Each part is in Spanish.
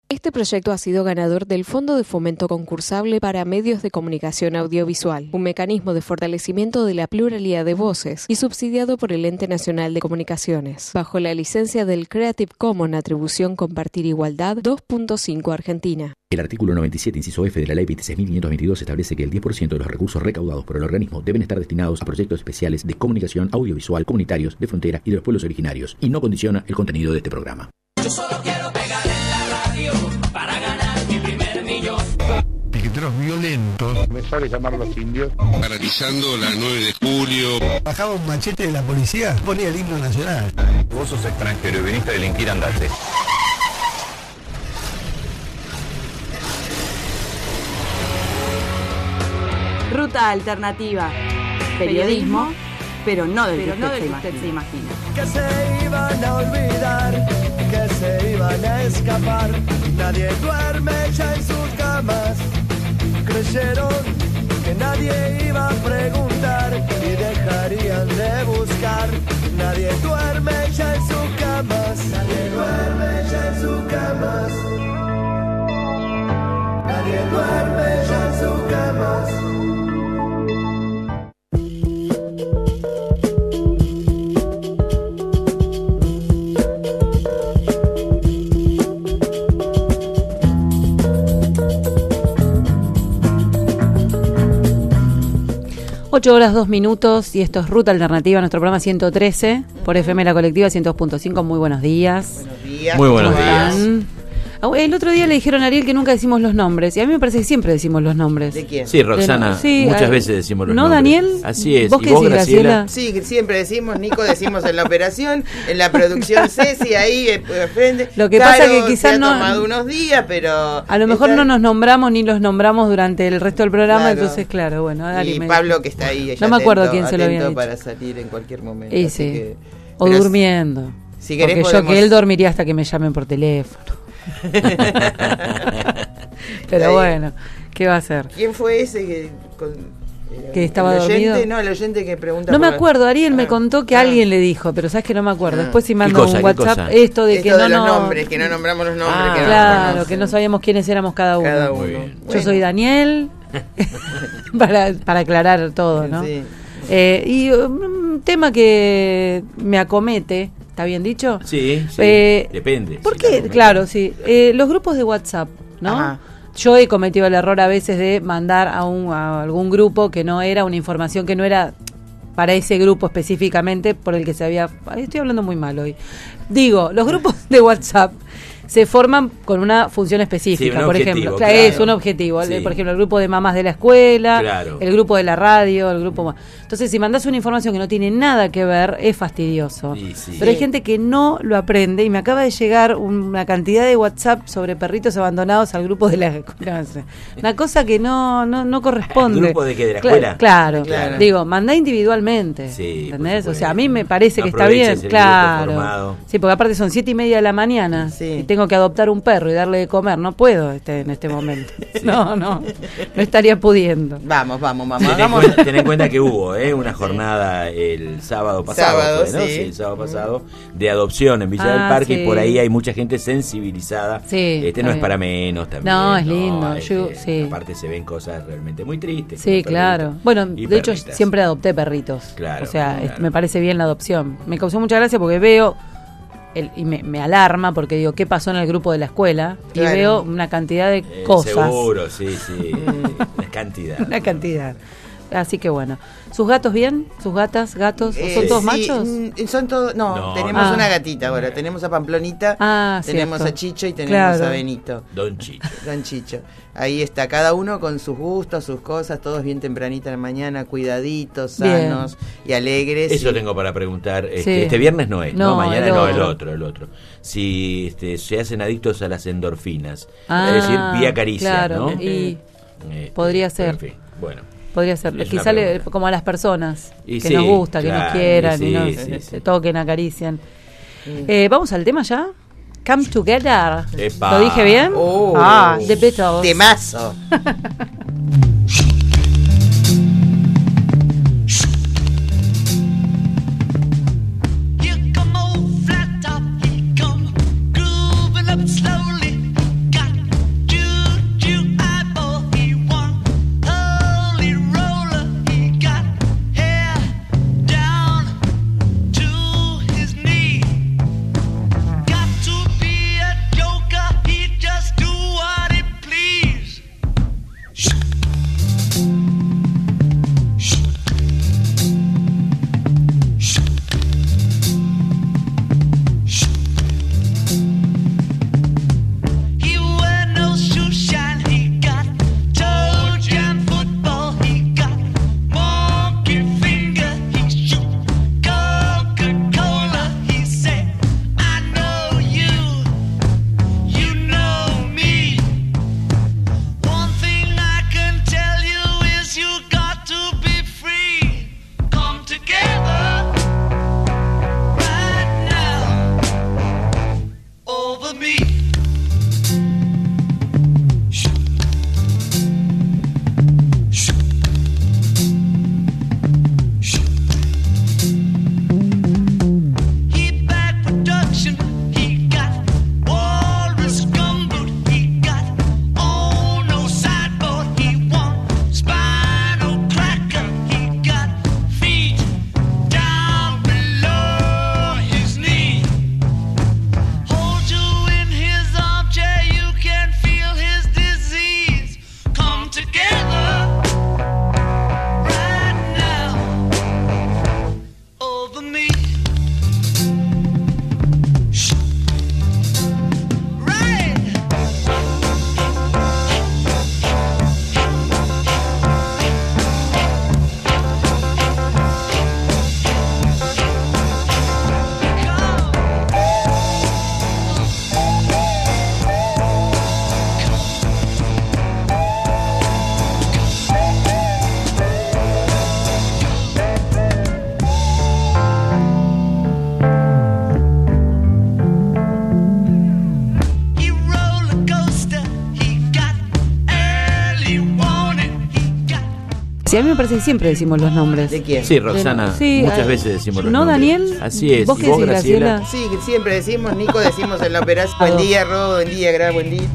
Este proyecto ha sido ganador del Fondo de Fomento Concursable para Medios de Comunicación Audiovisual, un mecanismo de fortalecimiento de la pluralidad de voces y subsidiado por el Ente Nacional de Comunicaciones, bajo la licencia del Creative Commons Atribución Compartir Igualdad 2.5 Argentina. El artículo 97, inciso F de la Ley 26.522 establece que el 10% de los recursos recaudados por el organismo deben estar destinados a proyectos especiales de comunicación audiovisual comunitarios de frontera y de los pueblos originarios, y no condiciona el contenido de este programa. Yo solo quiero pegar en la radio para ganar mi primer millón. Piqueteros violentos. Me sale llamar a los indios. Paralizando la 9 de julio. Bajaba un machete de la policía, ponía el himno nacional. Vos sos extranjero y viniste a delinquir, andate. Ruta alternativa. Periodismo, pero no del que usted se imagina. Que se iban a olvidar, que se iban a escapar. Nadie duerme ya en sus camas. Creyeron que nadie iba a preguntar y dejarían de buscar. Nadie duerme ya en sus camas. Nadie duerme ya en sus camas. Nadie duerme ya en sus camas. 8 horas 2 minutos y esto es Ruta Alternativa, nuestro programa 113 por FM La Colectiva 102.5. Muy buenos días. Buenos días. Muy buenos días. El otro día le dijeron a Ariel que nunca decimos los nombres y a mí me parece que siempre decimos los nombres. ¿De quién? Sí, Roxana, sí, muchas veces decimos los nombres. nombres. ¿No, Daniel? Así es. ¿Vos ¿Y qué vos, decís, Graciela? Sí, siempre decimos, Nico, decimos en la operación, en la producción Ceci, ahí frente. Lo que Caro pasa que quizás se no... ha tomado unos días, pero... A lo mejor no nos nombramos ni los nombramos durante el resto del programa, Claro. entonces claro, bueno. Dale, Y Pablo que está ahí. No me acuerdo quién se lo había dicho. Para salir en cualquier momento. Y así sí. que, O pero durmiendo. Si querés porque podemos... yo que él dormiría hasta que me llamen por teléfono. Pero bueno, ¿qué va a hacer? ¿Quién fue ese que estaba el oyente? dormido? No, el oyente que pregunta. No me acuerdo, Ariel me contó que alguien le dijo, pero sabes que no me acuerdo. Después si mando un WhatsApp, esto de que los no nombres, que no nombramos los nombres. Que claro, que no sabíamos quiénes éramos cada uno. Muy Yo bien. Bueno. soy Daniel, para aclarar todo, ¿no? Sí. Y un tema que me acomete, ¿está bien dicho? Sí, depende. ¿Por qué? Claro, sí. Los grupos de WhatsApp, ¿no? Ajá. Yo he cometido el error a veces de mandar a algún grupo que no era una información que no era para ese grupo específicamente por el que se había... Estoy hablando muy mal hoy. Digo, los grupos de WhatsApp se forman con una función específica, sí, por objetivo, ejemplo. claro. Es un objetivo. Sí. Por ejemplo, el grupo de mamás de la escuela, claro. El grupo de la radio, el grupo... Entonces, si mandás una información que no tiene nada que ver, es fastidioso. Sí. Pero hay gente que no lo aprende y me acaba de llegar una cantidad de WhatsApp sobre perritos abandonados al grupo de la escuela. Una cosa que no corresponde. ¿El grupo de qué? ¿De la escuela? Claro. Digo, mandá individualmente. Sí, ¿entendés? O sea, a mí me parece que está bien. Claro. Sí, porque aparte son 7:30 de la mañana y tengo que adoptar un perro y darle de comer. No puedo en este momento. Sí. No estaría pudiendo. Vamos. Ten en cuenta que hubo una jornada el sábado pasado, ¿no? Sí, el sábado pasado, de adopción en Villa del Parque, y por ahí hay mucha gente sensibilizada. Sí, no es para menos también. No, es lindo. Aparte se ven cosas realmente muy tristes. Sí, claro. Bueno, de hecho siempre adopté perritos. Claro. O sea, me parece bien la adopción. Me causó mucha gracia porque veo... y me alarma porque digo, ¿qué pasó en el grupo de la escuela? Claro. Y veo una cantidad de cosas. Seguro, sí. Una cantidad. Así que bueno. ¿Sus gatos bien? ¿Sus gatas, gatos? ¿Son todos machos? Son todos, no, tenemos una gatita ahora. Tenemos a Pamplonita, tenemos cierto. a Chicho y tenemos Claro. a Benito. Don Chicho. Ahí está, cada uno con sus gustos, sus cosas, todos bien tempranita en la mañana, cuidaditos, sanos y alegres. Eso tengo para preguntar. Sí. Este viernes no es, ¿no? Mañana el otro. Si se hacen adictos a las endorfinas. Es decir, vía caricia, claro, ¿no? Y podría ser. En fin, bueno. Podría ser, que sale como a las personas que nos gusta, que nos quieran, y nos toquen, acarician. Vamos al tema ya. Come Together. Epa. ¿Lo dije bien? The Beatles. Temazo. Here come old flat top, he come grooving up slowly. Got Sí, a mí me parece que siempre decimos los nombres. ¿De quién? Sí, Roxana, Sí, muchas veces decimos los ¿no, nombres. Daniel? Así es. ¿Vos ¿Y qué decís, Graciela? Sí, que siempre decimos, Nico, decimos en la operación. Buen día, Ro, buen día, Gra, buen día.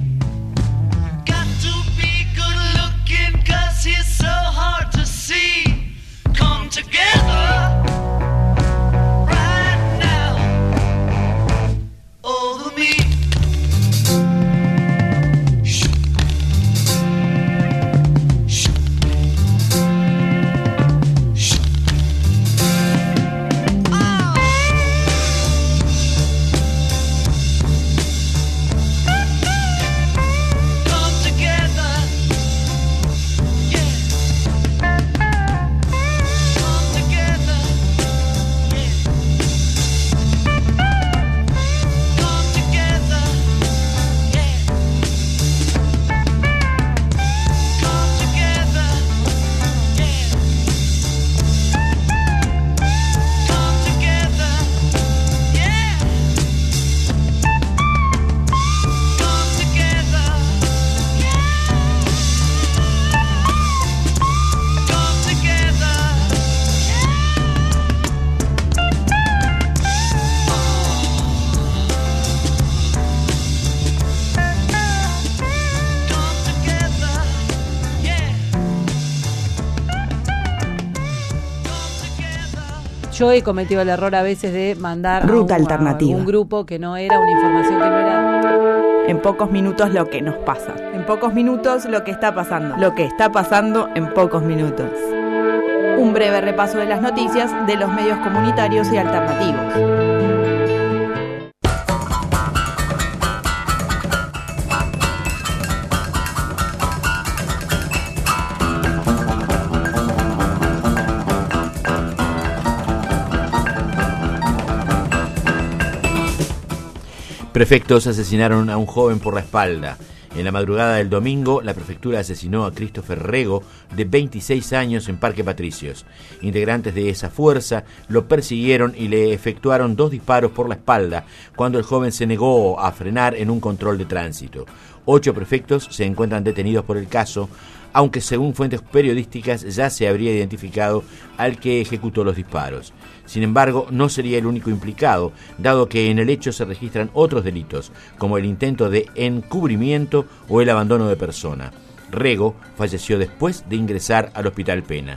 Yo he cometido el error a veces de mandar Ruta a Alternativa. un grupo que no era una información que no era. En pocos minutos lo que nos pasa. En pocos minutos lo que está pasando. Lo que está pasando en pocos minutos. Un breve repaso de las noticias de los medios comunitarios y alternativos. Prefectos asesinaron a un joven por la espalda. En la madrugada del domingo, la prefectura asesinó a Christopher Rego, de 26 años, en Parque Patricios. Integrantes de esa fuerza lo persiguieron y le efectuaron 2 disparos por la espalda cuando el joven se negó a frenar en un control de tránsito. 8 prefectos se encuentran detenidos por el caso, aunque según fuentes periodísticas ya se habría identificado al que ejecutó los disparos. Sin embargo, no sería el único implicado, dado que en el hecho se registran otros delitos, como el intento de encubrimiento o el abandono de persona. Rego falleció después de ingresar al Hospital Pena.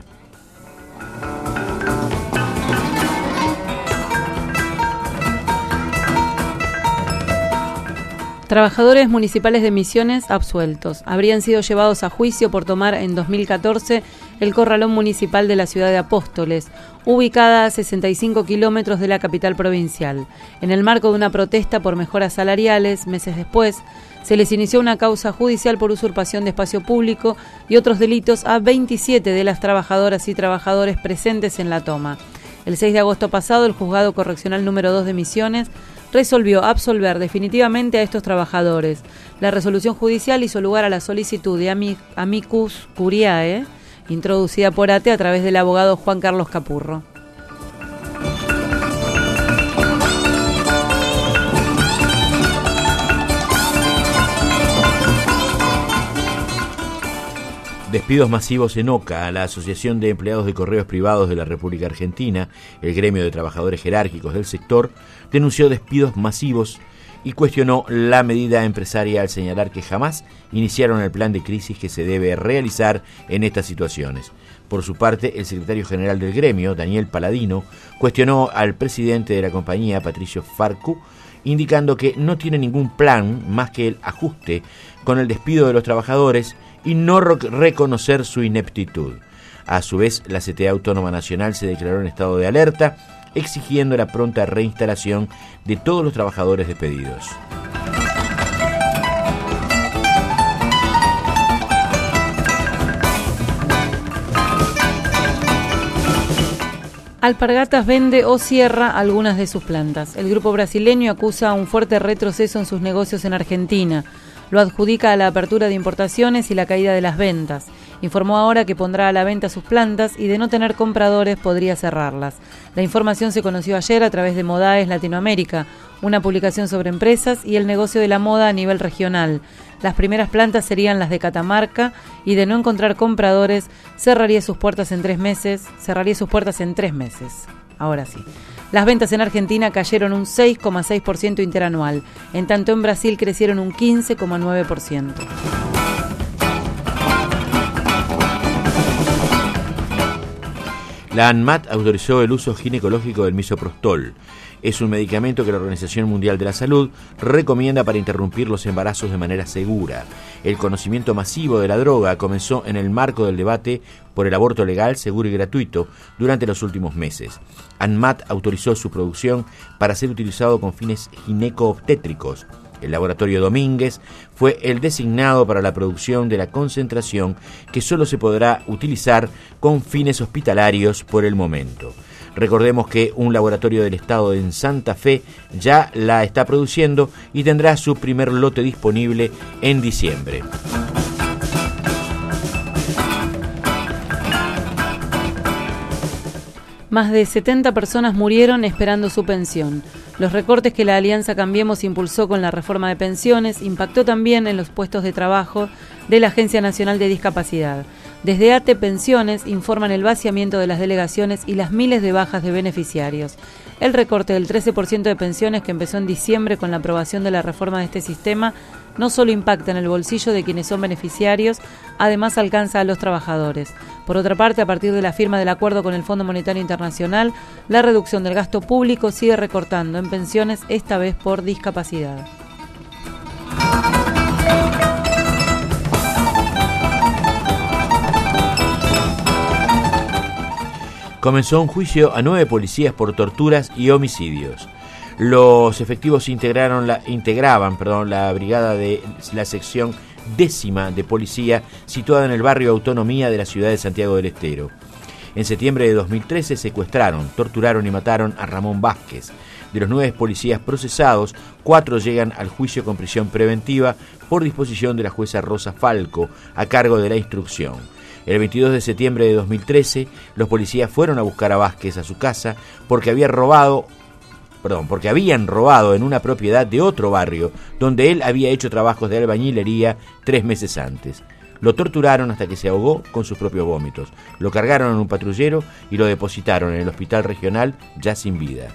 Trabajadores municipales de Misiones absueltos. Habrían sido llevados a juicio por tomar en 2014 el corralón municipal de la ciudad de Apóstoles, ubicada a 65 kilómetros de la capital provincial. En el marco de una protesta por mejoras salariales, meses después, se les inició una causa judicial por usurpación de espacio público y otros delitos a 27 de las trabajadoras y trabajadores presentes en la toma. El 6 de agosto pasado, el Juzgado Correccional número 2 de Misiones resolvió absolver definitivamente a estos trabajadores. La resolución judicial hizo lugar a la solicitud de amicus curiae, introducida por ATE a través del abogado Juan Carlos Capurro. Despidos masivos en OCA. La Asociación de Empleados de Correos Privados de la República Argentina, el gremio de trabajadores jerárquicos del sector, denunció despidos masivos y cuestionó la medida empresaria al señalar que jamás iniciaron el plan de crisis que se debe realizar en estas situaciones. Por su parte, el secretario general del gremio, Daniel Paladino, cuestionó al presidente de la compañía, Patricio Farcu, indicando que no tiene ningún plan más que el ajuste con el despido de los trabajadores y no reconocer su ineptitud. A su vez, la CTA Autónoma Nacional se declaró en estado de alerta, exigiendo la pronta reinstalación de todos los trabajadores despedidos. Alpargatas vende o cierra algunas de sus plantas. El grupo brasileño acusa un fuerte retroceso en sus negocios en Argentina. Lo adjudica a la apertura de importaciones y la caída de las ventas. Informó ahora que pondrá a la venta sus plantas y de no tener compradores podría cerrarlas. La información se conoció ayer a través de Modaes Latinoamérica, una publicación sobre empresas y el negocio de la moda a nivel regional. Las primeras plantas serían las de Catamarca y de no encontrar compradores, cerraría sus puertas en 3 meses. Ahora sí. Las ventas en Argentina cayeron un 6,6% interanual, en tanto en Brasil crecieron un 15,9%. La ANMAT autorizó el uso ginecológico del misoprostol. Es un medicamento que la Organización Mundial de la Salud recomienda para interrumpir los embarazos de manera segura. El conocimiento masivo de la droga comenzó en el marco del debate por el aborto legal, seguro y gratuito durante los últimos meses. ANMAT autorizó su producción para ser utilizado con fines gineco-obstétricos. El laboratorio Domínguez fue el designado para la producción de la concentración que solo se podrá utilizar con fines hospitalarios por el momento. Recordemos que un laboratorio del estado en Santa Fe ya la está produciendo y tendrá su primer lote disponible en diciembre. Más de 70 personas murieron esperando su pensión. Los recortes que la Alianza Cambiemos impulsó con la reforma de pensiones impactó también en los puestos de trabajo de la Agencia Nacional de Discapacidad. Desde ATE Pensiones informan el vaciamiento de las delegaciones y las miles de bajas de beneficiarios. El recorte del 13% de pensiones que empezó en diciembre con la aprobación de la reforma de este sistema no solo impacta en el bolsillo de quienes son beneficiarios, además alcanza a los trabajadores. Por otra parte, a partir de la firma del acuerdo con el Fondo Monetario Internacional, la reducción del gasto público sigue recortando en pensiones, esta vez por discapacidad. Comenzó un juicio a 9 policías por torturas y homicidios. Los efectivos integraban la brigada de la sección 10ª de policía situada en el barrio Autonomía de la ciudad de Santiago del Estero. En septiembre de 2013 secuestraron, torturaron y mataron a Ramón Vázquez. De los 9 policías procesados, 4 llegan al juicio con prisión preventiva por disposición de la jueza Rosa Falco, a cargo de la instrucción. El 22 de septiembre de 2013, los policías fueron a buscar a Vázquez a su casa porque habían robado en una propiedad de otro barrio, donde él había hecho trabajos de albañilería 3 meses antes. Lo torturaron hasta que se ahogó con sus propios vómitos. Lo cargaron en un patrullero y lo depositaron en el hospital regional ya sin vida.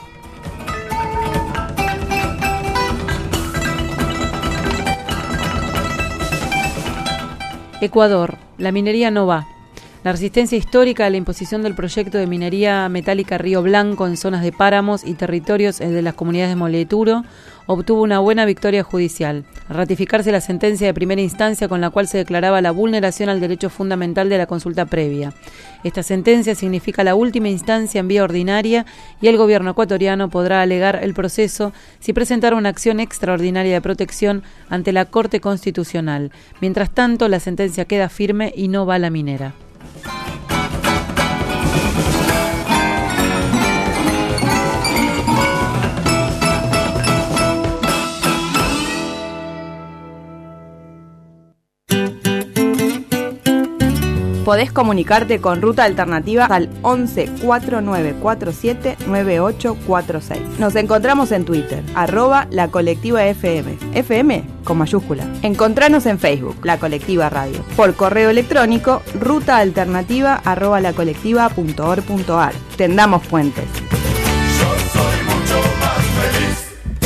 Ecuador, la minería no va. La resistencia histórica a la imposición del proyecto de minería metálica Río Blanco en zonas de páramos y territorios de las comunidades de Moleturo obtuvo una buena victoria judicial. Al ratificarse la sentencia de primera instancia con la cual se declaraba la vulneración al derecho fundamental de la consulta previa. Esta sentencia significa la última instancia en vía ordinaria y el gobierno ecuatoriano podrá alegar el proceso si presentara una acción extraordinaria de protección ante la Corte Constitucional. Mientras tanto, la sentencia queda firme y no va a la minera. Podés comunicarte con Ruta Alternativa al 11 4947 9846. Nos encontramos en Twitter, @lacolectivafm, FM con mayúscula. Encontranos en Facebook, La Colectiva Radio. Por correo electrónico, rutaalternativa@lacolectiva.org.ar. Tendamos puentes. Yo soy mucho más feliz.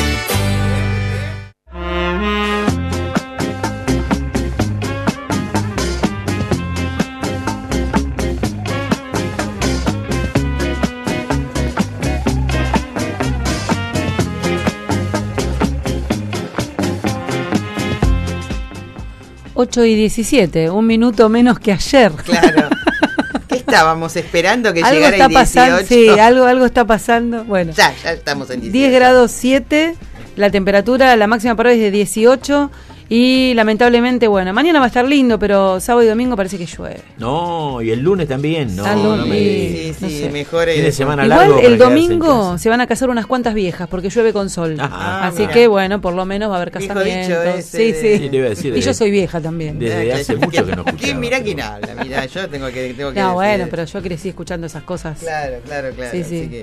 8:17, un minuto menos que ayer. Claro. ¿Qué estábamos esperando que algo llegara está el 18? Pasando, sí, algo está pasando. Bueno, ya estamos en 18. 10 grados 7, la temperatura, la máxima para hoy es de 18 y lamentablemente, bueno, mañana va a estar lindo, pero sábado y domingo parece que llueve. No, y el lunes también, no. Sí, no sé. mejor Fin de semana igual largo el para domingo se van a casar unas cuantas viejas porque llueve con sol. Así mira. que bueno, por lo menos va a haber Dijo casamientos. dicho ese. Sí. Sí, te iba a decir, Y yo soy vieja también. Desde hace mucho que no escuchaba. Mirá quién habla, mirá, yo tengo que No, bueno, pero yo crecí escuchando esas cosas. Claro. Sí, Así sí. que,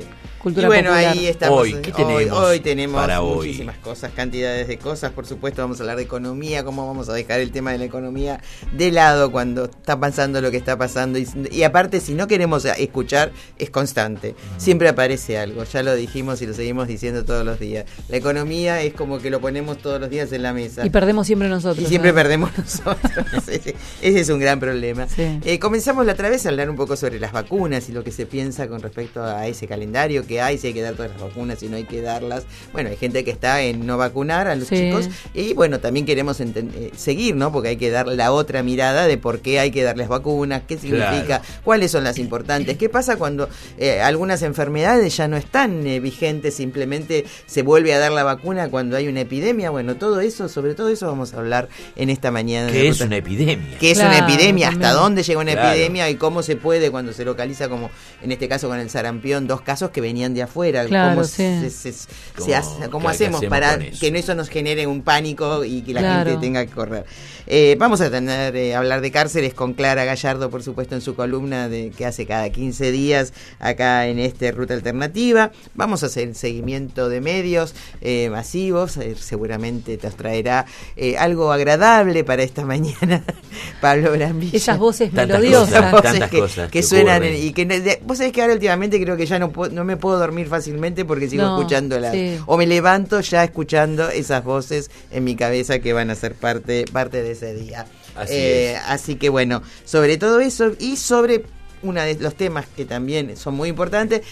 Cultura y bueno, popular. ahí estamos. Hoy, ¿qué tenemos hoy tenemos para hoy? muchísimas cosas, cantidades de cosas. Por supuesto, vamos a hablar de economía, cómo vamos a dejar el tema de la economía de lado cuando está pasando lo que está pasando. Y aparte, si no queremos escuchar, es constante. Siempre aparece algo, ya lo dijimos y lo seguimos diciendo todos los días. La economía es como que lo ponemos todos los días en la mesa. Y perdemos siempre nosotros. Y siempre perdemos nosotros. Ese es un gran problema. Sí. Comenzamos la otra vez a hablar un poco sobre las vacunas y lo que se piensa con respecto a ese calendario que hay, si hay que dar todas las vacunas, si no hay que darlas. Bueno, hay gente que está en no vacunar a los chicos y bueno, también queremos seguir, ¿no? Porque hay que dar la otra mirada de por qué hay que darles vacunas, qué significa, cuáles son las importantes, qué pasa cuando algunas enfermedades ya no están vigentes, simplemente se vuelve a dar la vacuna cuando hay una epidemia. Bueno, todo eso, sobre todo eso vamos a hablar en esta mañana. ¿Qué es una epidemia? ¿Qué es una epidemia? También. ¿Hasta dónde llega una epidemia? Y cómo se puede cuando se localiza, como en este caso con el sarampión, 2 casos que venían de afuera. Claro, ¿Cómo hacemos para que eso nos genere un pánico y que la gente tenga que correr? Vamos a hablar de cárceles con Clara Gallardo, por supuesto, en su columna que hace cada 15 días acá en Ruta Alternativa. Vamos a hacer seguimiento de medios masivos. Seguramente te traerá algo agradable para esta mañana, Pablo Brambilla. Esas voces Tantas melodiosas. cosas que suenan y que vos sabés que ahora últimamente creo que ya no me puedo dormir fácilmente porque sigo escuchándolas. Sí. O me levanto ya escuchando esas voces en mi cabeza que van a ser parte de ese día. Así que bueno, sobre todo eso y sobre uno de los temas que también son muy importantes,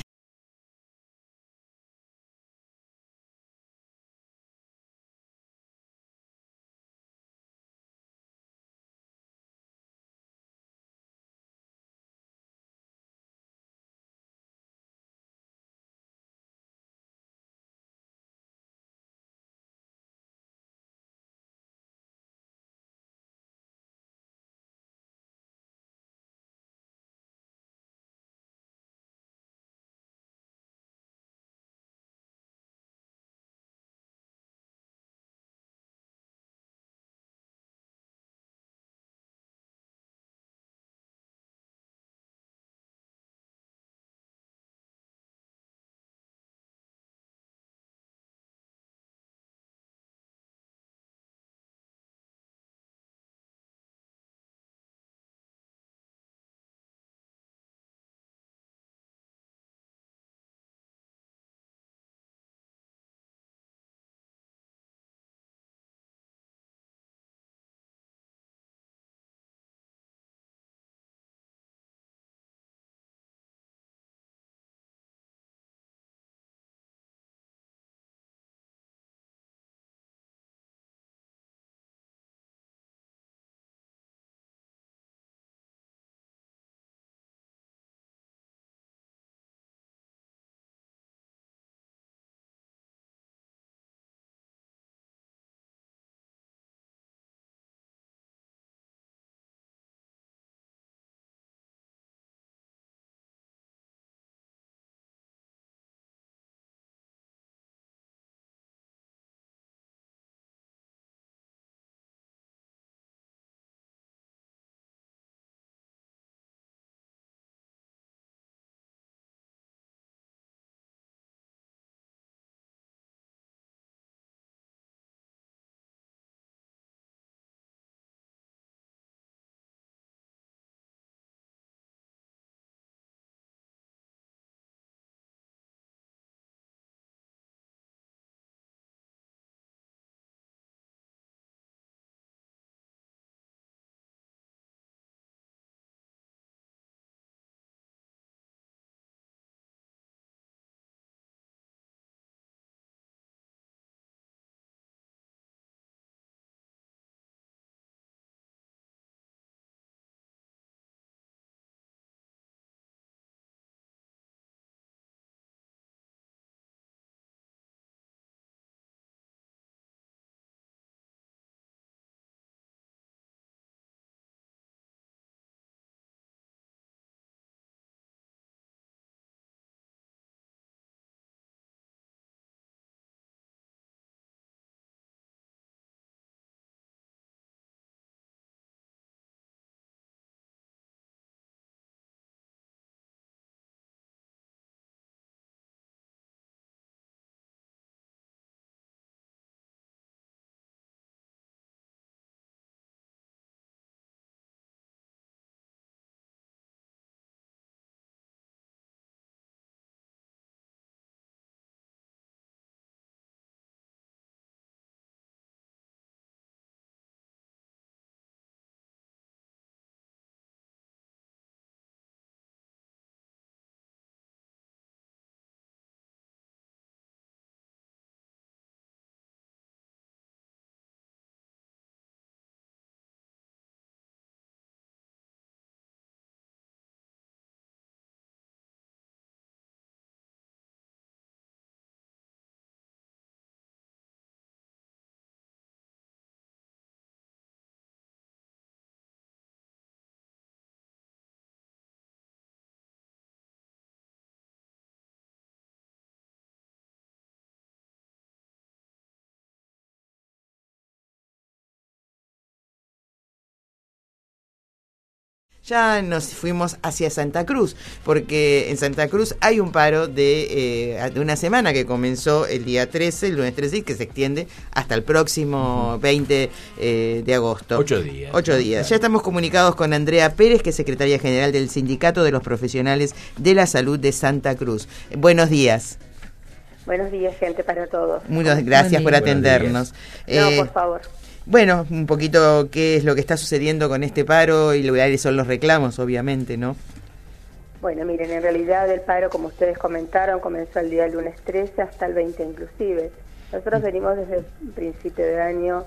ya nos fuimos hacia Santa Cruz, porque en Santa Cruz hay un paro de una semana que comenzó el día 13, el lunes 13, y que se extiende hasta el próximo 20 de agosto. 8 días. 8 días. Ya estamos comunicados con Andrea Pérez, que es secretaria general del Sindicato de los Profesionales de la Salud de Santa Cruz. Buenos días. Buenos días, gente, para todos. Muchas gracias por atendernos. No, por favor. Bueno, un poquito qué es lo que está sucediendo con este paro y cuáles son los reclamos, obviamente, ¿no? Bueno, miren, en realidad el paro, como ustedes comentaron, comenzó el día lunes 13 hasta el 20 inclusive. Nosotros venimos desde el principio de año,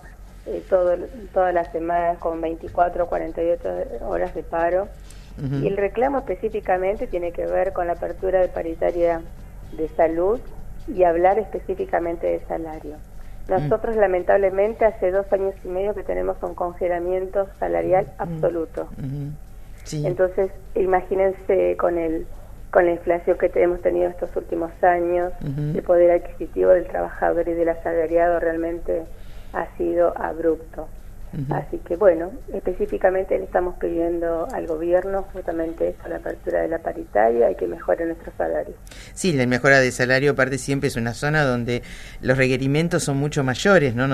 todas las semanas con 24 o 48 horas de paro. Y el reclamo específicamente tiene que ver con la apertura de paritaria de salud y hablar específicamente de salario. Nosotros lamentablemente hace 2 años y medio que tenemos un congelamiento salarial absoluto. Sí. Entonces, imagínense con la inflación que hemos tenido estos últimos años, el poder adquisitivo del trabajador y del asalariado realmente ha sido abrupto. Así que bueno, específicamente le estamos pidiendo al gobierno justamente eso, la apertura de la paritaria y que mejore nuestros salarios. Sí, la mejora de salario aparte siempre es una zona donde los requerimientos son mucho mayores, ¿no?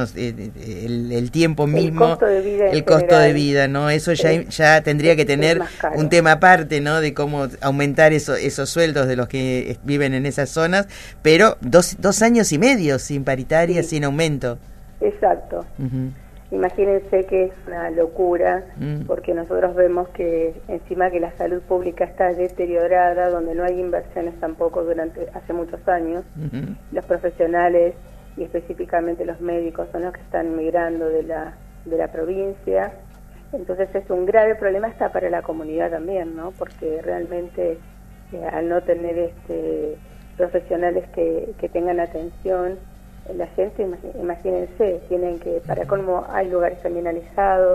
El tiempo mismo, el costo de vida, ¿no? Eso ya tendría que tener un tema aparte, ¿no? De cómo aumentar esos sueldos de los que viven en esas zonas, pero 2 años y medio sin paritaria, sin aumento. Exacto. Imagínense que es una locura, porque nosotros vemos que encima que la salud pública está deteriorada, donde no hay inversiones tampoco hace muchos años, los profesionales y específicamente los médicos son los que están migrando de la provincia, entonces es un grave problema hasta para la comunidad también, ¿no? Porque realmente al no tener profesionales que tengan atención, la gente, imagínense, tienen que, para colmo hay lugares también alejados,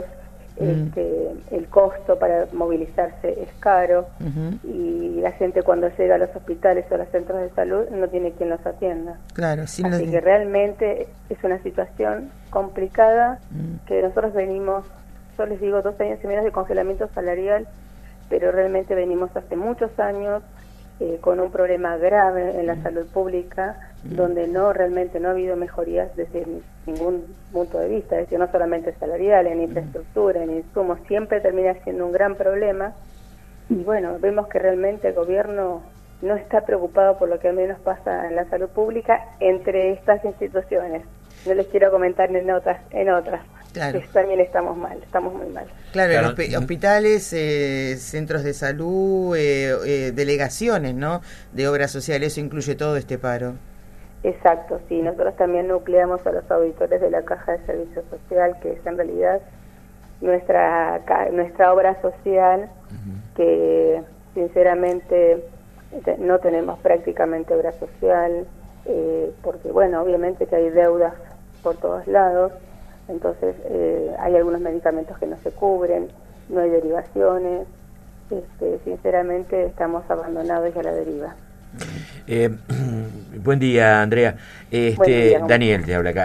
el costo para movilizarse es caro, y la gente cuando llega a los hospitales o a los centros de salud no tiene quien los atienda. Claro, sí. Así que realmente es una situación complicada que nosotros venimos, yo les digo, 2 años y medio de congelamiento salarial, pero realmente venimos hace muchos años con un problema grave en la salud pública, donde realmente no ha habido mejorías desde ningún punto de vista, es decir, no solamente salarial, en infraestructura, en insumos, siempre termina siendo un gran problema. Y bueno, vemos que realmente el gobierno no está preocupado por lo que al menos pasa en la salud pública entre estas instituciones. No les quiero comentar en otras. Claro. También estamos muy mal. Claro, hospitales, centros de salud, delegaciones, ¿no? De obras sociales, eso incluye todo este paro. Exacto, sí. Nosotros también nucleamos a los auditores de la Caja de Servicio Social, que es en realidad nuestra obra social, que sinceramente no tenemos prácticamente obra social, porque bueno, obviamente que hay deudas por todos lados. Entonces hay algunos medicamentos que no se cubren, no hay derivaciones, sinceramente estamos abandonados y a la deriva. Buen día, Andrea. Buen día, Daniel te habla acá.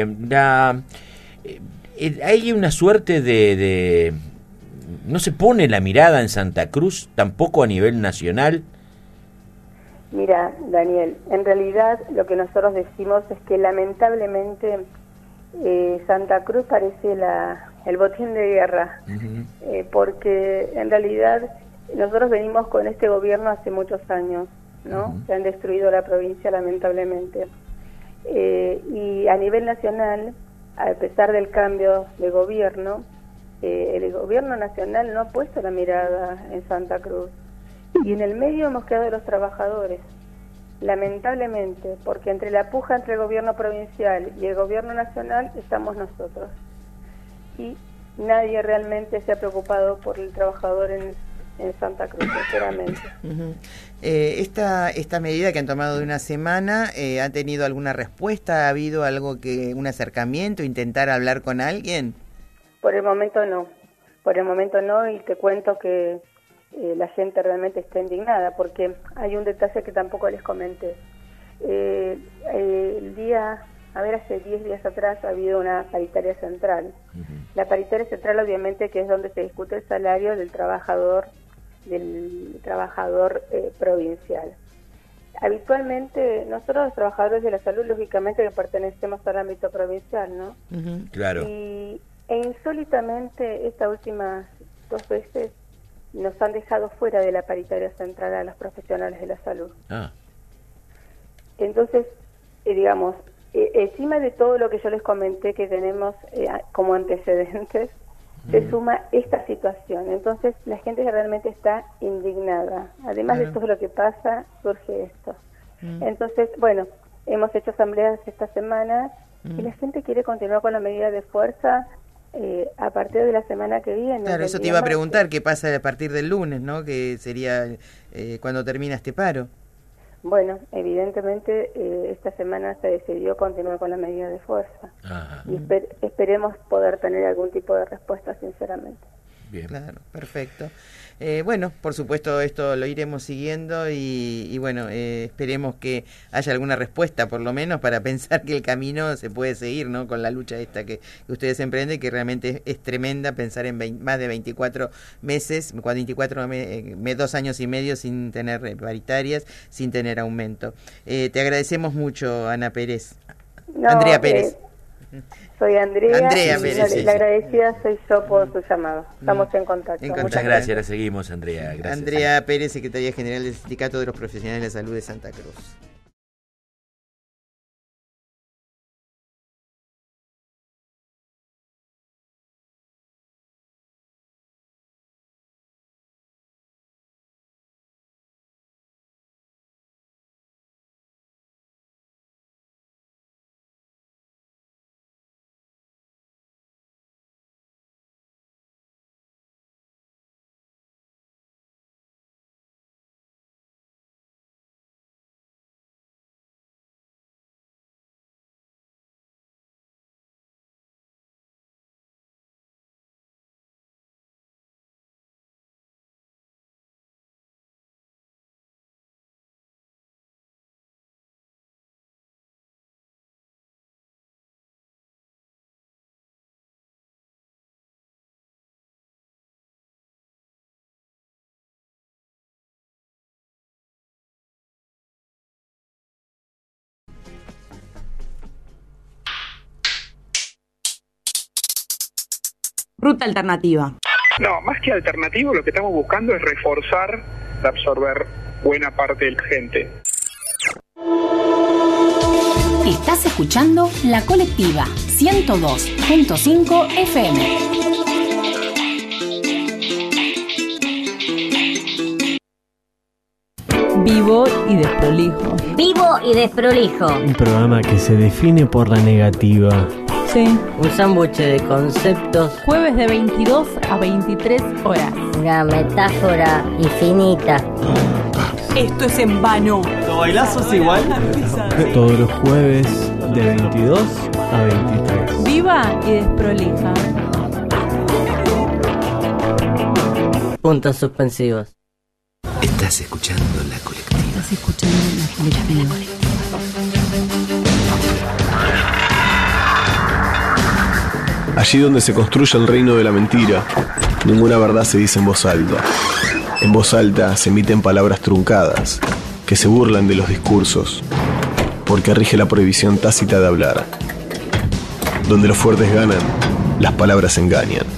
Hay una suerte de no se pone la mirada en Santa Cruz, tampoco a nivel nacional. Mira, Daniel, en realidad lo que nosotros decimos es que lamentablemente Santa Cruz parece el botín de guerra, porque en realidad nosotros venimos con este gobierno hace muchos años, ¿no? Se han destruido la provincia lamentablemente, y a nivel nacional, a pesar del cambio de gobierno, el gobierno nacional no ha puesto la mirada en Santa Cruz, y en el medio hemos quedado los trabajadores. Lamentablemente, porque entre la puja entre el gobierno provincial y el gobierno nacional estamos nosotros, y nadie realmente se ha preocupado por el trabajador en Santa Cruz, sinceramente. Esta medida que han tomado de una semana, ¿ha tenido alguna respuesta? ¿Ha habido un acercamiento, intentar hablar con alguien? Por el momento no, y te cuento que la gente realmente está indignada, porque hay un detalle que tampoco les comenté. El día hace 10 días atrás ha habido una paritaria central. La paritaria central obviamente que es donde se discute el salario del trabajador provincial. Habitualmente nosotros los trabajadores de la salud lógicamente que pertenecemos al ámbito provincial, ¿no? Claro. E insólitamente estas últimas 2 veces nos han dejado fuera de la paritaria central a los profesionales de la salud. Entonces, digamos, encima de todo lo que yo les comenté que tenemos como antecedentes, se suma esta situación. Entonces, la gente realmente está indignada. Además de todo lo que pasa, surge esto. Entonces, bueno, hemos hecho asambleas esta semana y la gente quiere continuar con la medida de fuerza a partir de la semana que viene. Claro, eso te iba a preguntar, ¿qué pasa a partir del lunes, no? Que sería cuando termina este paro. Bueno, evidentemente esta semana se decidió continuar con la medida de fuerza. Y esperemos poder tener algún tipo de respuesta, sinceramente. Bien. Claro, perfecto. Bueno, por supuesto esto lo iremos siguiendo y bueno, esperemos que haya alguna respuesta por lo menos para pensar que el camino se puede seguir, ¿no? Con la lucha esta que ustedes emprenden, que realmente es tremenda pensar en más de 24 meses, 2 años y medio sin tener paritarias, sin tener aumento. Te agradecemos mucho, Ana Pérez. Andrea Pérez. Soy Andrea Pérez, la agradecida soy yo por su llamado. Estamos en contacto. Muchas gracias, la seguimos, Andrea. Gracias. Andrea Pérez, Secretaria General del Sindicato de los Profesionales de la Salud de Santa Cruz. Ruta alternativa. No, más que alternativo, lo que estamos buscando es reforzar, absorber buena parte de la gente. Estás escuchando La Colectiva 102.5 FM. Vivo y desprolijo. Vivo y desprolijo. Un programa que se define por la negativa. Sí. Un sándwich de conceptos. Jueves de 22 a 23 horas. Una metáfora infinita. Esto es en vano. ¿Lo bailazos igual? Todos los jueves de 22 a 23. Viva y desprolija. Puntos suspensivos. Estás escuchando La Colectiva. Estás escuchando La Colectiva. Allí donde se construye el reino de la mentira, ninguna verdad se dice en voz alta. En voz alta se emiten palabras truncadas, que se burlan de los discursos, porque rige la prohibición tácita de hablar. Donde los fuertes ganan, las palabras engañan.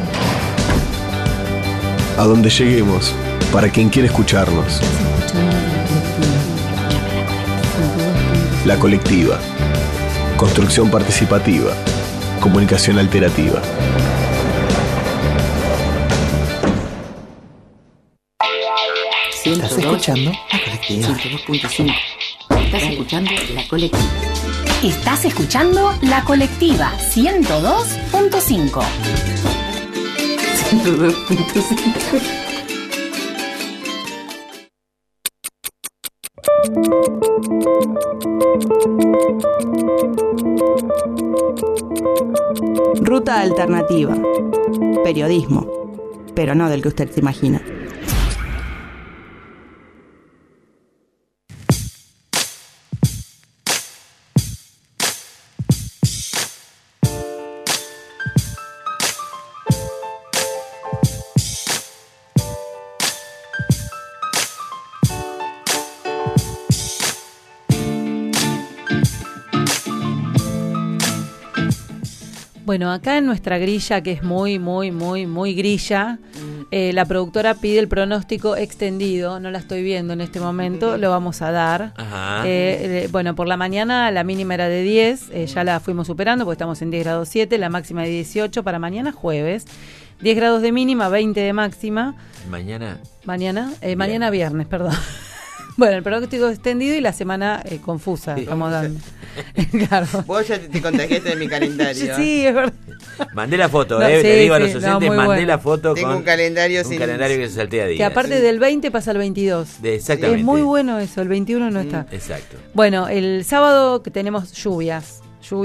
A donde lleguemos, para quien quiere escucharnos. La Colectiva. Construcción participativa. Comunicación alterativa. ¿Estás escuchando? La Colectiva. 102.5. Estás escuchando La Colectiva. Estás escuchando La Colectiva 102.5. 102.5. Ruta alternativa. Periodismo, pero no del que usted se imagina. Bueno, acá en nuestra grilla, que es muy grilla, la productora pide el pronóstico extendido. No la estoy viendo en este momento, lo vamos a dar. Ajá. Bueno, por la mañana la mínima era de 10, ya la fuimos superando porque estamos en 10 grados 7, la máxima de 18 para mañana jueves. 10 grados de mínima, 20 de máxima. Mañana viernes, perdón. Bueno, el pronóstico extendido y la semana confusa, estamos dando. Claro. Vos ya te contagiaste de mi calendario. Sí, es verdad. Mandé la foto, No, sí, le digo a los sí, oyentes, no, mandé bueno. la foto Tengo con un calendario que se saltea días. Que aparte del 20 pasa al 22. Exactamente. Es muy bueno eso, el 21 no está. Exacto. Bueno, el sábado que tenemos lluvias,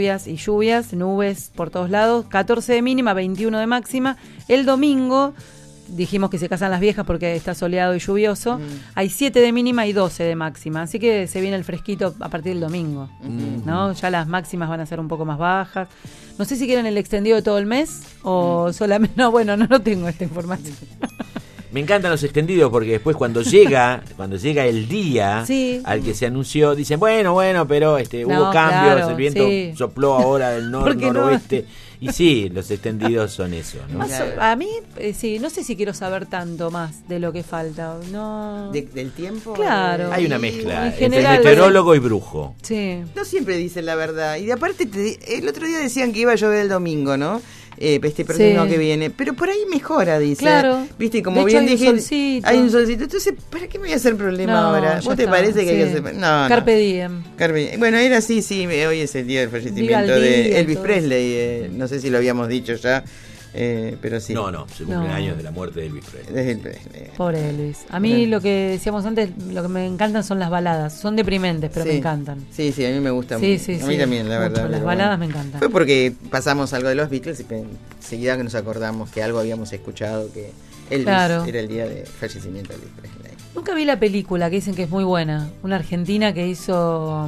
nubes por todos lados, 14 de mínima, 21 de máxima. El domingo dijimos que se casan las viejas porque está soleado y lluvioso. Hay 7 de mínima y 12 de máxima, así que se viene el fresquito a partir del domingo, ¿no? Ya las máximas van a ser un poco más bajas. No sé si quieren el extendido de todo el mes o solamente... No, bueno, no tengo esta información. Me encantan los extendidos porque después cuando llega el día al que se anunció, dicen, bueno, pero hubo cambios, claro, el viento sopló ahora del noroeste. Y sí, los extendidos son eso, ¿no? A mí, sí, no sé si quiero saber tanto más de lo que falta. No. ¿Del tiempo? Claro. Hay una mezcla en general, entre meteorólogo y brujo. Sí. No siempre dicen la verdad. Y de aparte, el otro día decían que iba a llover el domingo, ¿no? Este próximo que viene, pero por ahí mejora, dice. Claro. Viste, como de bien hecho, dije, hay un solcito. Entonces, ¿para qué me voy a hacer problema ahora? ¿Vos te parece que hay que hacer? No. Carpe diem. Bueno, era así, hoy es el día del fallecimiento de Elvis Presley. No sé si lo habíamos dicho ya. Pero sí. No, se cumplen años de la muerte de Elvis Presley. Pobre Elvis. A mí lo que decíamos antes, lo que me encantan son las baladas. Son deprimentes, pero me encantan. Sí, a mí me gustan. Sí, a mí también, la verdad. Las baladas me encantan. Fue porque pasamos algo de los Beatles y enseguida que nos acordamos que algo habíamos escuchado, que Elvis era el día de fallecimiento de Elvis Presley. Nunca vi la película que dicen que es muy buena. Una argentina que hizo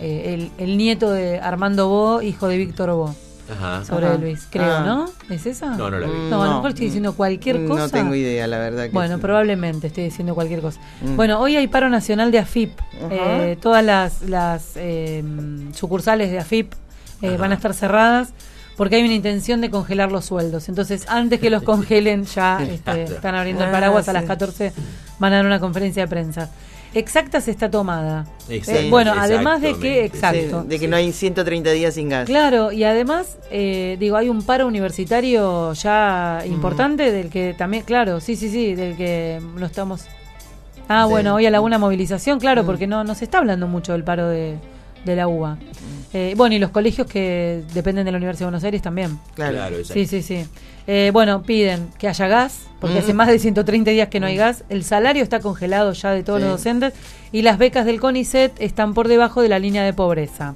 el nieto de Armando Bo, hijo de Víctor Bo. Sobre Elvis, creo, ¿no? ¿Es esa? No la vi. No, a lo mejor estoy diciendo cualquier cosa. No tengo idea, la verdad. Bueno, probablemente estoy diciendo cualquier cosa. Bueno, hoy hay paro nacional de AFIP. Todas las sucursales de AFIP van a estar cerradas porque hay una intención de congelar los sueldos. Entonces, antes que los congelen, ya están abriendo el paraguas. A las 14 van a dar una conferencia de prensa. Exactas está tomada. Bueno, además de que de que no hay 130 días sin gas. Claro, y además hay un paro universitario ya importante del que también, claro, del que no estamos. Bueno, hoy a la una movilización, claro, porque no se está hablando mucho del paro de la UBA. Y los colegios que dependen de la Universidad de Buenos Aires también. Claro, exacto. Sí. Piden que haya gas, porque hace más de 130 días que no hay gas. El salario está congelado ya de todos los docentes y las becas del CONICET están por debajo de la línea de pobreza.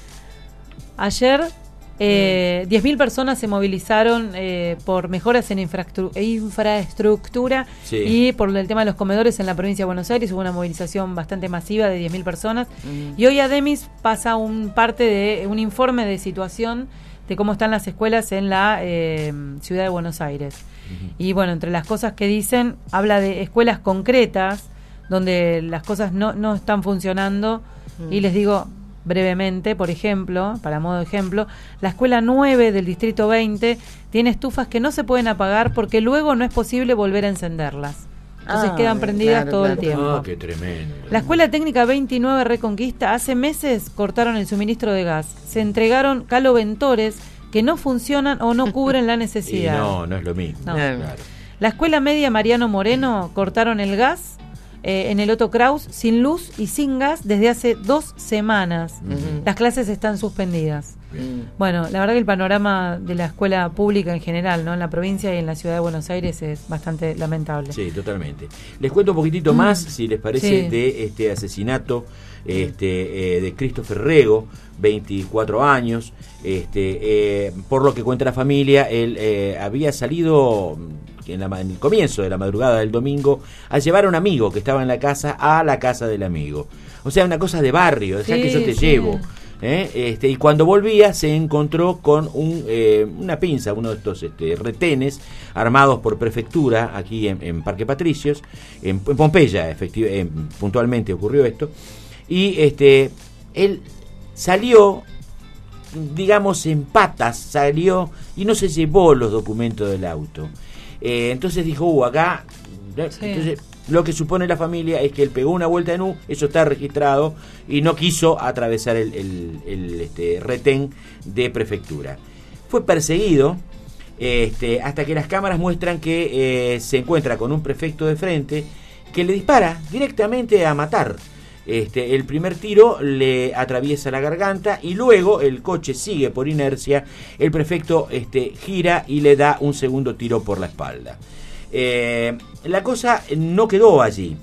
Ayer 10.000 personas se movilizaron por mejoras en infraestructura y por el tema de los comedores en la provincia de Buenos Aires. Hubo una movilización bastante masiva de 10.000 personas. Y hoy Ademis pasa un informe de situación de cómo están las escuelas en la ciudad de Buenos Aires. Y bueno, entre las cosas que dicen, habla de escuelas concretas donde las cosas no están funcionando. Y les digo brevemente, por ejemplo, para modo de ejemplo, la escuela 9 del distrito 20 tiene estufas que no se pueden apagar porque luego no es posible volver a encenderlas. Entonces quedan prendidas todo el tiempo. Qué tremendo. La escuela técnica 29 Reconquista, hace meses cortaron el suministro de gas. Se entregaron caloventores que no funcionan o no cubren la necesidad. No es lo mismo. No. Claro. La escuela media Mariano Moreno cortaron el gas en el Otto Kraus sin luz y sin gas desde hace 2 semanas. Las clases están suspendidas. Bueno, la verdad que el panorama de la escuela pública en general, ¿no? En la provincia y en la ciudad de Buenos Aires es bastante lamentable. Sí, totalmente. Les cuento un poquitito más, si les parece, de este asesinato de Christopher Rego, 24 años. Por lo que cuenta la familia, él había salido en el comienzo de la madrugada del domingo a llevar a un amigo que estaba en la casa a la casa del amigo. O sea, una cosa de barrio, dejá que yo te llevo. Y cuando volvía se encontró con una pinza, uno de estos retenes armados por prefectura aquí en Parque Patricios, en Pompeya, puntualmente ocurrió esto. Y él salió digamos, en patas salió y no se llevó los documentos del auto. Entonces dijo, acá... Entonces, lo que supone la familia es que él pegó una vuelta en U, eso está registrado, y no quiso atravesar el retén de prefectura. Fue perseguido hasta que las cámaras muestran que se encuentra con un prefecto de frente que le dispara directamente a matar. El primer tiro le atraviesa la garganta y luego el coche sigue por inercia. El prefecto gira y le da un segundo tiro por la espalda. La cosa no quedó allí.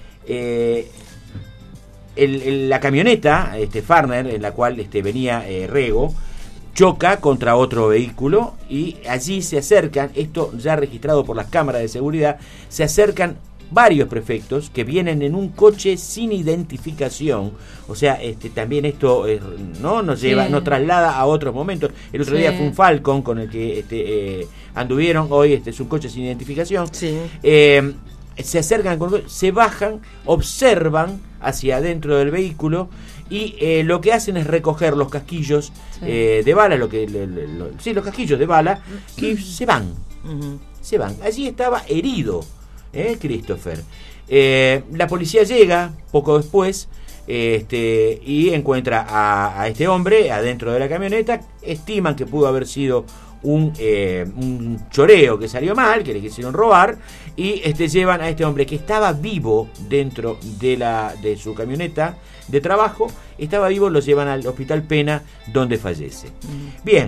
La camioneta Farner, en la cual venía Rego, choca contra otro vehículo y allí se acercan, esto ya registrado por las cámaras de seguridad, se acercan varios prefectos que vienen en un coche sin identificación. O sea, también esto nos lleva, nos traslada a otros momentos. El otro día fue un Falcon con el que anduvieron, hoy es un coche sin identificación. Se acercan, se bajan, observan hacia adentro del vehículo y lo que hacen es recoger los casquillos de bala, los casquillos de bala, y se van. Se van. Allí estaba herido Christopher. La policía llega poco después y encuentra a este hombre adentro de la camioneta. Estiman que pudo haber sido un choreo que salió mal, que le quisieron robar, y llevan a este hombre que estaba vivo dentro de su camioneta de trabajo, estaba vivo, lo llevan al Hospital Pena, donde fallece. Bien,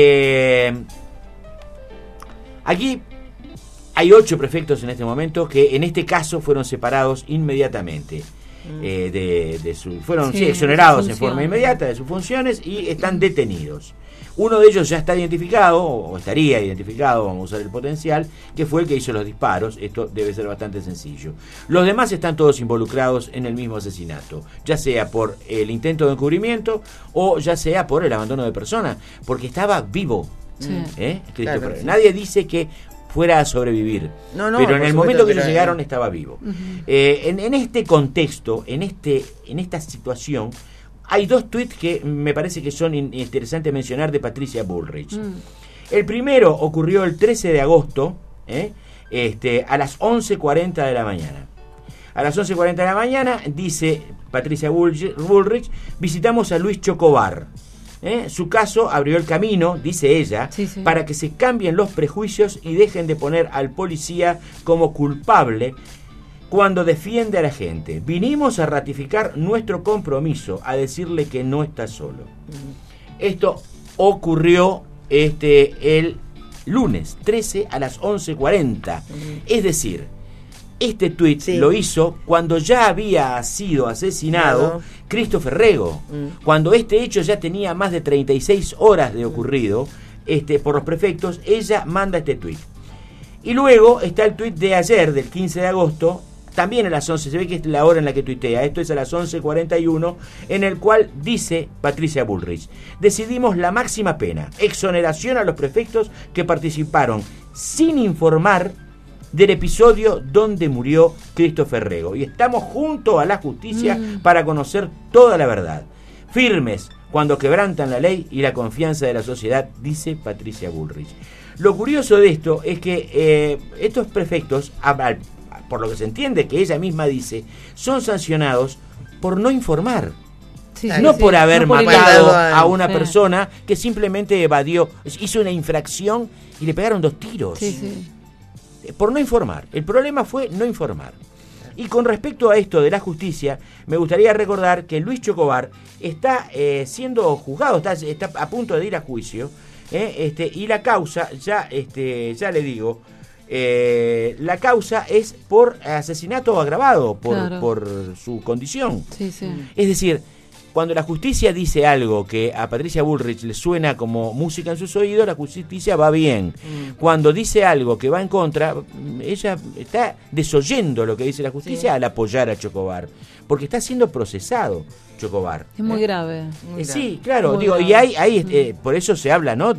aquí hay 8 prefectos en este momento que en este caso fueron separados inmediatamente. Fueron exonerados en forma inmediata de sus funciones y están detenidos. Uno de ellos ya está identificado, o estaría identificado, vamos a usar el potencial, que fue el que hizo los disparos. Esto debe ser bastante sencillo. Los demás están todos involucrados en el mismo asesinato, ya sea por el intento de encubrimiento o ya sea por el abandono de persona, porque estaba vivo. Claro, nadie dice que fuera a sobrevivir, pero en el momento que ellos llegaron estaba vivo. En este contexto, en esta situación, hay 2 tweets que me parece que son interesantes mencionar de Patricia Bullrich. El primero ocurrió el 13 de agosto a las 11:40 de la mañana. A las 11:40 de la mañana, dice Patricia Bullrich, visitamos a Luis Chocobar. Su caso abrió el camino, dice ella, para que se cambien los prejuicios y dejen de poner al policía como culpable cuando defiende a la gente. Vinimos a ratificar nuestro compromiso, a decirle que no está solo. Esto ocurrió el lunes 13 a las 11:40. Es decir, este tuit lo hizo cuando ya había sido asesinado Christopher Rego, cuando este hecho ya tenía más de 36 horas de ocurrido por los prefectos. Ella manda este tuit. Y luego está el tuit de ayer, del 15 de agosto, también a las 11, se ve que es la hora en la que tuitea, esto es a las 11:41, en el cual dice Patricia Bullrich: decidimos la máxima pena, exoneración a los prefectos que participaron sin informar del episodio donde murió Christopher Rego, y estamos junto a la justicia para conocer toda la verdad, firmes cuando quebrantan la ley y la confianza de la sociedad, dice Patricia Bullrich. Lo curioso de esto es que estos prefectos, por lo que se entiende que ella misma dice, son sancionados por no informar. No por haber matado a una persona que simplemente evadió, hizo una infracción y le pegaron 2 tiros. Por no informar. El problema fue no informar. Y con respecto a esto de la justicia, me gustaría recordar que Luis Chocobar está siendo juzgado, está a punto de ir a juicio, y la causa, ya le digo, la causa es por asesinato agravado, por su condición. Es decir, cuando la justicia dice algo que a Patricia Bullrich le suena como música en sus oídos, la justicia va bien. Cuando dice algo que va en contra, ella está desoyendo lo que dice la justicia al apoyar a Chocobar, porque está siendo procesado Chocobar. Es muy grave. Sí, claro, digo, grave. Y hay por eso se habla, ¿no?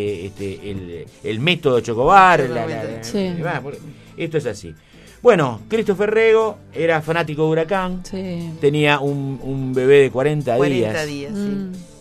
De el método Chocobar. Esto es así. Bueno, Christopher Rego era fanático de Huracán, tenía un bebé de 40 días.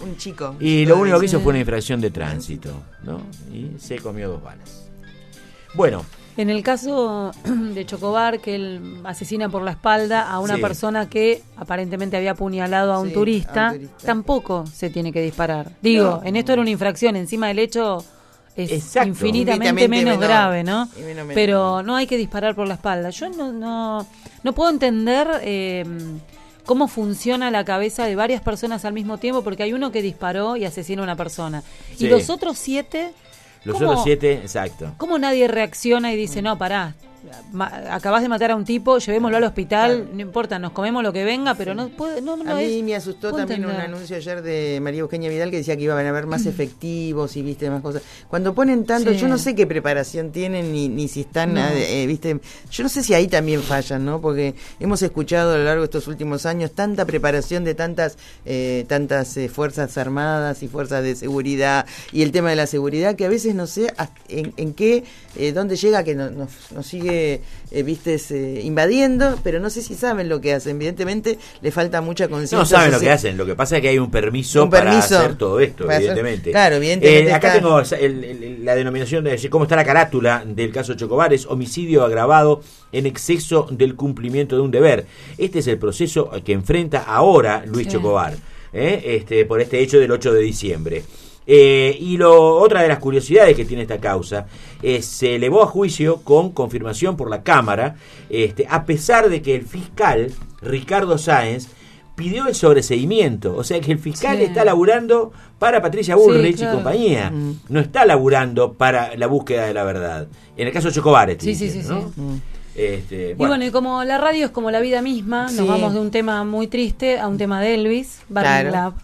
Un chico. Y lo único que hizo fue una infracción de tránsito, ¿no? Y se comió 2 balas. Bueno. En el caso de Chocobar, que él asesina por la espalda a una persona que aparentemente había apuñalado a un turista, tampoco se tiene que disparar. Digo, en esto era una infracción, encima del hecho es infinitamente menos grave, ¿no? Pero no hay que disparar por la espalda. Yo no puedo entender cómo funciona la cabeza de varias personas al mismo tiempo, porque hay uno que disparó y asesina a una persona. Y los otros 7... Los otros 7, exacto. ¿Cómo nadie reacciona y dice, no, pará, acabás de matar a un tipo, llevémoslo al hospital, no importa, nos comemos lo que venga, pero no puede... A mí me asustó también un anuncio ayer de María Eugenia Vidal que decía que iban a haber más efectivos y viste más cosas. Cuando ponen tanto, yo no sé qué preparación tienen ni si están, viste, yo no sé si ahí también fallan, ¿no? Porque hemos escuchado a lo largo de estos últimos años tanta preparación de tantas fuerzas armadas y fuerzas de seguridad y el tema de la seguridad que a veces no sé en qué, dónde llega que nos sigue invadiendo, pero no sé si saben lo que hacen. Evidentemente le falta mucha conciencia. No saben lo que hacen, lo que pasa es que hay un permiso para hacer todo esto, evidentemente. Claro, evidentemente. Acá tengo la denominación de cómo está la carátula del caso Chocobar: es homicidio agravado en exceso del cumplimiento de un deber. Este es el proceso que enfrenta ahora Luis Chocobar, por este hecho del 8 de diciembre. Y otra de las curiosidades que tiene esta causa se elevó a juicio con confirmación por la Cámara, a pesar de que el fiscal Ricardo Sáenz pidió el sobreseimiento. O sea que el fiscal está laburando para Patricia Bullrich y compañía, no está laburando para la búsqueda de la verdad. En el caso de Chocobar, ¿no? Y bueno, y como la radio es como la vida misma, nos vamos de un tema muy triste a un tema de Elvis, Burning Love.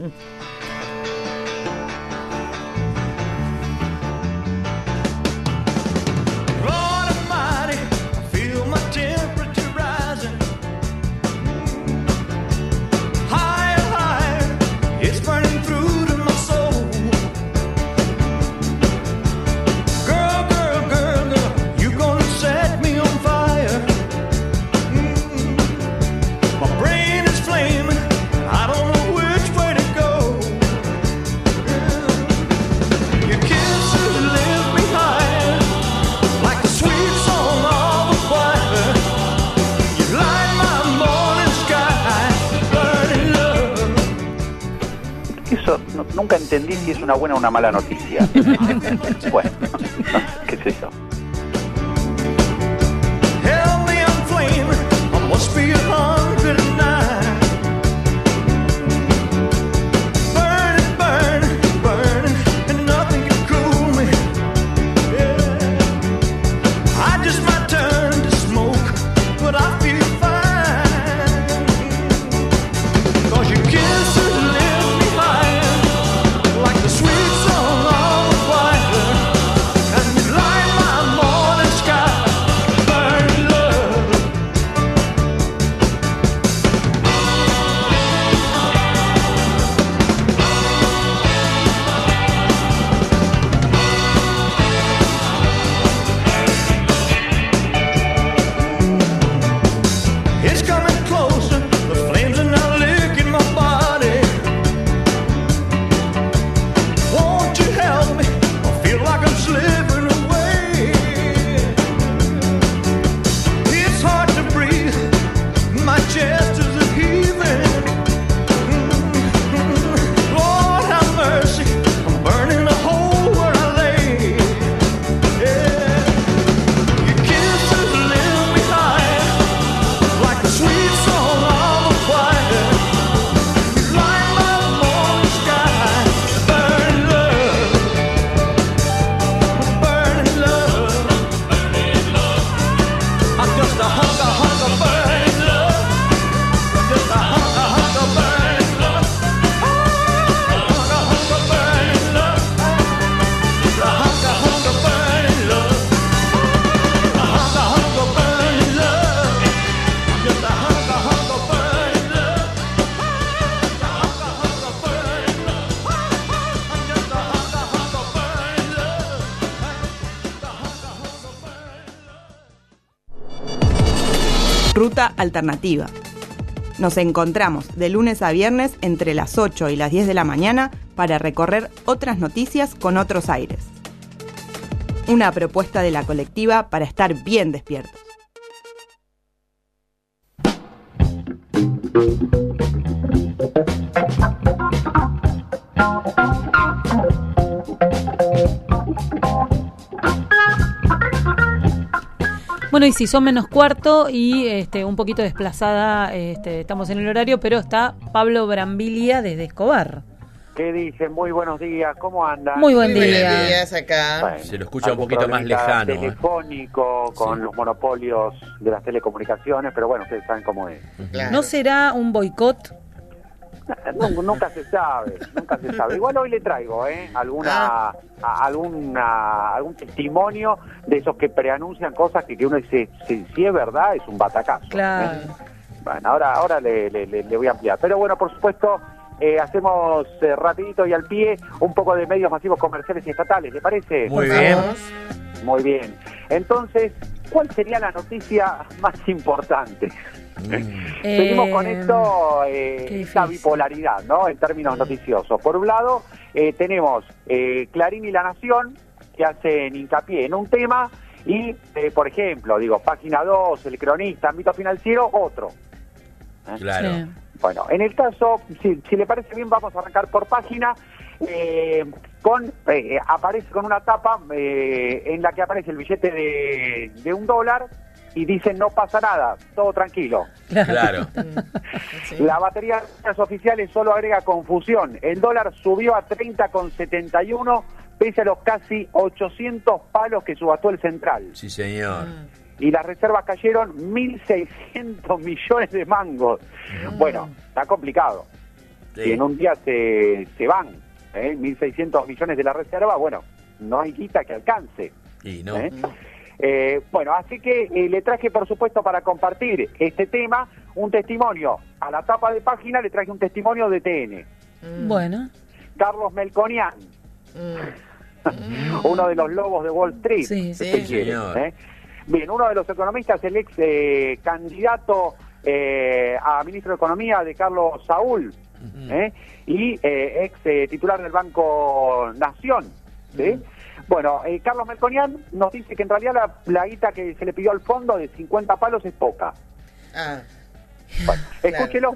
Nunca entendí si es una buena o una mala noticia. Bueno, qué sé yo. Ruta alternativa. Nos encontramos de lunes a viernes entre las 8 y las 10 de la mañana para recorrer otras noticias con otros aires. Una propuesta de la colectiva para estar bien despiertos. Bueno, y si son menos cuarto y un poquito desplazada, estamos en el horario, pero está Pablo Brambilia desde Escobar. ¿Qué dicen? Muy buenos días, ¿cómo andan? Muy buen día. Buenos días acá. Bueno, se lo escucha un poquito más lejano. Telefónico, con los monopolios de las telecomunicaciones, pero bueno, ustedes saben cómo es. Claro. ¿No será un boicot? Nunca se sabe, nunca se sabe. Igual hoy le traigo algún testimonio de esos que preanuncian cosas que uno dice, si es verdad, es un batacazo. Claro. Bueno, ahora le voy a ampliar. Pero bueno, por supuesto, hacemos rapidito y al pie un poco de medios masivos comerciales y estatales, ¿le parece? Muy bien. Muy bien. Entonces, ¿cuál sería la noticia más importante? Seguimos con esta bipolaridad, ¿no? En términos noticiosos. Por un lado, tenemos Clarín y La Nación, que hacen hincapié en un tema, y, por ejemplo, Página 2, El Cronista, Ámbito Financiero, otro. Claro. Sí. Bueno, en el caso, si le parece bien, vamos a arrancar por página. Aparece con una tapa en la que aparece el billete de $1 y dicen no pasa nada, todo tranquilo. Claro. La batería de las oficiales solo agrega confusión. El dólar subió a 30,71 pese a los casi 800 palos que subastó el central. Sí, señor. Y las reservas cayeron 1.600 millones de mangos. Bueno, está complicado. Sí. Si en un día se van 1.600 millones de la reserva, bueno, no hay guita que alcance. Y no. Bueno, así que le traje, por supuesto, para compartir este tema, un testimonio. A la tapa de página le traje un testimonio de TN. Bueno. Carlos Melconian. Uno de los lobos de Wall Street. Sí, si quiere, Bien, uno de los economistas, el ex candidato a ministro de Economía de Carlos Saúl, y ex titular del Banco Nación. Bueno, Carlos Melconian nos dice que en realidad la guita que se le pidió al fondo de 50 palos es poca. Bueno, escúchelo.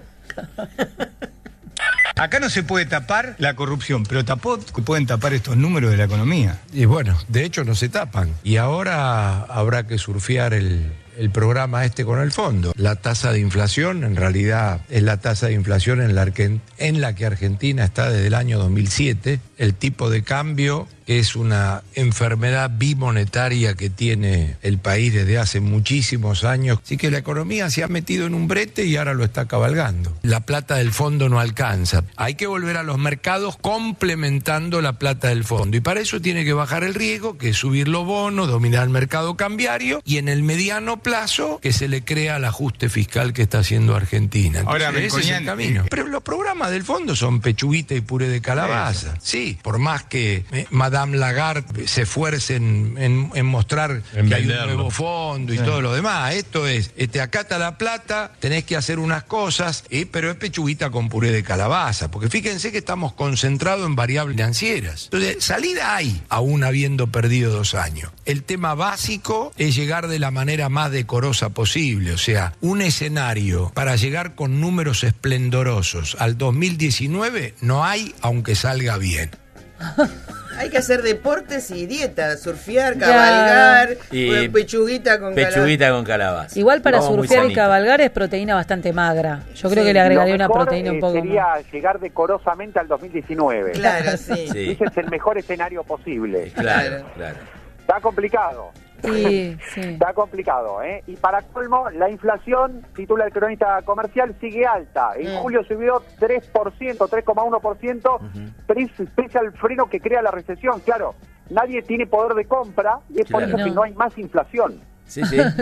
Acá no se puede tapar la corrupción, pero pueden tapar estos números de la economía. Y bueno, de hecho no se tapan. Y ahora habrá que surfear el programa con el fondo. La tasa de inflación, en realidad, es la tasa de inflación en la que Argentina está desde el año 2007. El tipo de cambio es una enfermedad bimonetaria que tiene el país desde hace muchísimos años. Así que la economía se ha metido en un brete y ahora lo está cabalgando. La plata del fondo no alcanza. Hay que volver a los mercados complementando la plata del fondo. Y para eso tiene que bajar el riesgo, que es subir los bonos, dominar el mercado cambiario y en el mediano plazo que se le crea el ajuste fiscal que está haciendo Argentina. Entonces, ahora, ese es el camino. Pero los programas del fondo son pechuguita y puré de calabaza. Sí, por más que Madame Lagarde se esfuerce en mostrar que hay un nuevo fondo y todo lo demás. Esto es, acá está la plata, tenés que hacer unas cosas, pero es pechuguita con puré de calabaza, porque fíjense que estamos concentrados en variables financieras. Entonces, salida hay, aún habiendo perdido 2 años. El tema básico es llegar de la manera más decorosa posible, o sea, un escenario para llegar con números esplendorosos al 2019 no hay, aunque salga bien. Hay que hacer deportes y dieta, surfear, cabalgar, y pechuguita con calabaza. Igual para surfear y cabalgar es proteína bastante magra. Yo creo que le agregaría una proteína un poco sería más. Llegar decorosamente al 2019. Claro, sí. Ese es el mejor escenario posible. Claro. Está complicado. Sí. Está complicado, Y para colmo, la inflación, titula el Cronista Comercial, sigue alta. En julio subió 3,1%, pese al freno que crea la recesión. Claro, nadie tiene poder de compra y es por eso que no hay más inflación. Sí.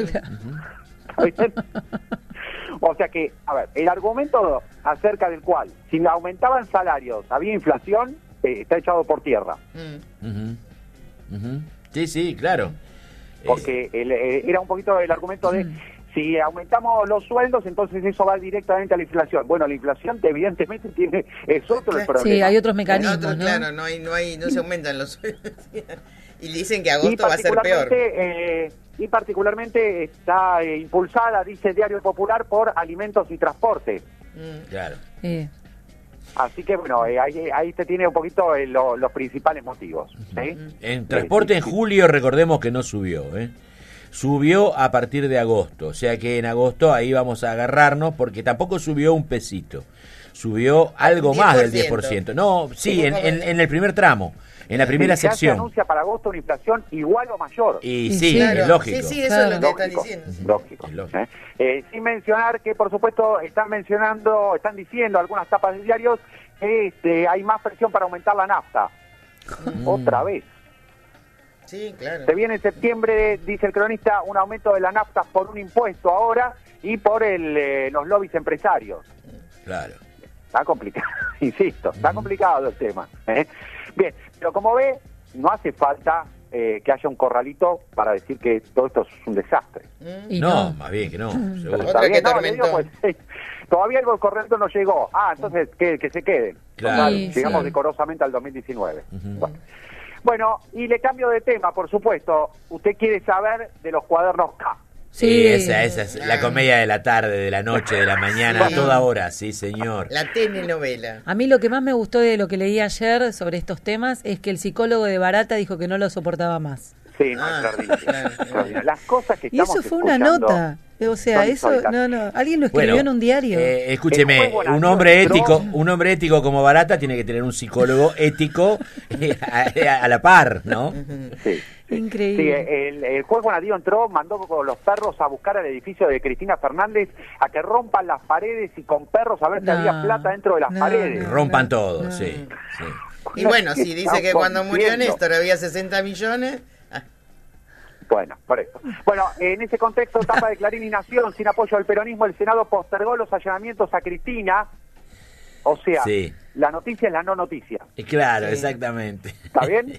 O sea que, a ver, el argumento acerca del cual, si aumentaban salarios, había inflación, está echado por tierra. Sí, claro. Porque era un poquito el argumento de si aumentamos los sueldos, entonces eso va directamente a la inflación. Bueno, la inflación evidentemente es otro el problema. Sí, hay otros mecanismos, ¿no? Claro, no se aumentan los sueldos. Y dicen que agosto va a ser peor. Y particularmente está impulsada, dice el Diario Popular, por alimentos y transporte. Claro. Así que bueno, ahí se tiene un poquito los principales motivos. ¿sí? En transporte en julio, recordemos que no subió, subió a partir de agosto, o sea que en agosto ahí vamos a agarrarnos, porque tampoco subió un pesito, subió algo más del 10%. No, sí, en el primer tramo, en la primera sección. Se anuncia para agosto una inflación igual o mayor. Y sí, claro, es lógico. Sí, eso es lo que están diciendo. Lógico. Sin mencionar que, por supuesto, están diciendo algunas tapas de diarios que hay más presión para aumentar la nafta. Otra vez. Sí, claro. Se viene en septiembre, dice el cronista, un aumento de la nafta por un impuesto ahora y por los lobbies empresarios. Claro. Está complicado, insisto, está complicado el tema. Bien, pero como ve, no hace falta que haya un corralito para decir que todo esto es un desastre. No, más bien que no. Está bien, le digo, pues, todavía el corralito no llegó. Entonces que se quede. Claro. Llegamos decorosamente al 2019. Bueno, y le cambio de tema, por supuesto. Usted quiere saber de los cuadernos K. Sí, esa es la comedia de la tarde, de la noche, de la mañana, a toda hora, sí, señor. La telenovela. A mí lo que más me gustó de lo que leí ayer sobre estos temas es que el psicólogo de Barata dijo que no lo soportaba más. Sí, no, extraordinario. Las cosas que estamos escuchando... Y eso fue una nota. O sea, eso, alguien lo escribió en un diario. Escúcheme, un hombre ético como Barata tiene que tener un psicólogo ético a la par, ¿no? Sí. Increíble. Sí, el juez Bonadío entró, mandó con los perros a buscar al edificio de Cristina Fernández a que rompan las paredes y con perros a ver si había plata dentro de las paredes. Rompan todo, sí. Y bueno, si dice que cuando murió Néstor había 60 millones... Bueno, por eso. Bueno, en ese contexto, tapa de Clarín y Nación, sin apoyo del peronismo, el Senado postergó los allanamientos a Cristina. O sea, la noticia es la no noticia. Claro, exactamente. ¿Está bien?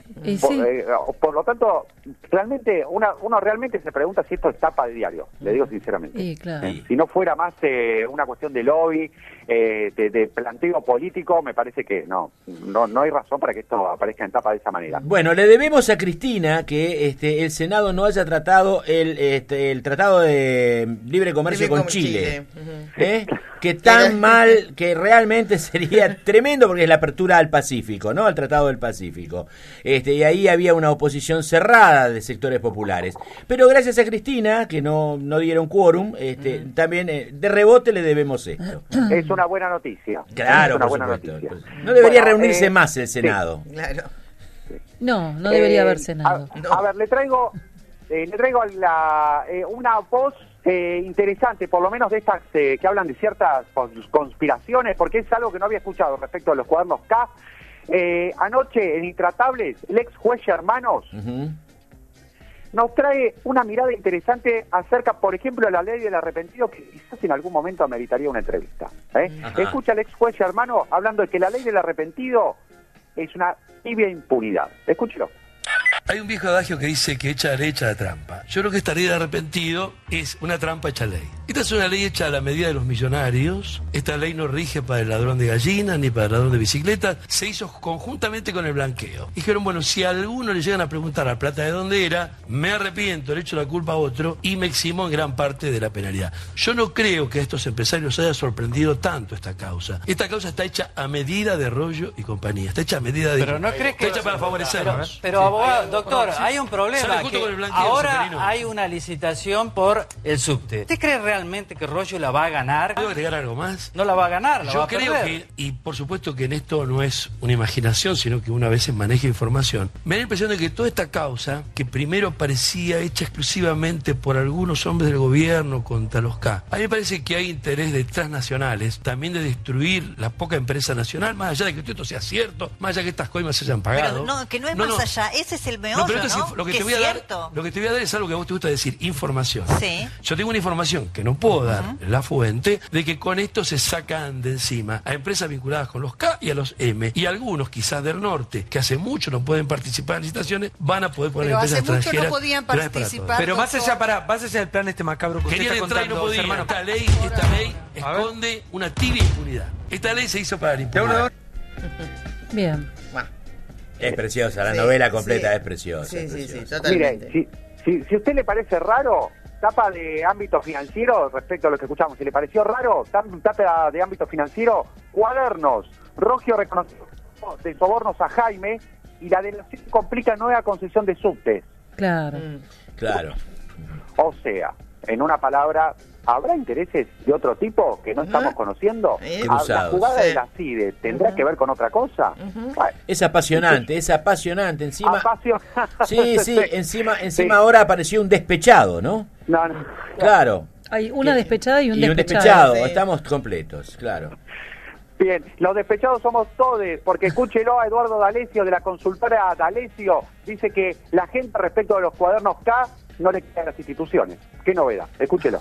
Por lo tanto, realmente uno realmente se pregunta si esto es tapa de diario, le digo sinceramente. Claro. Si no fuera más una cuestión de lobby, de planteo político, me parece que no hay razón para que esto aparezca en tapa de esa manera. Bueno, le debemos a Cristina que el Senado no haya tratado el Tratado de Libre Comercio con Chile. Que tan mal, que realmente sería tremendo, porque es la apertura al Pacífico, ¿no? Al Tratado del Pacífico. Y ahí había una oposición cerrada de sectores populares. Pero gracias a Cristina, que no dieron quórum, también de rebote le debemos esto. Es una buena noticia. Claro, es una por buena supuesto. noticia. No debería reunirse más el Senado. Sí, claro. No debería haber Senado. A ver, le traigo una voz interesante, por lo menos de estas que hablan de ciertas conspiraciones, porque es algo que no había escuchado respecto a los cuadernos K. Anoche en Intratables, el ex juez Hermanos nos trae una mirada interesante acerca, por ejemplo, de la ley del arrepentido, que quizás en algún momento ameritaría una entrevista. Escucha al ex juez Hermano hablando de que la ley del arrepentido es una tibia impunidad. Escúchelo. Hay un viejo adagio que dice que hecha ley, hecha la trampa. Yo creo que esta ley de arrepentido es una trampa hecha ley. Esta es una ley hecha a la medida de los millonarios. Esta ley no rige para el ladrón de gallinas ni para el ladrón de bicicletas. Se hizo conjuntamente con el blanqueo. Dijeron, bueno, si a alguno le llegan a preguntar la plata de dónde era, me arrepiento, le echo la culpa a otro y me eximo en gran parte de la penalidad. Yo no creo que a estos empresarios haya sorprendido tanto esta causa. Esta causa está hecha a medida de Rollo y compañía. Está hecha a medida de... Pero no crees que... Está hecha para favorecernos. Pero abogado... Doctor, hay un problema, que ahora hay una licitación por el subte. ¿Usted cree realmente que Rollo la va a ganar? ¿Puedo agregar algo más? No la va a ganar, la va a perder. Yo creo que, y por supuesto que en esto no es una imaginación, sino que una vez maneja información, me da la impresión de que toda esta causa, que primero parecía hecha exclusivamente por algunos hombres del gobierno contra los K, a mí me parece que hay interés de transnacionales, también de destruir la poca empresa nacional, más allá de que esto sea cierto, más allá de que estas coimas se hayan pagado. Pero que no es más allá, ese es el meollo, lo que te voy a dar es algo que a vos te gusta decir, información. Sí. Yo tengo una información que no puedo dar la fuente, de que con esto se sacan de encima a empresas vinculadas con los K y a los M. Y algunos, quizás del norte, que hace mucho no pueden participar en licitaciones, van a poder poner empresas extranjeras. Pero hace mucho no podían participar. Pero más allá del plan macabro que querían usted está entrar y no contando, podían. hermano. Esta ley esconde una tibia impunidad. Esta ley se hizo para la impunidad. Bien. Es preciosa, la novela completa es preciosa. Sí, totalmente. Mire, si a usted le parece raro, tapa de ámbito financiero, respecto a lo que escuchamos, si le pareció raro, tapa de ámbito financiero, cuadernos, Rogio reconoció de sobornos a Jaime y la delación complica nueva concesión de subtes. Claro. Claro. O sea, en una palabra, ¿habrá intereses de otro tipo que no estamos conociendo? La jugada de la CIDE tendrá que ver con otra cosa. Bueno, es apasionante encima. Sí, encima ahora apareció un despechado, ¿no? No. Claro. Hay una despechada y un despechado. despechado. Sí. Estamos completos, claro. Bien, los despechados somos todos, porque escúchelo a Eduardo D'Alessio de la consultora D'Alessio, dice que la gente respecto de los cuadernos K no le queda a las instituciones. Qué novedad, escúchelo.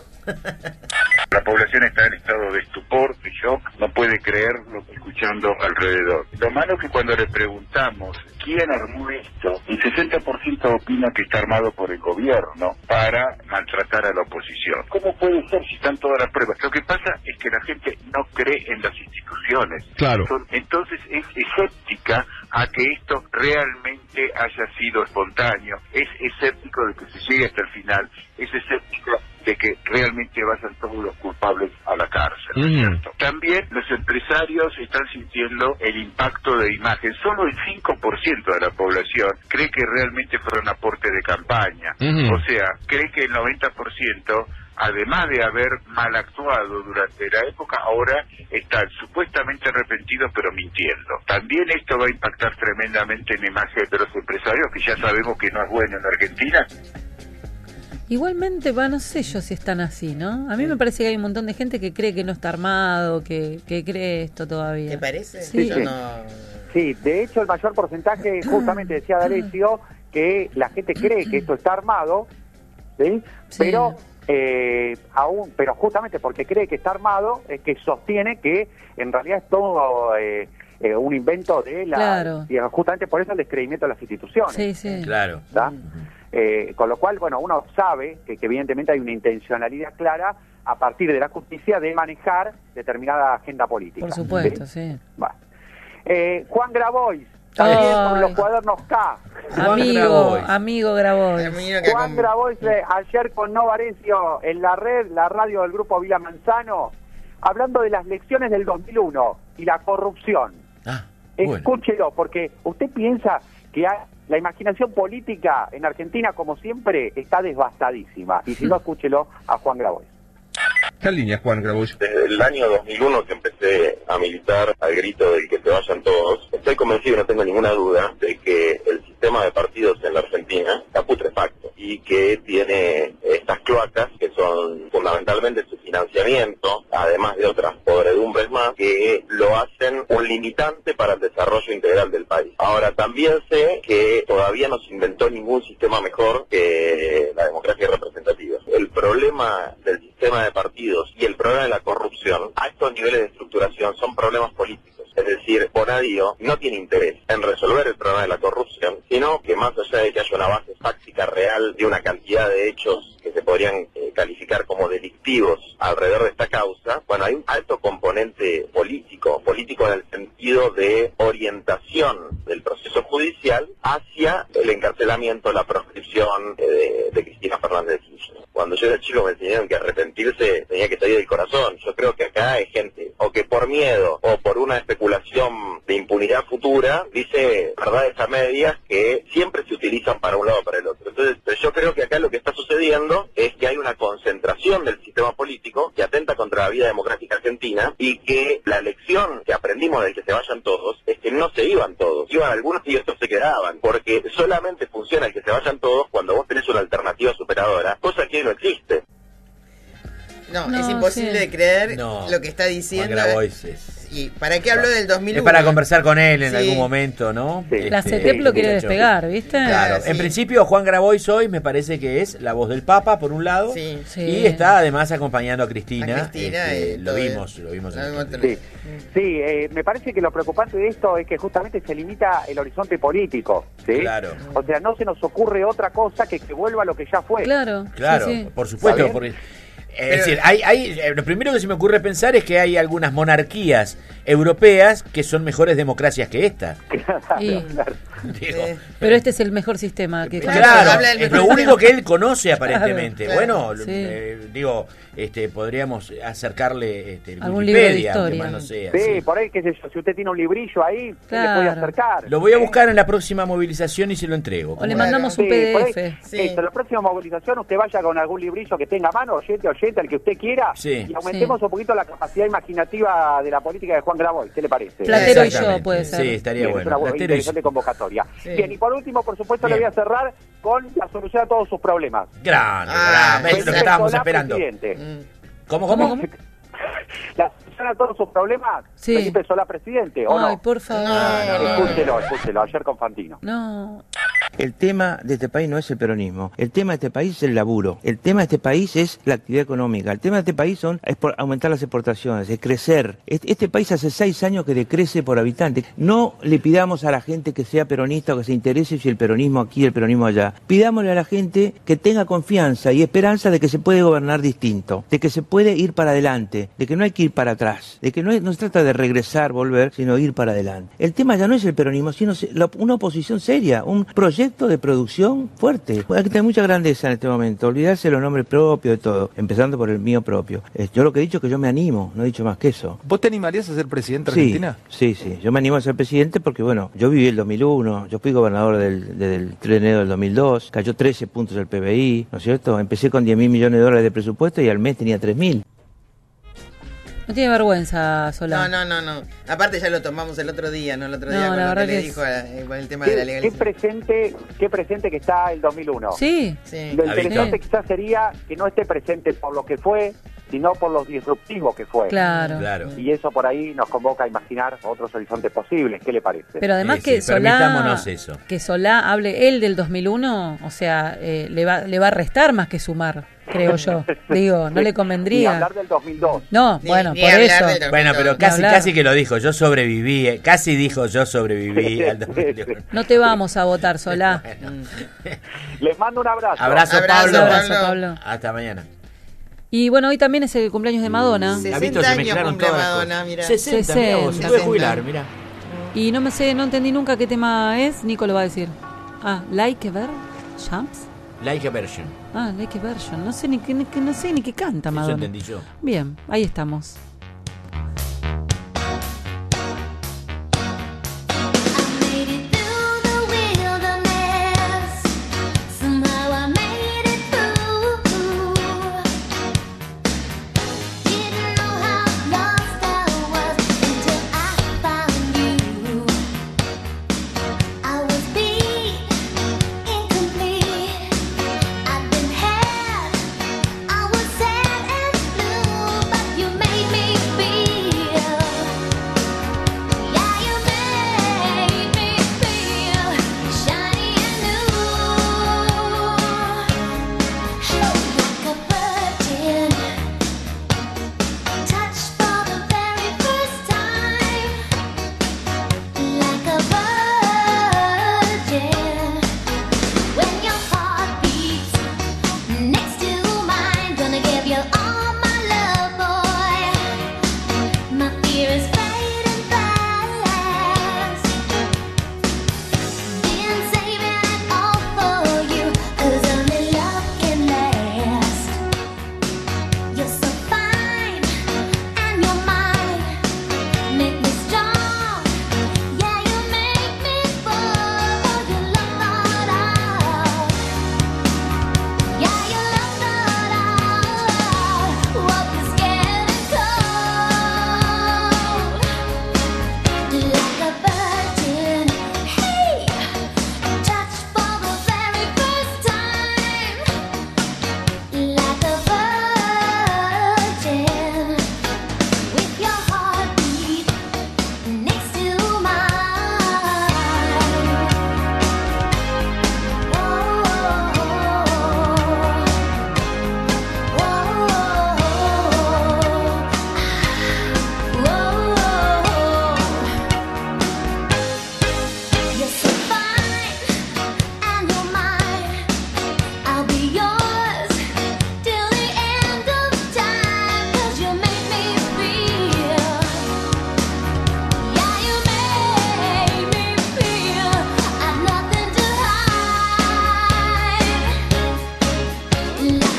La población está en estado de estupor, de shock, no puede creer lo que escuchando alrededor. Lo malo es que cuando le preguntamos quién armó esto, el 60% opina que está armado por el gobierno para maltratar a la oposición. ¿Cómo puede ser si están todas las pruebas? Lo que pasa es que la gente no cree en las instituciones. Claro. Entonces es escéptica a que esto realmente haya sido espontáneo, es escéptico de que se llegue hasta el final, es escéptico de que realmente vayan todos los culpables a la cárcel, ¿no es cierto? También los empresarios están sintiendo el impacto de imagen. Solo el 5% de la población cree que realmente fueron aporte de campaña. O sea, cree que el 90%, además de haber mal actuado durante la época, ahora están supuestamente arrepentidos pero mintiendo. También esto va a impactar tremendamente en la imagen de los empresarios, que ya sabemos que no es bueno en Argentina. Igualmente, no sé yo si están así, ¿no? A mí me parece que hay un montón de gente que cree que no está armado, que cree esto todavía. ¿Te parece? Sí. Sí, de hecho el mayor porcentaje, justamente decía D'Alessio, que la gente cree que esto está armado, ¿sí? Pero pero justamente porque cree que está armado, es que sostiene que en realidad es todo un invento de y justamente por eso el descreimiento de las instituciones. Sí. Claro. Con lo cual, bueno, uno sabe que evidentemente hay una intencionalidad clara a partir de la justicia de manejar determinada agenda política. Por supuesto, sí. Juan Grabois, también con los cuadernos K. Amigo Grabois. Juan Grabois ayer con Novarecio en la radio del Grupo Vila Manzano, hablando de las lecciones del 2001 y la corrupción. Escúchelo, porque usted piensa que la imaginación política en Argentina, como siempre, está devastadísima. Y si no, escúchelo a Juan Grabois. ¿Qué línea, Juan Grabois? Desde el año 2001 que empecé a militar al grito del que se vayan todos, estoy convencido y no tengo ninguna duda de que el sistema de partidos en la Argentina está putrefacto y que tiene estas cloacas que son fundamentalmente su financiamiento, además de otras podredumbres más, que lo hacen un limitante para el desarrollo integral del país. Ahora, también sé que todavía no se inventó ningún sistema mejor que la democracia representativa. El problema del sistema de partidos y el problema de la corrupción a estos niveles de estructuración son problemas políticos. Es decir, Bonadío no tiene interés en resolver el problema de la corrupción, sino que más allá de que haya una base fáctica real de una cantidad de hechos que se podrían calificar como delictivos alrededor de esta causa, bueno, hay un alto componente político en el sentido de orientación del proceso judicial hacia el encarcelamiento, la proscripción de Cristina Fernández de Kirchner. Cuando yo era chico me enseñaron que arrepentirse tenía que salir del corazón. Yo creo que acá hay gente, o que por miedo, o por una especulación de impunidad futura, dice verdades a medias que siempre se utilizan para un lado o para el otro. Entonces, yo creo que acá lo que está sucediendo es que hay una concentración del sistema político que atenta contra la vida democrática argentina y que la lección que aprendimos del que se vayan todos es que no se iban todos, iban algunos y otros se quedaban, porque solamente funciona el que se vayan todos cuando vos tenés una alternativa superadora, cosa que no existe. No, es imposible de creer lo que está diciendo. Juan Grabois es ¿Y para qué habló del 2001? Es para conversar con él en algún momento, ¿no? La CETEP lo quiere despegar, ¿viste? Claro. En principio, Juan Grabois hoy me parece que es la voz del Papa, por un lado, y está además acompañando a Cristina. Lo vimos en Sí, me parece que lo preocupante de esto es que justamente se limita el horizonte político, ¿sí? Claro. O sea, no se nos ocurre otra cosa que vuelva a lo que ya fue. Claro, por supuesto. Es decir, lo primero que se me ocurre pensar es que hay algunas monarquías europeas que son mejores democracias que esta. Pero este es el mejor sistema. Claro, es lo único que él conoce aparentemente. Claro, bueno, podríamos acercarle algún libro de Wikipedia, historia. Más no sea, sí, por ahí, qué sé yo, si usted tiene un librillo ahí, le puede acercar. Lo voy a buscar en la próxima movilización y se lo entrego. O le mandamos un PDF. En la próxima movilización usted vaya con algún librillo que tenga a mano, oyente, el que usted quiera, y aumentemos un poquito la capacidad imaginativa de la política de Juan Grabois. ¿Qué le parece? Platero y yo, puede ser. Sí, estaría bueno. Es una interesante convocatoria. Sí. Bien, y por último, por supuesto, le voy a cerrar con la solución a todos sus problemas. Grande, es lo que estábamos esperando. ¿Cómo? La solución a todos sus problemas, Felipe Solá presidente, ¿o no? Ay, por favor. Escúchelo, ayer con Fantino. No. El tema de este país no es el peronismo. El tema de este país es el laburo. El tema de este país es la actividad económica. El tema de este país es por aumentar las exportaciones, es crecer. Este país hace 6 años que decrece por habitante. No le pidamos a la gente que sea peronista o que se interese si el peronismo aquí y el peronismo allá. Pidámosle a la gente que tenga confianza y esperanza de que se puede gobernar distinto, de que se puede ir para adelante, de que no hay que ir para atrás, de que no se trata de regresar, volver, sino ir para adelante. El tema ya no es el peronismo, sino una oposición seria, un proyecto de producción fuerte. Hay que tener mucha grandeza en este momento, olvidarse los nombres propios de todo, empezando por el mío propio. Yo lo que he dicho es que yo me animo, no he dicho más que eso. ¿Vos te animarías a ser presidente de Argentina? Sí, yo me animo a ser presidente porque, bueno, yo viví el 2001, yo fui gobernador desde el 3 de enero del 2002, cayó 13 puntos el PBI, ¿no es cierto? Empecé con $10.000 millones de presupuesto y al mes tenía 3.000. No tiene vergüenza, Solá. No. Aparte ya lo tomamos el otro día, ¿no? El otro día con lo que le dijo con el tema de la legalización. Qué presente que está el 2001. Sí. Lo interesante quizás sería que no esté presente por lo que fue, sino por lo disruptivo que fue. Claro. Y eso por ahí nos convoca a imaginar otros horizontes posibles. ¿Qué le parece? Pero además que Solá hable él del 2001, o sea, le va a restar más que sumar, creo yo. Digo, no le convendría. Ni hablar del 2002. No, bueno, por eso. Bueno, pero casi que lo dijo, yo sobreviví, casi dijo yo sobreviví al 2001. No te vamos a votar, Solá. Les mando un abrazo. Abrazo, Pablo. Hasta mañana. Y bueno, hoy también es el cumpleaños de Madonna. 60 años cumple Madonna, mira. 60, mirá, se puede jubilar, mirá. Y no entendí nunca qué tema es, Nico lo va a decir. Like a Version. Like a Version. Like a Version. No sé ni qué canta Madonna. Eso entendí yo. Bien, ahí estamos. You made me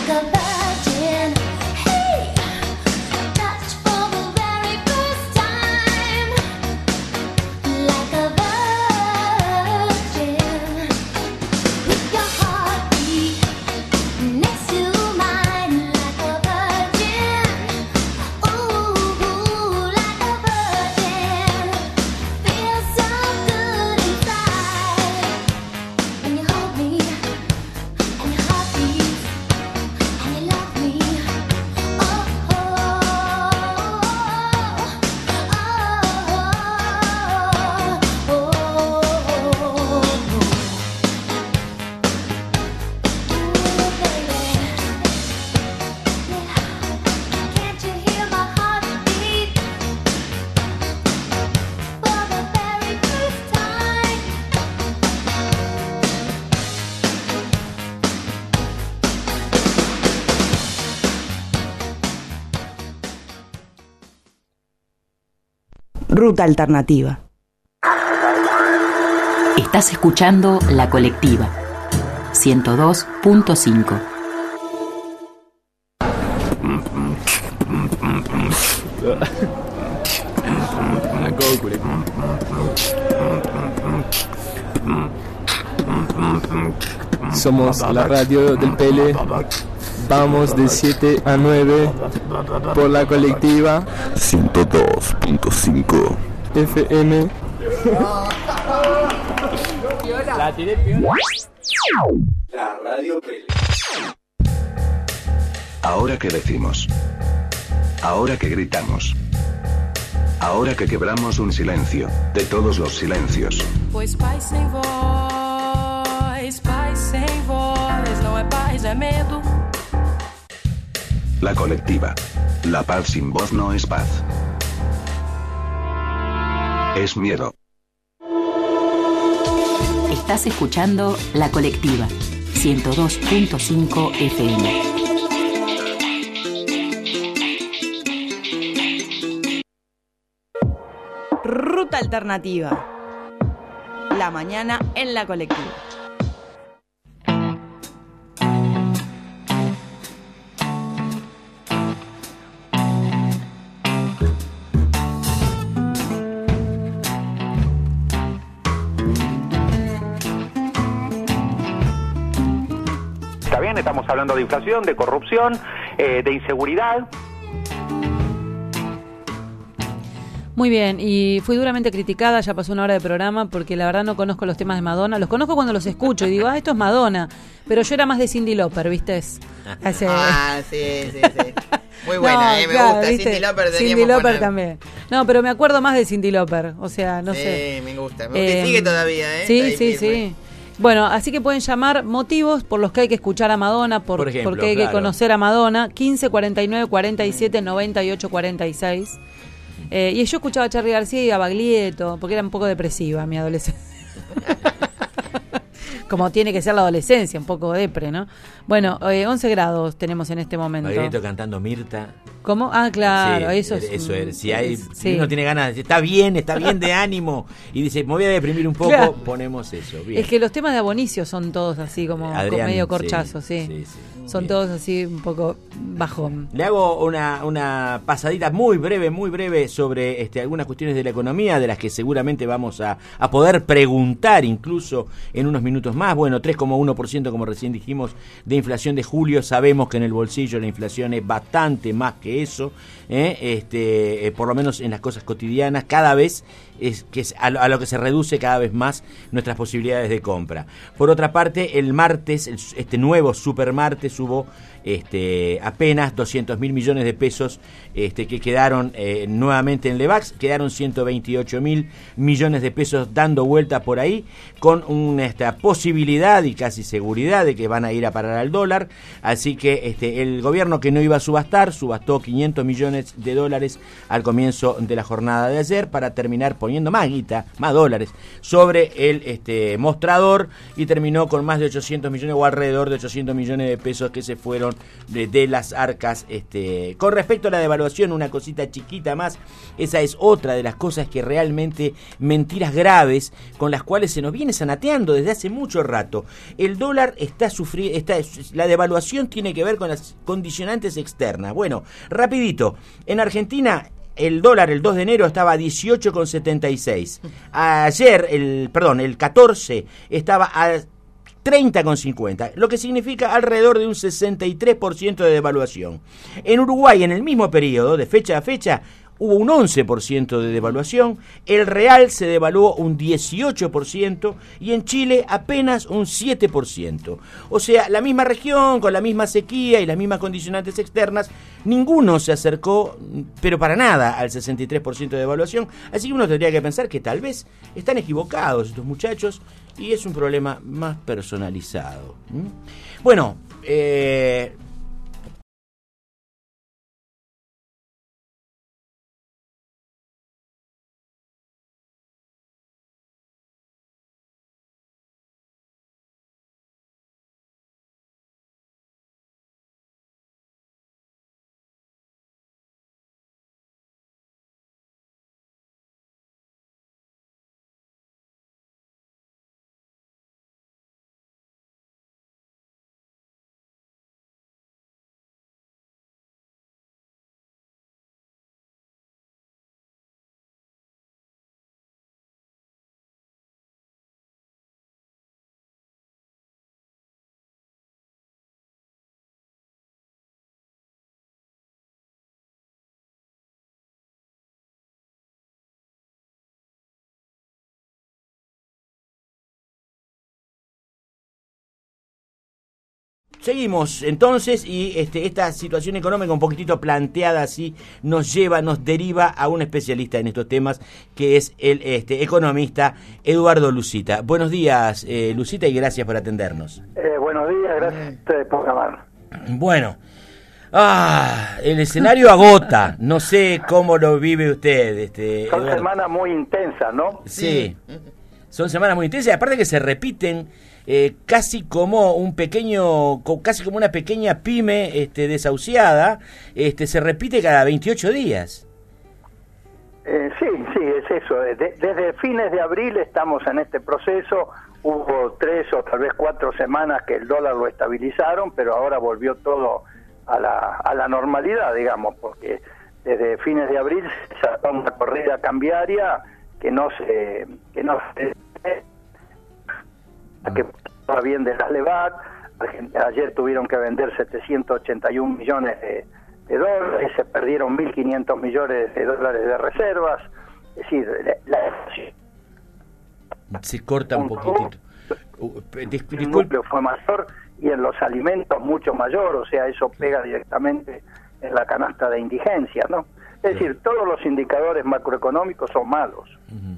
Ruta Alternativa. Estás escuchando La Colectiva 102.5. Somos la radio del Pele. Vamos de 7 a 9 por La Colectiva 102.5 FM. La tiré piola. La radio Pele. Ahora que decimos. Ahora que gritamos. Ahora que quebramos un silencio, de todos los silencios. Pois paz sem voz, não é paz, é medo. La Colectiva. La paz sin voz no es paz. Es miedo. Estás escuchando La Colectiva 102.5 FM. Ruta Alternativa. La mañana en La Colectiva. Está bien, estamos hablando de inflación, de corrupción, de inseguridad. Muy bien, y fui duramente criticada, ya pasó una hora de programa, porque la verdad no conozco los temas de Madonna. Los conozco cuando los escucho y digo, esto es Madonna. Pero yo era más de Cyndi Lauper, ¿viste? Sí. Muy buena, me gusta. ¿viste? Cyndi Lauper Cyndi Lauper también. No, pero me acuerdo más de Cyndi Lauper, o sea, no sé. Sí, me gusta. Sigue todavía, ¿eh? Sí. Bueno, así que pueden llamar motivos por los que hay que escuchar a Madonna, por ejemplo, porque hay que conocer a Madonna. 15 49 47 98 46. Y yo escuchaba a Charly García y a Baglietto, porque era un poco depresiva mi adolescencia. Como tiene que ser la adolescencia, un poco depre, ¿no? Bueno, 11 grados tenemos en este momento. Baglietto cantando Mirta. ¿Cómo? Ah, claro, sí, eso es. Si uno tiene ganas, está bien de ánimo, y dice, me voy a deprimir un poco, claro. Ponemos eso. Bien. Es que los temas de Abonicio son todos así como Adrián, medio corchazos, sí. Son bien. Todos así un poco bajón. Le hago una pasadita muy breve sobre algunas cuestiones de la economía, de las que seguramente vamos a poder preguntar incluso en unos minutos más. Bueno, 3,1% como recién dijimos de inflación de julio. Sabemos que en el bolsillo la inflación es bastante más que eso, por lo menos en las cosas cotidianas. Cada vez es a lo que se reduce cada vez más nuestras posibilidades de compra. Por otra parte, el martes, este nuevo supermartes, hubo apenas 200.000 millones de pesos que quedaron nuevamente en Levax. Quedaron 128.000 millones de pesos dando vuelta por ahí, con una posibilidad y casi seguridad de que van a ir a parar al dólar. Así que el gobierno, que no iba a subastar, subastó 500 millones de dólares al comienzo de la jornada de ayer, para terminar poniendo más guita, más dólares sobre el mostrador, y terminó con más de 800 millones o alrededor de 800 millones de pesos que se fueron de las arcas. Con respecto a la devaluación, una cosita chiquita más, esa es otra de las cosas que realmente, mentiras graves con las cuales se nos viene zanateando desde hace mucho rato. El dólar está sufriendo, la devaluación tiene que ver con las condicionantes externas. Bueno, rapidito, en Argentina el dólar el 2 de enero estaba a 18,76. Ayer, el 14, estaba a 30,50, lo que significa alrededor de un 63% de devaluación. En Uruguay, en el mismo periodo, de fecha a fecha, hubo un 11% de devaluación, el real se devaluó un 18% y en Chile apenas un 7%. O sea, la misma región, con la misma sequía y las mismas condicionantes externas, ninguno se acercó, pero para nada, al 63% de devaluación. Así que uno tendría que pensar que tal vez están equivocados estos muchachos y es un problema más personalizado. Bueno, seguimos entonces y esta situación económica un poquitito planteada así nos deriva a un especialista en estos temas que es el economista Eduardo Lucita. Buenos días, Lucita, y gracias por atendernos. Buenos días, gracias a ustedes por llamar. Bueno, el escenario agota, no sé cómo lo vive usted. Son Eduardo. semanas muy intensas, ¿no? Sí, son semanas muy intensas y aparte que se repiten casi como casi como una pequeña pyme desahuciada, se repite cada 28 días. Sí, es eso. Desde fines de abril estamos en este proceso. Hubo 3 o tal vez 4 semanas que el dólar lo estabilizaron, pero ahora volvió todo a la normalidad, digamos, porque desde fines de abril se sacó una corrida cambiaria que va bien de las LEVAC. Ayer tuvieron que vender 781 millones de dólares, se perdieron 1.500 millones de dólares de reservas. Es decir, se corta un poquitito. El núcleo fue mayor y en los alimentos mucho mayor, o sea, eso pega directamente en la canasta de indigencia, ¿no? Es decir, todos los indicadores macroeconómicos son malos.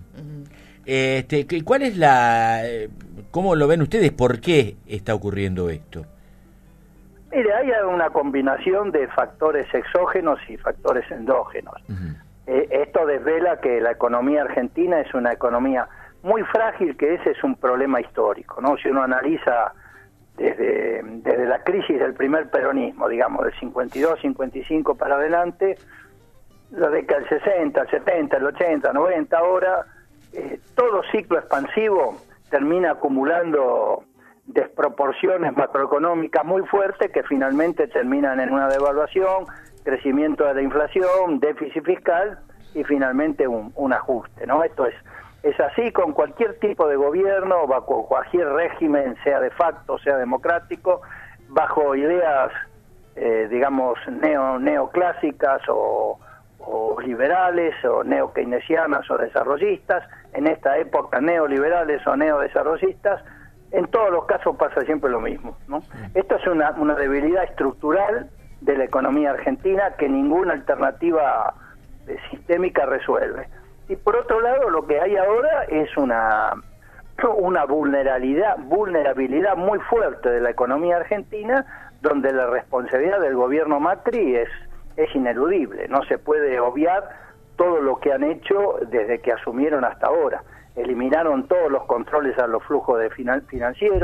¿Cuál es cómo lo ven ustedes? ¿Por qué está ocurriendo esto? Mire, hay una combinación de factores exógenos y factores endógenos. Esto desvela que la economía argentina es una economía muy frágil, que ese es un problema histórico, ¿no? Si uno analiza desde la crisis del primer peronismo, digamos, del 52, 55 para adelante, la década del 60, el 70, el 80, 90, ahora, todo ciclo expansivo termina acumulando desproporciones macroeconómicas muy fuertes que finalmente terminan en una devaluación, crecimiento de la inflación, déficit fiscal y finalmente un ajuste, ¿no? Esto es así con cualquier tipo de gobierno, bajo cualquier régimen, sea de facto, sea democrático, bajo ideas, digamos, neoclásicas o liberales o neo-keynesianas o desarrollistas, en esta época neoliberales o neodesarrollistas. En todos los casos pasa siempre lo mismo, ¿no? Esto es una debilidad estructural de la economía argentina que ninguna alternativa sistémica resuelve. Y por otro lado, lo que hay ahora es una vulnerabilidad muy fuerte de la economía argentina, donde la responsabilidad del gobierno Macri es ineludible. No se puede obviar todo lo que han hecho desde que asumieron hasta ahora. Eliminaron todos los controles a los flujos financieros,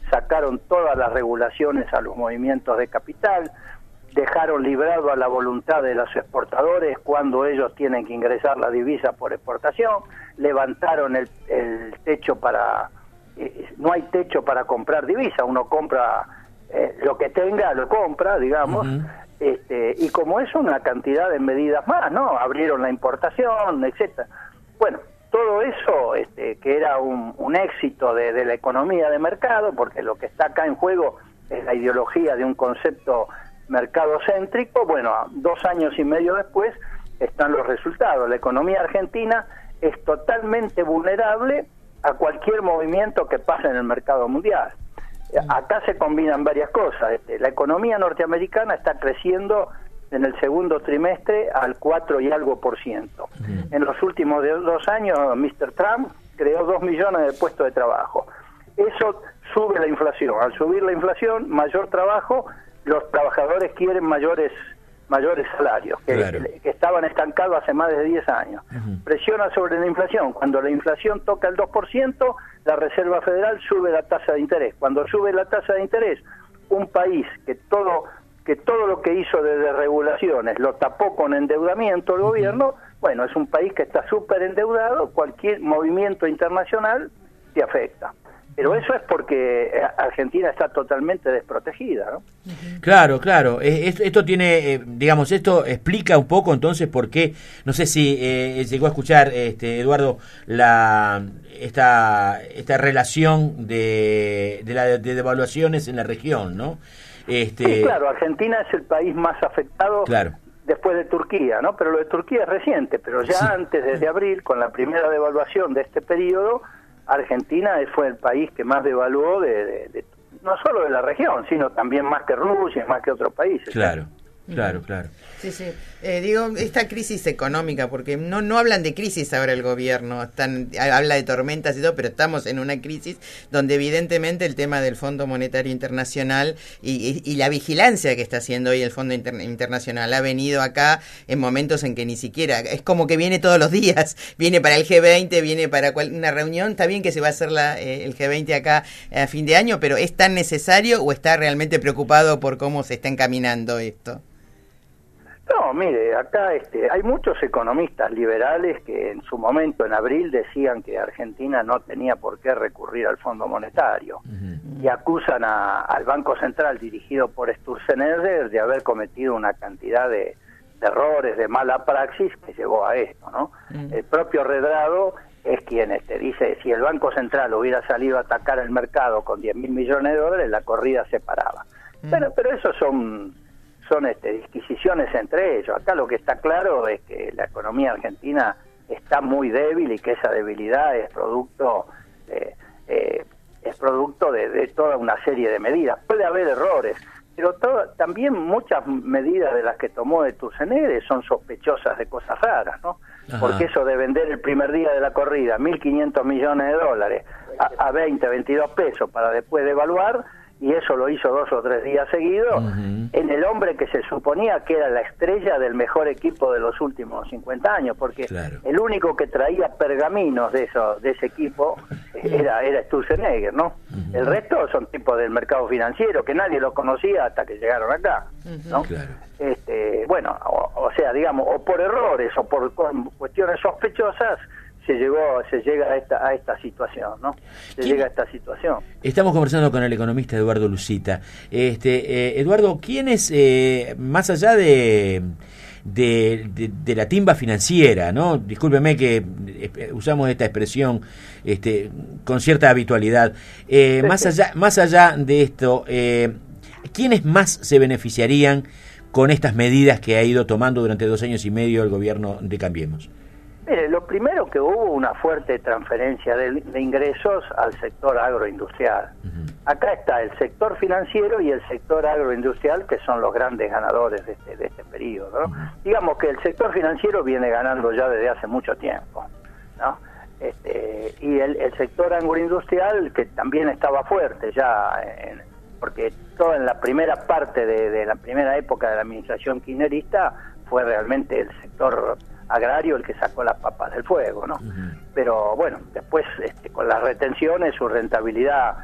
sacaron todas las regulaciones a los movimientos de capital, dejaron librado a la voluntad de los exportadores cuando ellos tienen que ingresar la divisa por exportación, levantaron el techo para... no hay techo para comprar divisa, uno compra lo que tenga, lo compra, digamos, y como es una cantidad de medidas más, ¿no? Abrieron la importación, etcétera. Bueno, todo eso que era un éxito de la economía de mercado, porque lo que está acá en juego es la ideología de un concepto mercadocéntrico. Bueno, 2 años y medio después están los resultados. La economía argentina es totalmente vulnerable a cualquier movimiento que pase en el mercado mundial. Acá se combinan varias cosas. La economía norteamericana está creciendo en el segundo trimestre al 4 y algo %. En los últimos 2 años, Mr. Trump creó 2 millones de puestos de trabajo. Eso sube la inflación. Al subir la inflación, mayor trabajo, los trabajadores quieren mayores salarios, que estaban estancados hace más de 10 años. Presiona sobre la inflación. Cuando la inflación toca el 2%, la Reserva Federal sube la tasa de interés. Cuando sube la tasa de interés, un país que todo lo que hizo de desregulaciones lo tapó con endeudamiento el gobierno, bueno, es un país que está súper endeudado, cualquier movimiento internacional te afecta. Pero eso es porque Argentina está totalmente desprotegida, ¿no? Claro. Esto tiene, digamos, esto explica un poco entonces por qué, no sé si llegó a escuchar, Eduardo, esta relación de devaluaciones en la región, ¿no? Sí, claro, Argentina es el país más afectado después de Turquía, ¿no? Pero lo de Turquía es reciente, pero ya antes, desde abril, con la primera devaluación de este periodo, Argentina fue el país que más devaluó no solo de la región, sino también más que Rusia, más que otros países. Claro. Sí. Digo, esta crisis económica, porque no hablan de crisis ahora el gobierno, habla de tormentas y todo, pero estamos en una crisis donde evidentemente el tema del Fondo Monetario Internacional y la vigilancia que está haciendo hoy el Fondo Internacional ha venido acá en momentos en que ni siquiera, es como que viene todos los días, viene para el G20, viene para una reunión, está bien que se va a hacer el G20 acá a fin de año, pero ¿es tan necesario o está realmente preocupado por cómo se está encaminando esto? No, mire, acá hay muchos economistas liberales que en su momento, en abril, decían que Argentina no tenía por qué recurrir al Fondo Monetario y acusan al Banco Central dirigido por Sturzenegger de haber cometido una cantidad de errores, de mala praxis que llevó a esto, ¿no? El propio Redrado es quien dice, si el Banco Central hubiera salido a atacar el mercado con 10.000 millones de dólares, la corrida se paraba. Pero eso son disquisiciones entre ellos. Acá lo que está claro es que la economía argentina está muy débil y que esa debilidad es producto de toda una serie de medidas. Puede haber errores, pero también muchas medidas de las que tomó Sturzenegger son sospechosas de cosas raras, ¿no? Porque eso de vender el primer día de la corrida 1.500 millones de dólares a 20, 22 pesos para después devaluar, y eso lo hizo 2 o 3 días seguidos, en el hombre que se suponía que era la estrella del mejor equipo de los últimos 50 años, porque el único que traía pergaminos de ese equipo era Sturzenegger, ¿no? El resto son tipos del mercado financiero que nadie los conocía hasta que llegaron acá, ¿no? Bueno, o sea, digamos, o por errores o por cuestiones sospechosas, se llega a esta situación, ¿no? Llega a esta situación. Estamos conversando con el economista Eduardo Lucita. Eduardo, ¿quién es, más allá de la timba financiera, ¿no? Discúlpeme que usamos esta expresión con cierta habitualidad. Más allá de esto, ¿quiénes más se beneficiarían con estas medidas que ha ido tomando durante 2 años y medio el gobierno de Cambiemos? Mire, lo primero que hubo una fuerte transferencia de ingresos al sector agroindustrial. Acá está el sector financiero y el sector agroindustrial, que son los grandes ganadores de este periodo, ¿no? Digamos que el sector financiero viene ganando ya desde hace mucho tiempo, ¿no? Y el sector agroindustrial, que también estaba fuerte ya, porque toda en la primera parte de la primera época de la administración kirchnerista fue realmente el sector agrario el que sacó las papas del fuego, ¿no? Pero bueno, después con las retenciones su rentabilidad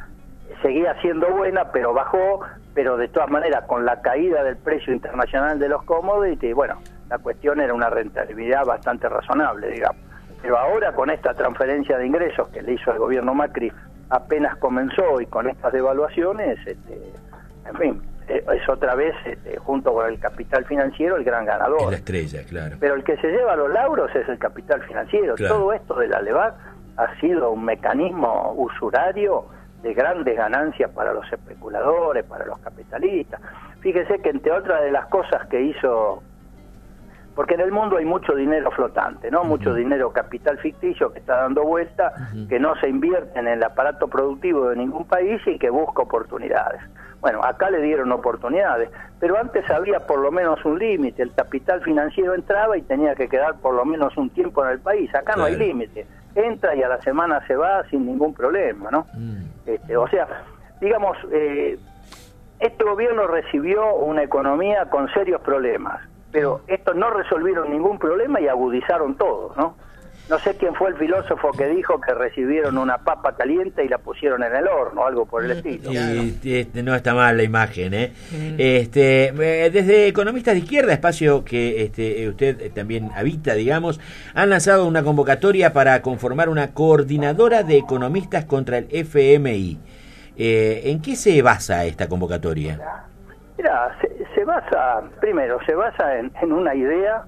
seguía siendo buena, pero bajó, pero de todas maneras con la caída del precio internacional de los commodities, bueno, la cuestión era una rentabilidad bastante razonable, digamos. Pero ahora con esta transferencia de ingresos que le hizo el gobierno Macri apenas comenzó y con estas devaluaciones, en fin, es otra vez, junto con el capital financiero, el gran ganador. Es la estrella, claro. Pero el que se lleva los lauros es el capital financiero. Claro. Todo esto de la LEVAC ha sido un mecanismo usurario de grandes ganancias para los especuladores, para los capitalistas. Fíjese que entre otras de las cosas que hizo, porque en el mundo hay mucho dinero flotante, ¿no? Mucho dinero capital ficticio que está dando vuelta, que no se invierte en el aparato productivo de ningún país y que busca oportunidades. Bueno, acá le dieron oportunidades, pero antes había por lo menos un límite, el capital financiero entraba y tenía que quedar por lo menos un tiempo en el país. Acá no hay límite, entra y a la semana se va sin ningún problema, ¿no? O sea, digamos, este gobierno recibió una economía con serios problemas, pero estos no resolvieron ningún problema y agudizaron todo, ¿no? No sé quién fue el filósofo que dijo que recibieron una papa caliente y la pusieron en el horno, algo por el estilo. Y no está mal la imagen, ¿eh? Desde Economistas de Izquierda, espacio que usted también habita, digamos, han lanzado una convocatoria para conformar una coordinadora de economistas contra el FMI. ¿En qué se basa esta convocatoria? Mira, se basa en una idea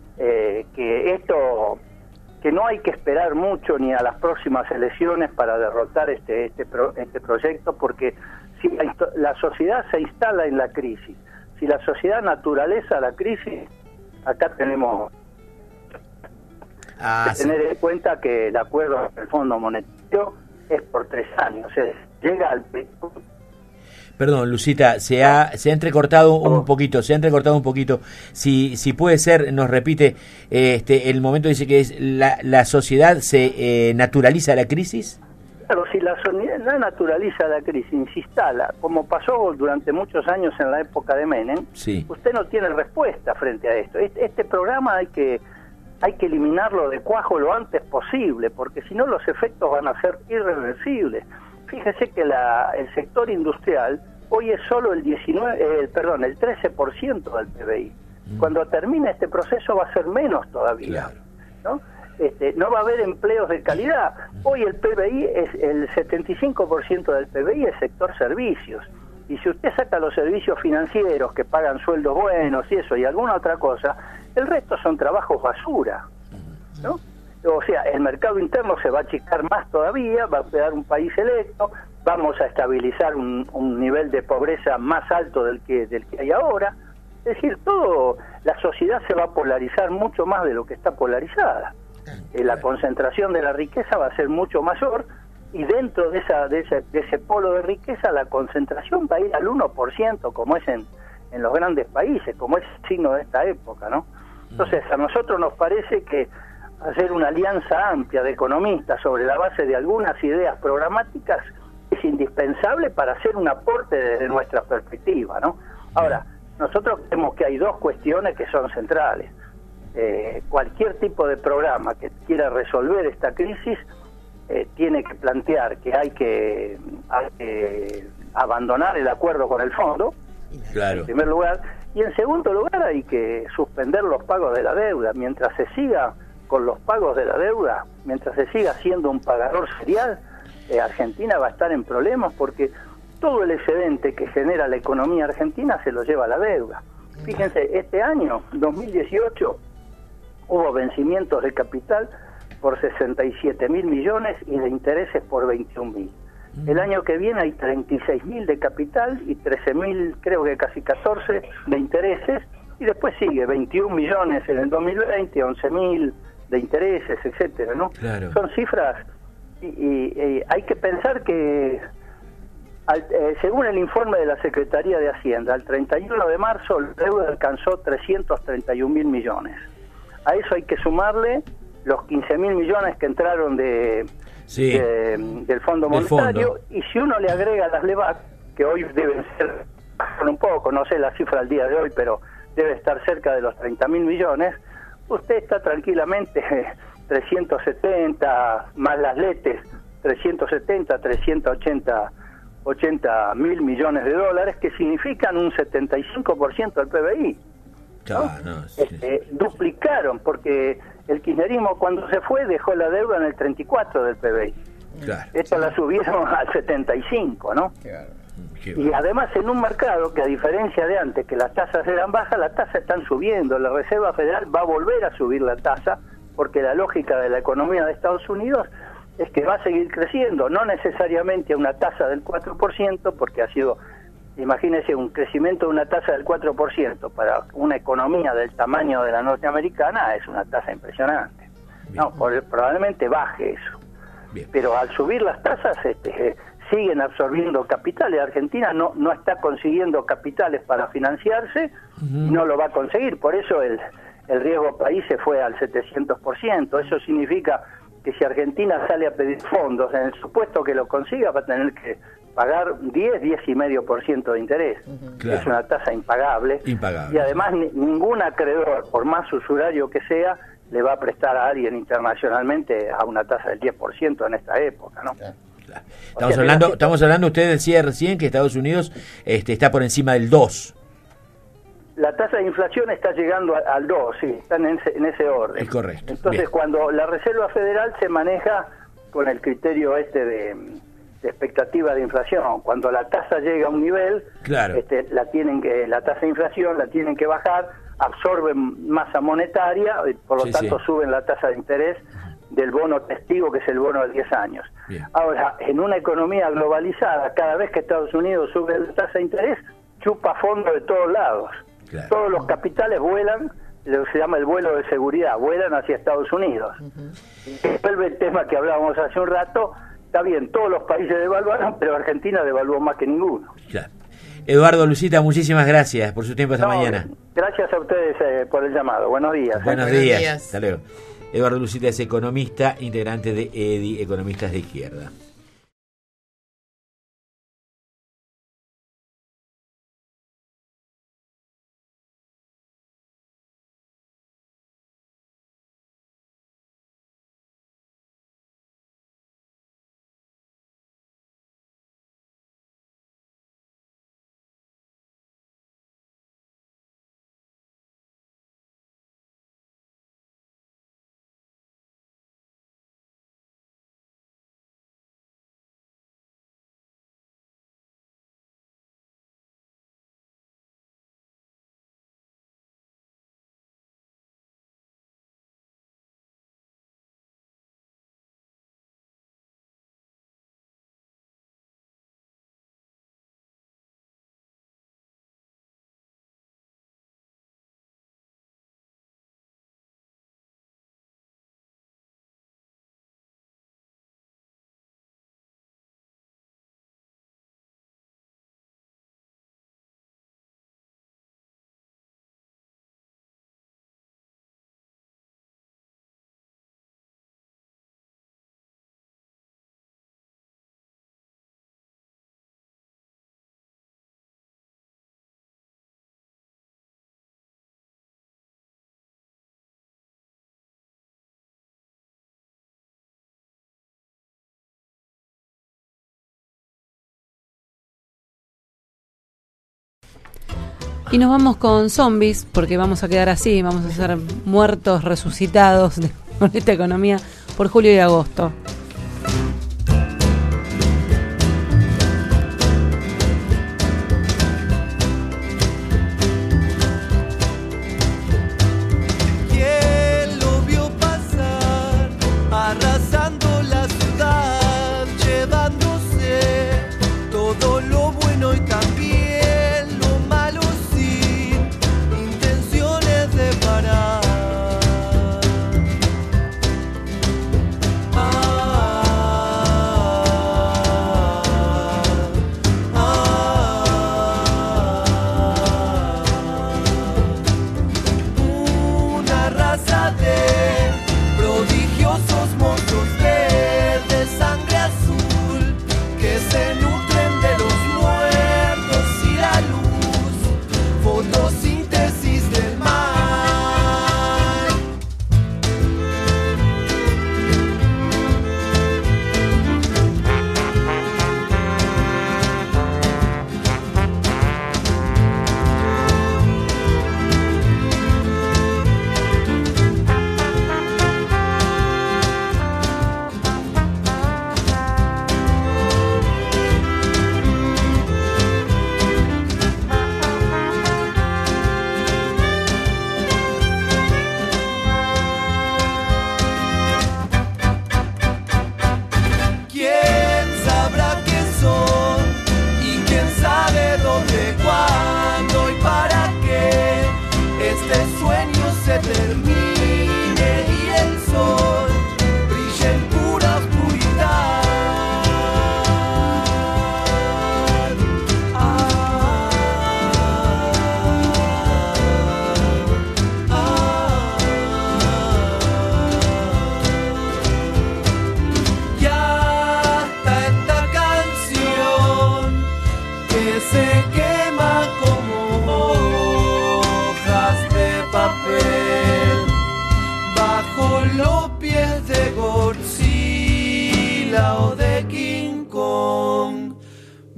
que no hay que esperar mucho ni a las próximas elecciones para derrotar este proyecto, porque si la sociedad se instala en la crisis, si la sociedad naturaleza la crisis, acá tenemos que tener en cuenta que el acuerdo del Fondo Monetario es por 3 años, llega al... Perdón, Lucita, se ha entrecortado un poquito, Si puede ser, nos repite, el momento dice que es la sociedad se naturaliza la crisis. Claro, si la sociedad naturaliza la crisis, se instala, como pasó durante muchos años en la época de Menem, sí. Usted no tiene respuesta frente a esto. Este programa hay que eliminarlo de cuajo lo antes posible, porque si no los efectos van a ser irreversibles. Fíjese que el sector industrial hoy es solo el 13% del PBI. Cuando termine este proceso va a ser menos todavía, ¿no? No va a haber empleos de calidad. Hoy el PBI es el 75% del PBI es sector servicios. Y si usted saca los servicios financieros que pagan sueldos buenos y eso y alguna otra cosa, el resto son trabajos basura, ¿no? O sea, el mercado interno se va a achicar más todavía, va a quedar un país electo, vamos a estabilizar un nivel de pobreza más alto del que hay ahora. Es decir, la sociedad se va a polarizar mucho más de lo que está polarizada. La concentración de la riqueza va a ser mucho mayor y dentro de ese polo de riqueza la concentración va a ir al 1%, como es en los grandes países, como es el signo de esta época, ¿no? Entonces, a nosotros nos parece que hacer una alianza amplia de economistas sobre la base de algunas ideas programáticas es indispensable para hacer un aporte desde nuestra perspectiva, ¿no? Ahora, nosotros creemos que hay 2 cuestiones que son centrales. Cualquier tipo de programa que quiera resolver esta crisis tiene que plantear que hay que abandonar el acuerdo con el fondo, en primer lugar, y en segundo lugar hay que suspender los pagos de la deuda. Mientras se siga con los pagos de la deuda, mientras se siga siendo un pagador serial, Argentina va a estar en problemas porque todo el excedente que genera la economía argentina se lo lleva a la deuda. Fíjense, este año, 2018, hubo vencimientos de capital por 67.000 millones y de intereses por 21.000. El año que viene hay 36.000 de capital y 13.000, creo que casi 14, de intereses, y después sigue 21 millones en el 2020, 11.000 de intereses, etcétera, ¿no? Claro. Son cifras y hay que pensar que según el informe de la Secretaría de Hacienda, al 31 de marzo la deuda alcanzó 331.000 millones. A eso hay que sumarle los 15.000 millones que entraron del Fondo Monetario, y si uno le agrega las LEVAC, que hoy deben ser un poco, no sé la cifra al día de hoy, pero debe estar cerca de los 30.000 millones, usted está tranquilamente 370, más las letes, 370, 380 80 mil millones de dólares, que significan un 75% del PBI. Claro, ¿no? Sí. Duplicaron, porque el kirchnerismo cuando se fue dejó la deuda en el 34 del PBI. Claro. Esto la subieron al 75, ¿no? Claro. Y además en un mercado que, a diferencia de antes, que las tasas eran bajas, las tasas están subiendo. La Reserva Federal va a volver a subir la tasa, porque la lógica de la economía de Estados Unidos es que va a seguir creciendo, no necesariamente a una tasa del 4%, porque ha sido, imagínense, un crecimiento de una tasa del 4% para una economía del tamaño de la norteamericana es una tasa impresionante. Bien. No, probablemente baje eso. Bien. Pero al subir las tasas siguen absorbiendo capitales. Argentina no está consiguiendo capitales para financiarse, y no lo va a conseguir. Por eso el riesgo país se fue al 700%. Eso significa que si Argentina sale a pedir fondos, en el supuesto que lo consiga, va a tener que pagar 10,5% de interés. Claro. Es una tasa impagable. Y además ningún acreedor, por más usurario que sea, le va a prestar a alguien internacionalmente a una tasa del 10% en esta época, ¿no? Claro. Estamos hablando, usted decía recién que Estados Unidos está por encima del 2. La tasa de inflación está llegando al 2, sí, están en ese orden. Es correcto. Entonces, bien, cuando la Reserva Federal se maneja con el criterio de expectativa de inflación, cuando la tasa llega a un nivel, claro, la tasa de inflación la tienen que bajar, absorben masa monetaria, y por lo tanto suben la tasa de interés del bono testigo, que es el bono de 10 años. Bien. Ahora, en una economía globalizada, cada vez que Estados Unidos sube la tasa de interés, chupa fondos de todos lados. Claro. Todos los capitales vuelan, lo que se llama el vuelo de seguridad, vuelan hacia Estados Unidos. Vuelve el tema que hablábamos hace un rato. Está bien, todos los países devaluaron, pero Argentina devaluó más que ninguno. Claro. Eduardo, Lucita, muchísimas gracias por su tiempo esta mañana. Gracias a ustedes por el llamado. Buenos días. Buenos días. Hasta luego. Eduardo Lucita es economista, integrante de EDI, Economistas de Izquierda. Y nos vamos con zombies, porque vamos a quedar así, vamos a ser muertos resucitados con esta economía por julio y agosto. ¿Quién lo vio pasar, arrasando la ciudad, llevándose todo lo bueno y también parar?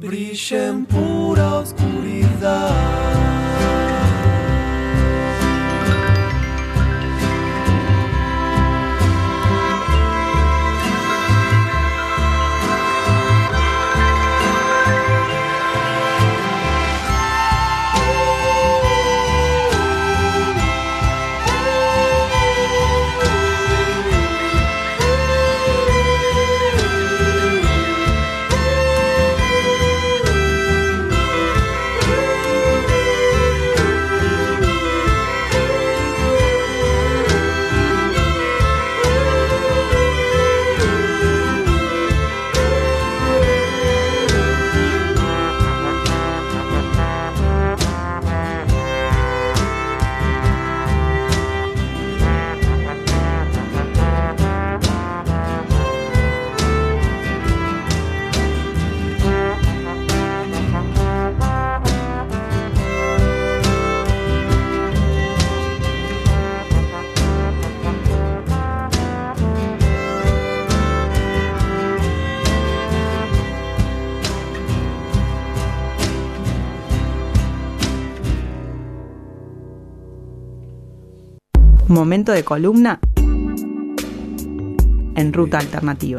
brilla en pura oscuridad. Momento de columna en Ruta Alternativa.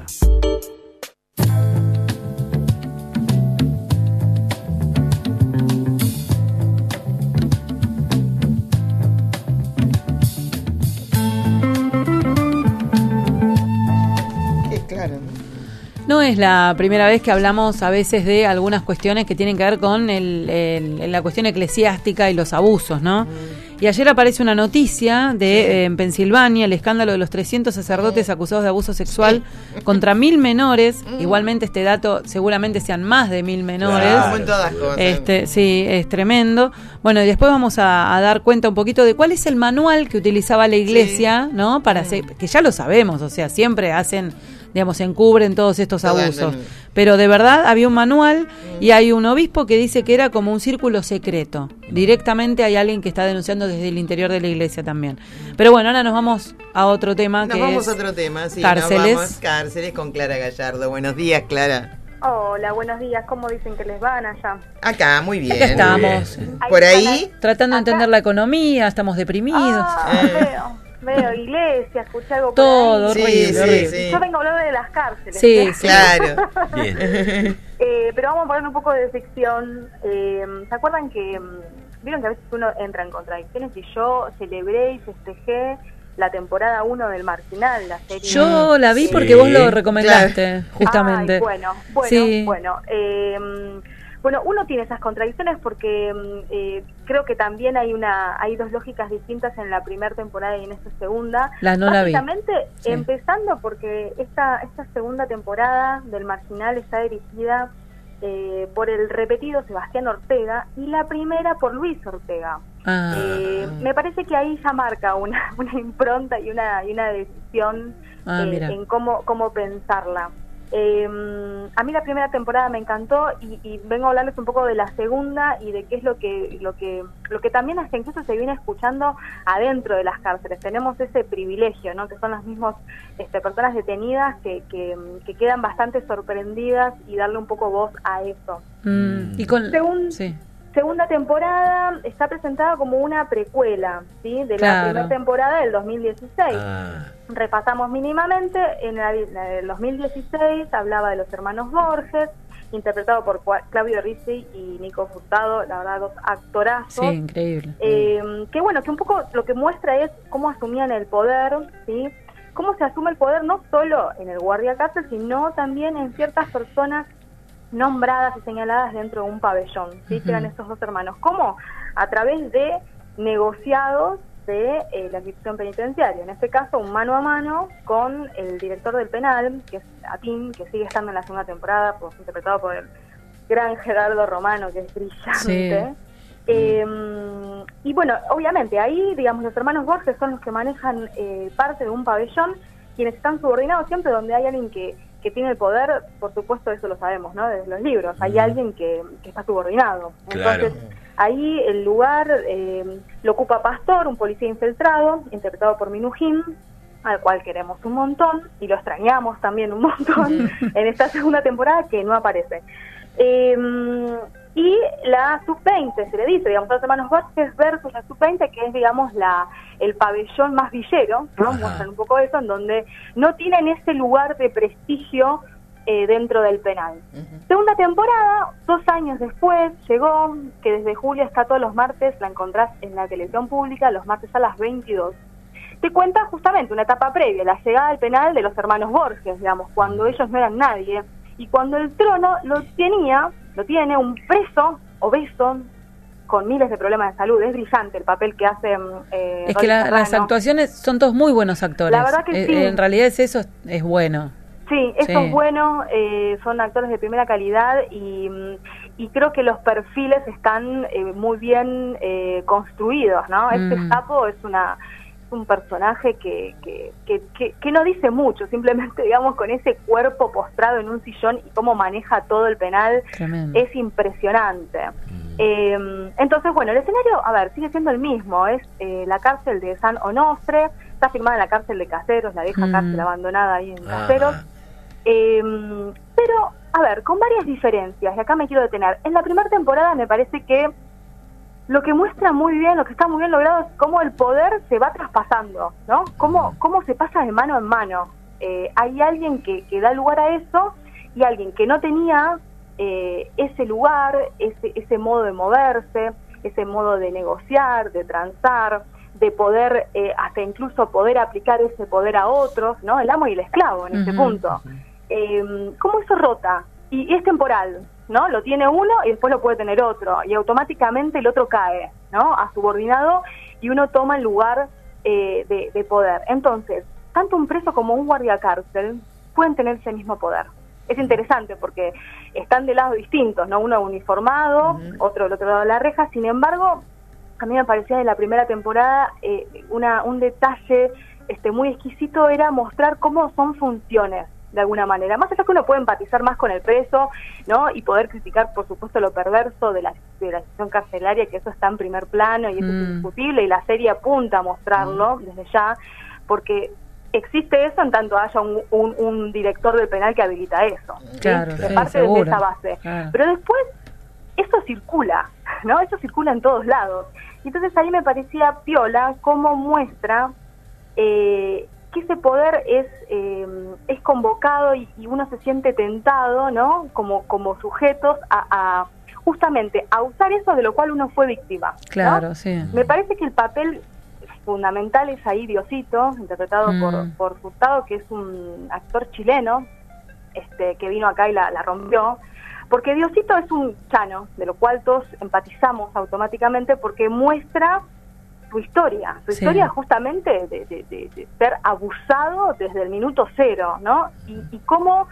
No es la primera vez que hablamos a veces de algunas cuestiones que tienen que ver con la cuestión eclesiástica y los abusos, ¿no? Y ayer aparece una noticia de en Pensilvania, el escándalo de los 300 sacerdotes acusados de abuso sexual contra 1000 menores. Igualmente este dato seguramente sean más de 1000 menores. Como en todas cosas. Sí, es tremendo. Bueno, y después vamos a dar cuenta un poquito de cuál es el manual que utilizaba la iglesia, ¿no? Para hacer, que ya lo sabemos, o sea, siempre hacen, digamos, encubren todos estos abusos. Pero de verdad había un manual y hay un obispo que dice que era como un círculo secreto. Directamente hay alguien que está denunciando desde el interior de la iglesia también. Pero bueno, ahora nos vamos a otro tema. Nos vamos a otro tema, sí. Cárceles. Nos vamos, cárceles con Clara Gallardo. Buenos días, Clara. Hola, buenos días. ¿Cómo dicen que les van allá? Acá, muy bien. Acá estamos. Por ahí. Tratando de entender la economía, estamos deprimidos. Veo iglesia, escuché algo por todo ahí. horrible. Sí. Yo vengo a hablar de las cárceles. Sí, claro. Bien. Pero vamos a poner un poco de ficción. ¿Se acuerdan que vieron que a veces uno entra en contradicciones? Y yo celebré y festejé la temporada 1 del Marginal, la serie. Yo la vi porque vos lo recomendaste, justamente. Ay, bueno. Sí. Bueno, uno tiene esas contradicciones porque creo que también hay dos lógicas distintas en la primera temporada y en esta segunda. No la vi. Básicamente, empezando porque esta segunda temporada del Marginal está dirigida por el repetido Sebastián Ortega y la primera por Luis Ortega. Me parece que ahí ya marca una impronta y una decisión en cómo pensarla. A mí la primera temporada me encantó y vengo a hablarles un poco de la segunda y de qué es lo que también hasta incluso se viene escuchando adentro de las cárceles. Tenemos ese privilegio, ¿no? Que son las mismas personas detenidas que quedan bastante sorprendidas y darle un poco voz a eso. Y con segunda temporada está presentada como una precuela, ¿sí? De la primera temporada del 2016. Repasamos mínimamente, en el 2016 hablaba de los hermanos Borges, interpretado por Claudio Rizzi y Nico Furtado, la verdad, dos actorazos. Sí, increíble. Que un poco lo que muestra es cómo asumían el poder, ¿sí? Cómo se asume el poder no solo en el guardia cárcel, sino también en ciertas personas nombradas y señaladas dentro de un pabellón, ¿sí? Que eran estos dos hermanos. ¿Cómo? A través de negociados de la institución penitenciaria, en este caso un mano a mano con el director del penal, que es Atín, que sigue estando en la segunda temporada, interpretado por el gran Gerardo Romano, que es brillante. Y bueno, obviamente ahí, digamos, los hermanos Borges son los que manejan parte de un pabellón, quienes están subordinados siempre donde hay alguien que tiene el poder. Por supuesto, eso lo sabemos, ¿no? Desde los libros, hay alguien que está subordinado. Entonces, ahí el lugar lo ocupa Pastor, un policía infiltrado, interpretado por Minujín, al cual queremos un montón y lo extrañamos también un montón en esta segunda temporada, que no aparece. Y la sub-20, se le dice, digamos, los hermanos Borges versus la sub-20, que es, digamos, el pabellón más villero, ¿no? Muestran un poco eso, en donde no tienen ese lugar de prestigio dentro del penal. Segunda temporada, 2 años después, llegó, que desde julio está todos los martes, la encontrás en la televisión pública, los martes a las 22. Te cuenta justamente una etapa previa, la llegada al penal de los hermanos Borges, digamos, cuando ellos no eran nadie, y cuando el trono lo tiene un preso obeso con miles de problemas de salud. Es brillante el papel que hace es que las actuaciones son todos muy buenos actores. La verdad que sí. En realidad es bueno. Sí, eso es bueno, son actores de primera calidad y creo que los perfiles están muy bien construidos, ¿no? Este sapo es un personaje que no dice mucho, simplemente, digamos, con ese cuerpo postrado en un sillón y cómo maneja todo el penal. Tremendo. Es impresionante. Entonces, bueno, el escenario, sigue siendo el mismo, es la cárcel de San Onofre, está filmada en la cárcel de Caseros, la vieja cárcel abandonada ahí en Caseros, pero, con varias diferencias, y acá me quiero detener. En la primera temporada me parece que lo que muestra muy bien, lo que está muy bien logrado es cómo el poder se va traspasando, ¿no? Cómo se pasa de mano en mano. Hay alguien que da lugar a eso y alguien que no tenía ese lugar, ese modo de moverse, ese modo de negociar, de transar, de poder, hasta incluso poder aplicar ese poder a otros, ¿no? El amo y el esclavo en ese punto. ¿Cómo eso rota? Y es temporal, ¿no? Lo tiene uno y después lo puede tener otro, y automáticamente el otro cae, ¿no? A subordinado, y uno toma el lugar de poder. Entonces, tanto un preso como un guardiacárcel pueden tener ese mismo poder. Es interesante porque están de lados distintos, ¿no? Uno uniformado, otro del otro lado de la reja. Sin embargo, a mí me parecía de la primera temporada un detalle muy exquisito era mostrar cómo son funciones, de alguna manera. Más allá que uno puede empatizar más con el preso, ¿no? Y poder criticar, por supuesto, lo perverso de la situación carcelaria, que eso está en primer plano y eso es indiscutible, y la serie apunta a mostrarlo desde ya, porque existe eso en tanto haya un director del penal que habilita eso. Claro, ¿sí? Parte de esa base. Claro. Pero después, eso circula, ¿no? Eso circula en todos lados. Y entonces ahí me parecía piola cómo muestra que ese poder es convocado y uno se siente tentado, ¿no? Como sujetos a justamente a usar eso de lo cual uno fue víctima, ¿no? Claro, sí. Me parece que el papel fundamental es ahí Diosito, interpretado por Furtado, que es un actor chileno que vino acá y la rompió, porque Diosito es un chano, de lo cual todos empatizamos automáticamente, porque muestra su historia justamente de ser abusado desde el minuto cero, ¿no? Y cómo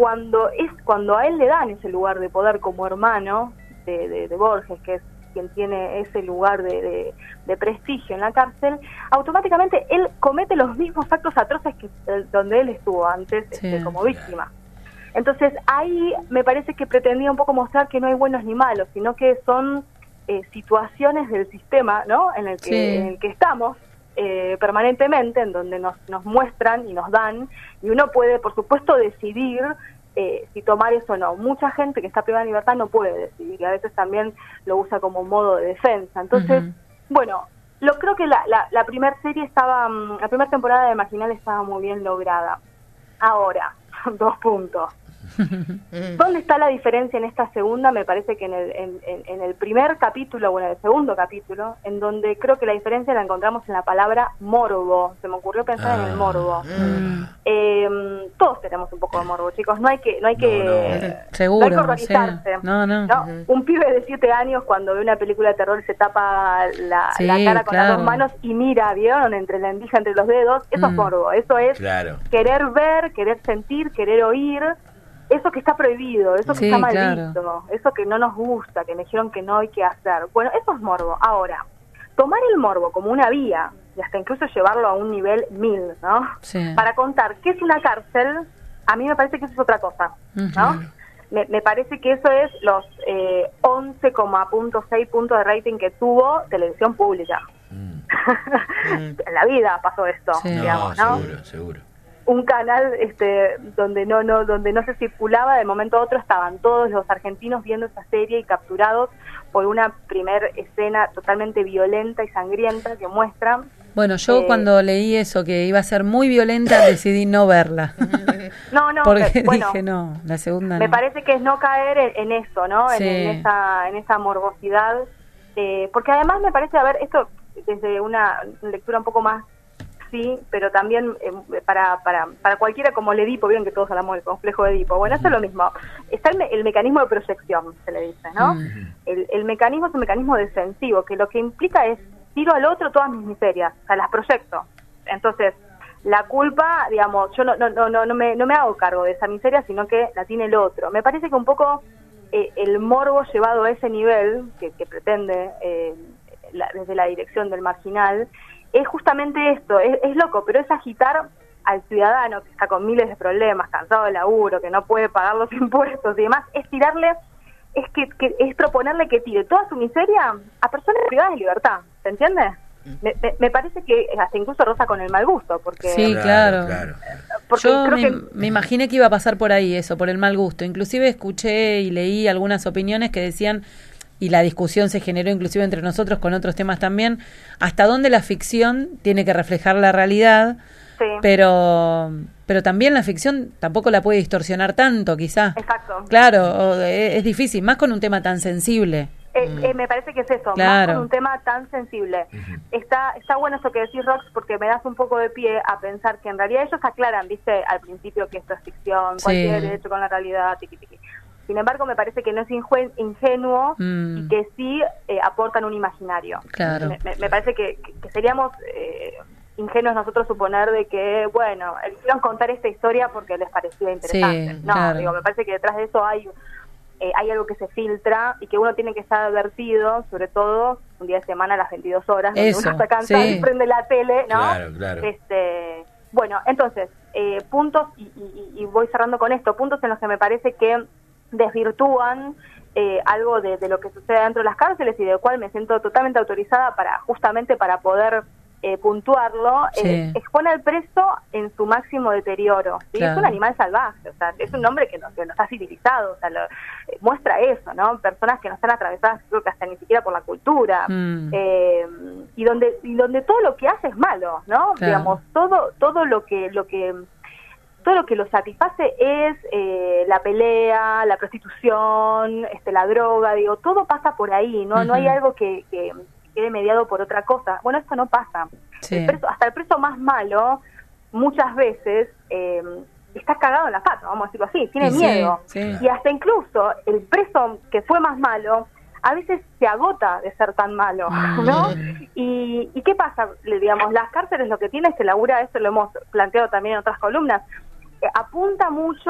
cuando a él le dan ese lugar de poder como hermano de Borges, que es quien tiene ese lugar de prestigio en la cárcel, automáticamente él comete los mismos actos atroces que donde él estuvo antes como víctima. Entonces ahí me parece que pretendía un poco mostrar que no hay buenos ni malos, sino que son situaciones del sistema, ¿no? En el que estamos permanentemente, en donde nos muestran y nos dan, y uno puede, por supuesto, decidir si tomar eso o no. Mucha gente que está privada de libertad no puede decidir, y a veces también lo usa como modo de defensa. Entonces, bueno, creo que la primera serie la primera temporada de Marginal estaba muy bien lograda. Ahora, 2 puntos. ¿Dónde está la diferencia en esta segunda? Me parece que en el primer capítulo o en el segundo capítulo, en donde creo que la diferencia la encontramos en la palabra morbo. Se me ocurrió pensar en el morbo. Todos tenemos un poco de morbo, chicos. No hay que seguro, horrorizarse. No. Un pibe de 7 años cuando ve una película de terror se tapa la cara con las 2 manos y mira, ¿vieron? Entre la endija, entre los dedos. Eso es morbo. Eso es querer ver, querer sentir, querer oír. Eso que está prohibido, eso que está maldito, eso que no nos gusta, que me dijeron que no hay que hacer. Bueno, eso es morbo. Ahora, tomar el morbo como una vía, y hasta incluso llevarlo a un nivel 1000, ¿no? Sí. Para contar qué es una cárcel, a mí me parece que eso es otra cosa, ¿no? Me parece que eso es los 11,6 puntos de rating que tuvo Televisión Pública. En la vida pasó esto, digamos, ¿no? Seguro. un canal donde no se circulaba, de momento a otro estaban todos los argentinos viendo esa serie y capturados por una primer escena totalmente violenta y sangrienta que muestra. Bueno, yo cuando leí eso, que iba a ser muy violenta, decidí no verla. No, porque bueno, dije no, la segunda me no. parece que es no caer en eso, ¿no? Sí. En esa morbosidad, porque además me parece, a ver, esto desde una lectura un poco más, sí, pero también para cualquiera como el Edipo, vieron que todos hablamos del complejo de Edipo, bueno, eso es lo mismo, está el mecanismo de proyección, se le dice, ¿no? El mecanismo es un mecanismo defensivo, que lo que implica es tiro al otro todas mis miserias, o sea, las proyecto. Entonces, la culpa, digamos, yo no me hago cargo de esa miseria, sino que la tiene el otro. Me parece que un poco el morbo llevado a ese nivel, que pretende desde la dirección del Marginal, es justamente esto, es loco, pero es agitar al ciudadano que está con miles de problemas, cansado de laburo, que no puede pagar los impuestos y demás, es tirarle, es proponerle que tire toda su miseria a personas privadas de libertad, ¿se entiende? Me parece que hasta incluso roza con el mal gusto, porque... Sí, claro. Porque yo creo me imaginé que iba a pasar por ahí eso, por el mal gusto. Inclusive escuché y leí algunas opiniones que decían, y la discusión se generó inclusive entre nosotros con otros temas también, hasta dónde la ficción tiene que reflejar la realidad, sí. pero también la ficción tampoco la puede distorsionar tanto, quizá. Exacto. Claro, es difícil, más con un tema tan sensible. Me parece que es eso, claro. Más con un tema tan sensible. Está bueno eso que decís, Rox, porque me das un poco de pie a pensar que en realidad ellos aclaran, viste, al principio que esto es ficción, cualquier derecho con la realidad, tiqui. Sin embargo, me parece que no es ingenuo y que sí aportan un imaginario. Claro. Me parece que seríamos ingenuos nosotros suponer de que, bueno, eligieron contar esta historia porque les parecía interesante. Sí, no, claro. digo, me parece que detrás de eso hay algo que se filtra y que uno tiene que estar advertido, sobre todo un día de semana a las 22 horas, donde uno está cansado y prende la tele, ¿no? Claro. Bueno, entonces, puntos, y voy cerrando con esto, puntos en los que me parece que desvirtúan algo de lo que sucede dentro de las cárceles y del cual me siento totalmente autorizada justamente para poder puntuarlo, expone al preso en su máximo deterioro, ¿sí? Claro. Es un animal salvaje, o sea, es un hombre que no está civilizado, o sea, muestra eso, ¿no? Personas que no están atravesadas, creo que hasta ni siquiera por la cultura, y donde todo lo que hace es malo, ¿no? Claro. Digamos, todo lo que lo satisface es la pelea, la prostitución, la droga, digo, todo pasa por ahí, no hay algo que quede mediado por otra cosa. Bueno, esto no pasa. Sí. Hasta el preso más malo, muchas veces, está cagado en la pata, vamos a decirlo así, tiene miedo. Sí. Y hasta incluso el preso que fue más malo, a veces se agota de ser tan malo, ¿no? ¿Y qué pasa? Digamos, las cárceles lo que tienen es que labura, esto lo hemos planteado también en otras columnas, apunta mucho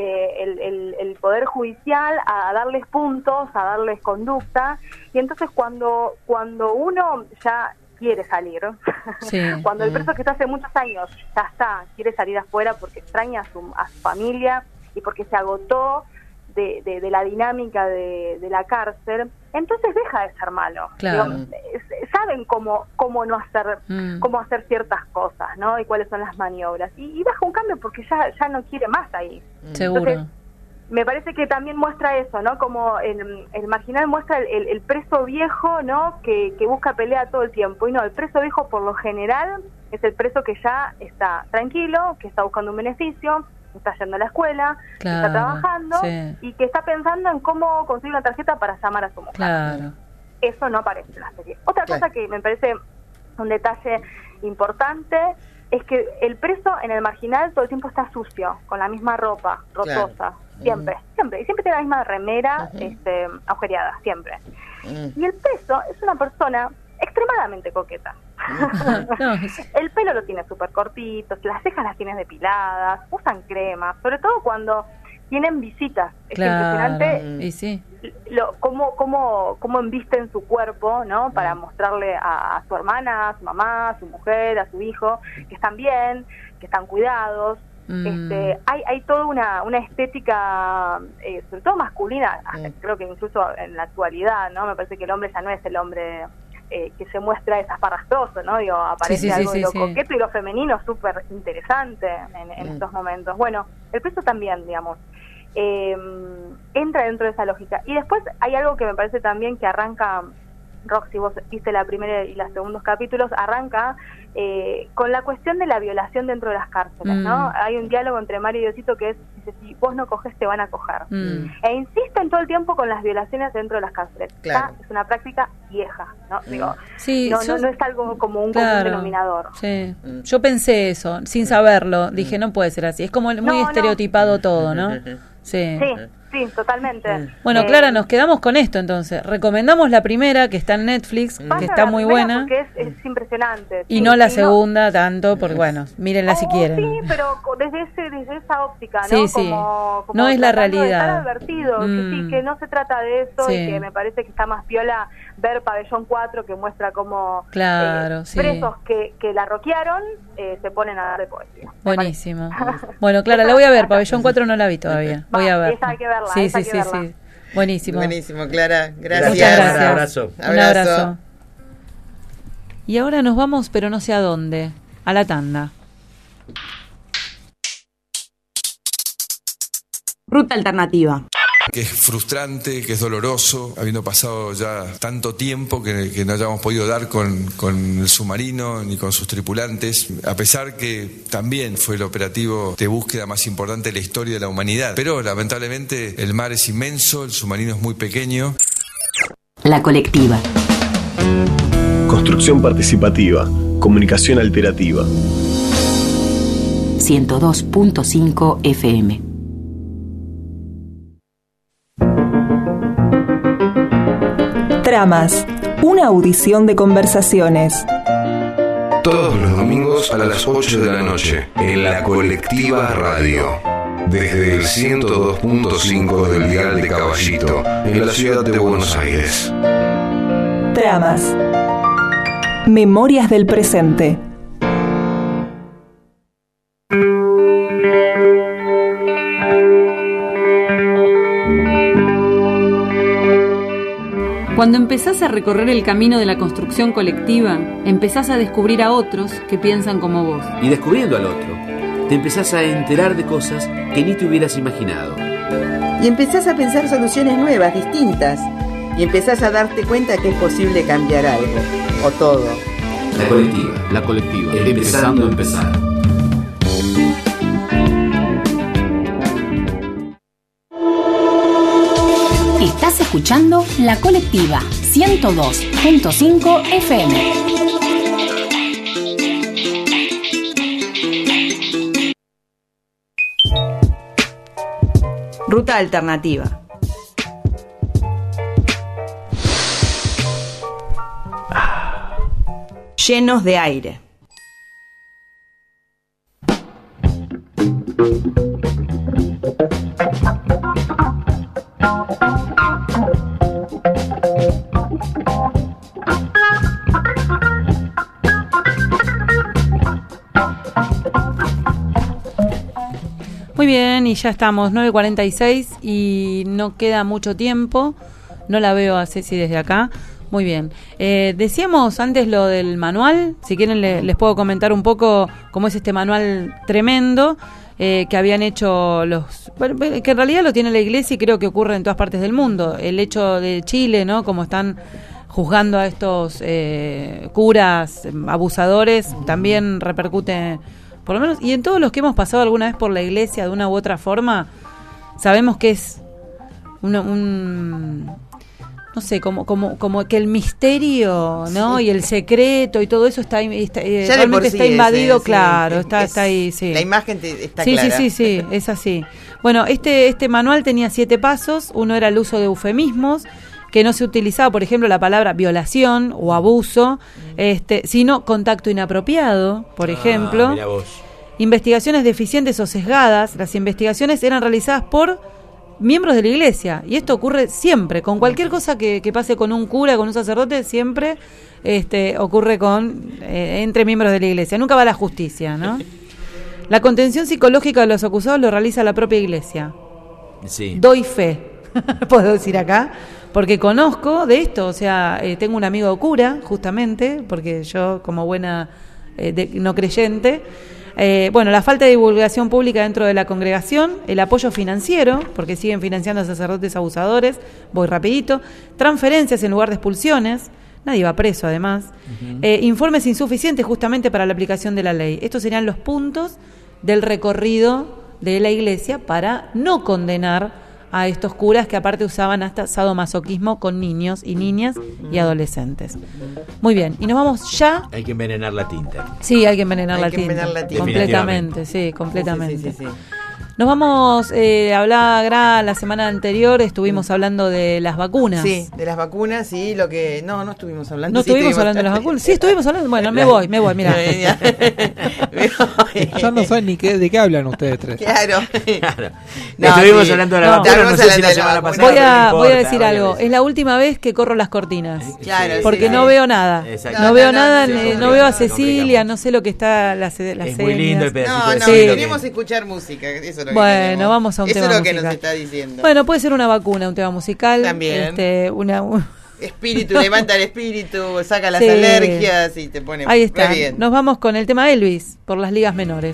el Poder Judicial a darles puntos, a darles conducta, y entonces cuando uno ya quiere salir, cuando el preso que está hace muchos años quiere salir afuera porque extraña a su familia y porque se agotó de la dinámica de la cárcel, entonces deja de ser malo. Claro. Digo, saben cómo no hacer, cómo hacer ciertas cosas, ¿no? Y cuáles son las maniobras. Y baja un cambio porque ya no quiere más ahí. Seguro. Entonces, me parece que también muestra eso, ¿no? Como el Marginal muestra el preso viejo, ¿no? Que busca pelea todo el tiempo. Y no, el preso viejo por lo general es el preso que ya está tranquilo, que está buscando un beneficio, está yendo a la escuela, que está trabajando y que está pensando en cómo conseguir una tarjeta para llamar a su mujer. Claro. Eso no aparece en la serie. Otra cosa que me parece un detalle importante es que el preso en el Marginal todo el tiempo está sucio, con la misma ropa, rotosa, siempre, y siempre tiene la misma remera agujereada, siempre. Y el preso es una persona extremadamente coqueta. El pelo lo tiene súper cortito, las cejas las tiene depiladas, usan crema, sobre todo cuando tienen visitas. Es impresionante y sí. cómo embisten su cuerpo, ¿no? Para mostrarle a su hermana, a su mamá, a su mujer, a su hijo, que están bien, que están cuidados. Hay toda una estética, sobre todo masculina, creo que incluso en la actualidad, ¿no? Me parece que el hombre ya no es el hombre que se muestra desasparrastroso, ¿no? Digo, aparece algo de lo coqueto y lo femenino súper interesante en estos momentos. Bueno, el preso también, digamos, entra dentro de esa lógica. Y después hay algo que me parece también que arranca, Roxy, vos viste la primera y los segundos capítulos, arranca con la cuestión de la violación dentro de las cárceles, ¿no? Hay un diálogo entre Mario y Diosito que dice, si vos no coges, te van a coger. E insisten todo el tiempo con las violaciones dentro de las cárceles. Claro. Es una práctica vieja, ¿no? Digo, no es algo como un común denominador. Sí. Yo pensé eso, sin saberlo. Dije, no puede ser así. Es como muy estereotipado todo, ¿no? Sí, totalmente. Bueno, Clara, nos quedamos con esto entonces. Recomendamos la primera, que está en Netflix, que está muy buena. Porque es impresionante. Y no la segunda tanto, porque bueno, mírenla si quieren. Sí, pero desde esa óptica, ¿no? Sí. Como no es la realidad. De estar advertido, que no se trata de eso y que me parece que está más piola ver Pabellón 4, que muestra cómo presos que la roquearon se ponen a dar de poesía. Buenísimo. Bueno, Clara, la voy a ver. Pabellón 4 no la vi todavía. Voy a ver. Esa hay que verla. Sí. Buenísimo. Buenísimo, Clara. Gracias. Muchas gracias. Un abrazo. Un abrazo. Y ahora nos vamos, pero no sé a dónde. A la tanda. Ruta alternativa. Que es frustrante, que es doloroso, habiendo pasado ya tanto tiempo que no hayamos podido dar con el submarino ni con sus tripulantes, a pesar que también fue el operativo de búsqueda más importante de la historia de la humanidad. Pero lamentablemente el mar es inmenso, el submarino es muy pequeño. La colectiva. Construcción participativa, comunicación alterativa. 102.5 FM. Tramas, una audición de conversaciones. Todos los domingos a las 8 de la noche, en la Colectiva Radio. Desde el 102.5 del dial de Caballito, en la ciudad de Buenos Aires. Tramas. Memorias del presente. Cuando empezás a recorrer el camino de la construcción colectiva, empezás a descubrir a otros que piensan como vos. Y descubriendo al otro, te empezás a enterar de cosas que ni te hubieras imaginado. Y empezás a pensar soluciones nuevas, distintas. Y empezás a darte cuenta que es posible cambiar algo, o todo. La colectiva. Empezando a empezar. Estás escuchando La Colectiva, 102.5 FM. Ruta alternativa. Llenos de aire. Muy bien, y ya estamos, 9:46 y no queda mucho tiempo. No la veo a Ceci desde acá. Muy bien. Decíamos antes lo del manual. Si quieren les puedo comentar un poco cómo es este manual tremendo que habían hecho que en realidad lo tiene la Iglesia y creo que ocurre en todas partes del mundo. El hecho de Chile, ¿no? Como están juzgando a estos curas abusadores, también repercute, por lo menos, y en todos los que hemos pasado alguna vez por la Iglesia de una u otra forma, sabemos que es no sé, como que el misterio, ¿no? Y el secreto y todo eso realmente está invadido, claro, está ahí, sí. La imagen está clara. Sí, es así. Bueno, este manual tenía 7 pasos. Uno era el uso de eufemismos, que no se utilizaba, por ejemplo, la palabra violación o abuso, sino contacto inapropiado, por ejemplo. Mirá vos. Investigaciones deficientes o sesgadas. Las investigaciones eran realizadas por miembros de la Iglesia, y esto ocurre siempre, con cualquier cosa que pase con un cura, con un sacerdote, siempre ocurre entre miembros de la Iglesia, nunca va a la justicia, ¿no? La contención psicológica de los acusados lo realiza la propia Iglesia. Sí. Doy fe. puedo decir acá, porque conozco de esto, o sea, tengo un amigo cura, justamente, porque yo como buena no creyente, la falta de divulgación pública dentro de la congregación, el apoyo financiero, porque siguen financiando a sacerdotes abusadores, voy rapidito, transferencias en lugar de expulsiones, nadie va preso además, informes insuficientes justamente para la aplicación de la ley. Estos serían los puntos del recorrido de la Iglesia para no condenar a estos curas que aparte usaban hasta sadomasoquismo con niños y niñas y adolescentes. Muy bien, y nos vamos ya. Hay que envenenar la tinta. Sí, hay que envenenar la tinta. Completamente, sí, completamente. Sí. Nos vamos a hablar, la semana anterior estuvimos hablando de las vacunas. Sí, de las vacunas y lo que... No estuvimos hablando. No estuvimos hablando de las vacunas. Sí, estuvimos hablando. Bueno, me voy, mira. Yo no sé ni de qué hablan ustedes tres. Claro. Estuvimos hablando de las vacunas, no sé si la semana pasada. Voy a decir algo. Es la última vez que corro las cortinas. Claro. Porque no veo nada. No veo nada, no veo a Cecilia, no sé lo que está la es muy lindo el pedacito de Cecilia. Queremos escuchar música, eso es lo que queremos. Vamos a un tema musical. Eso es lo que nos está diciendo. Bueno, puede ser una vacuna, un tema musical. También. Espíritu, levanta el espíritu, saca las alergias y te pone ahí está. Bien. Nos vamos con el tema Elvis, por las ligas menores.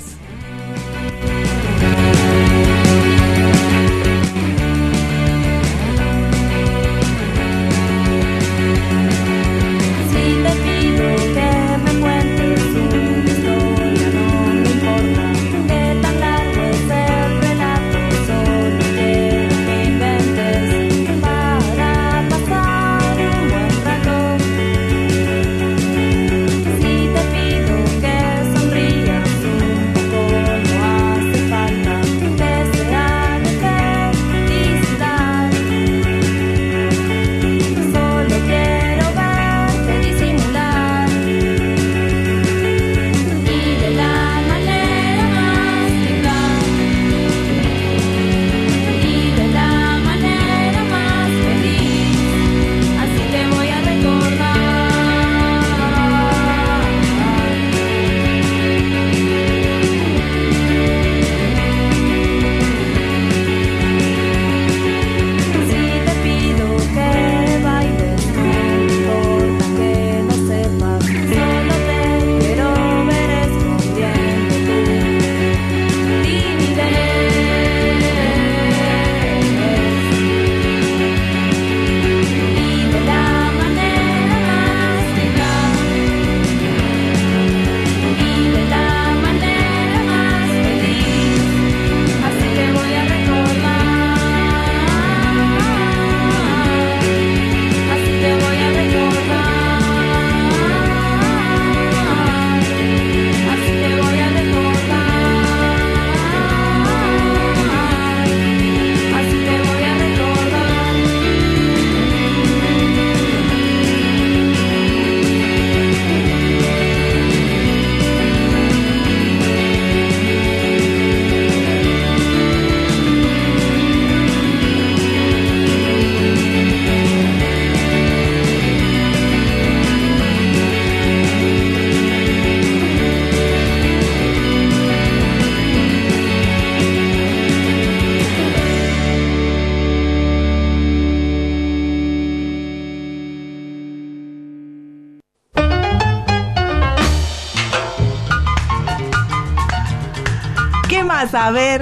A ver,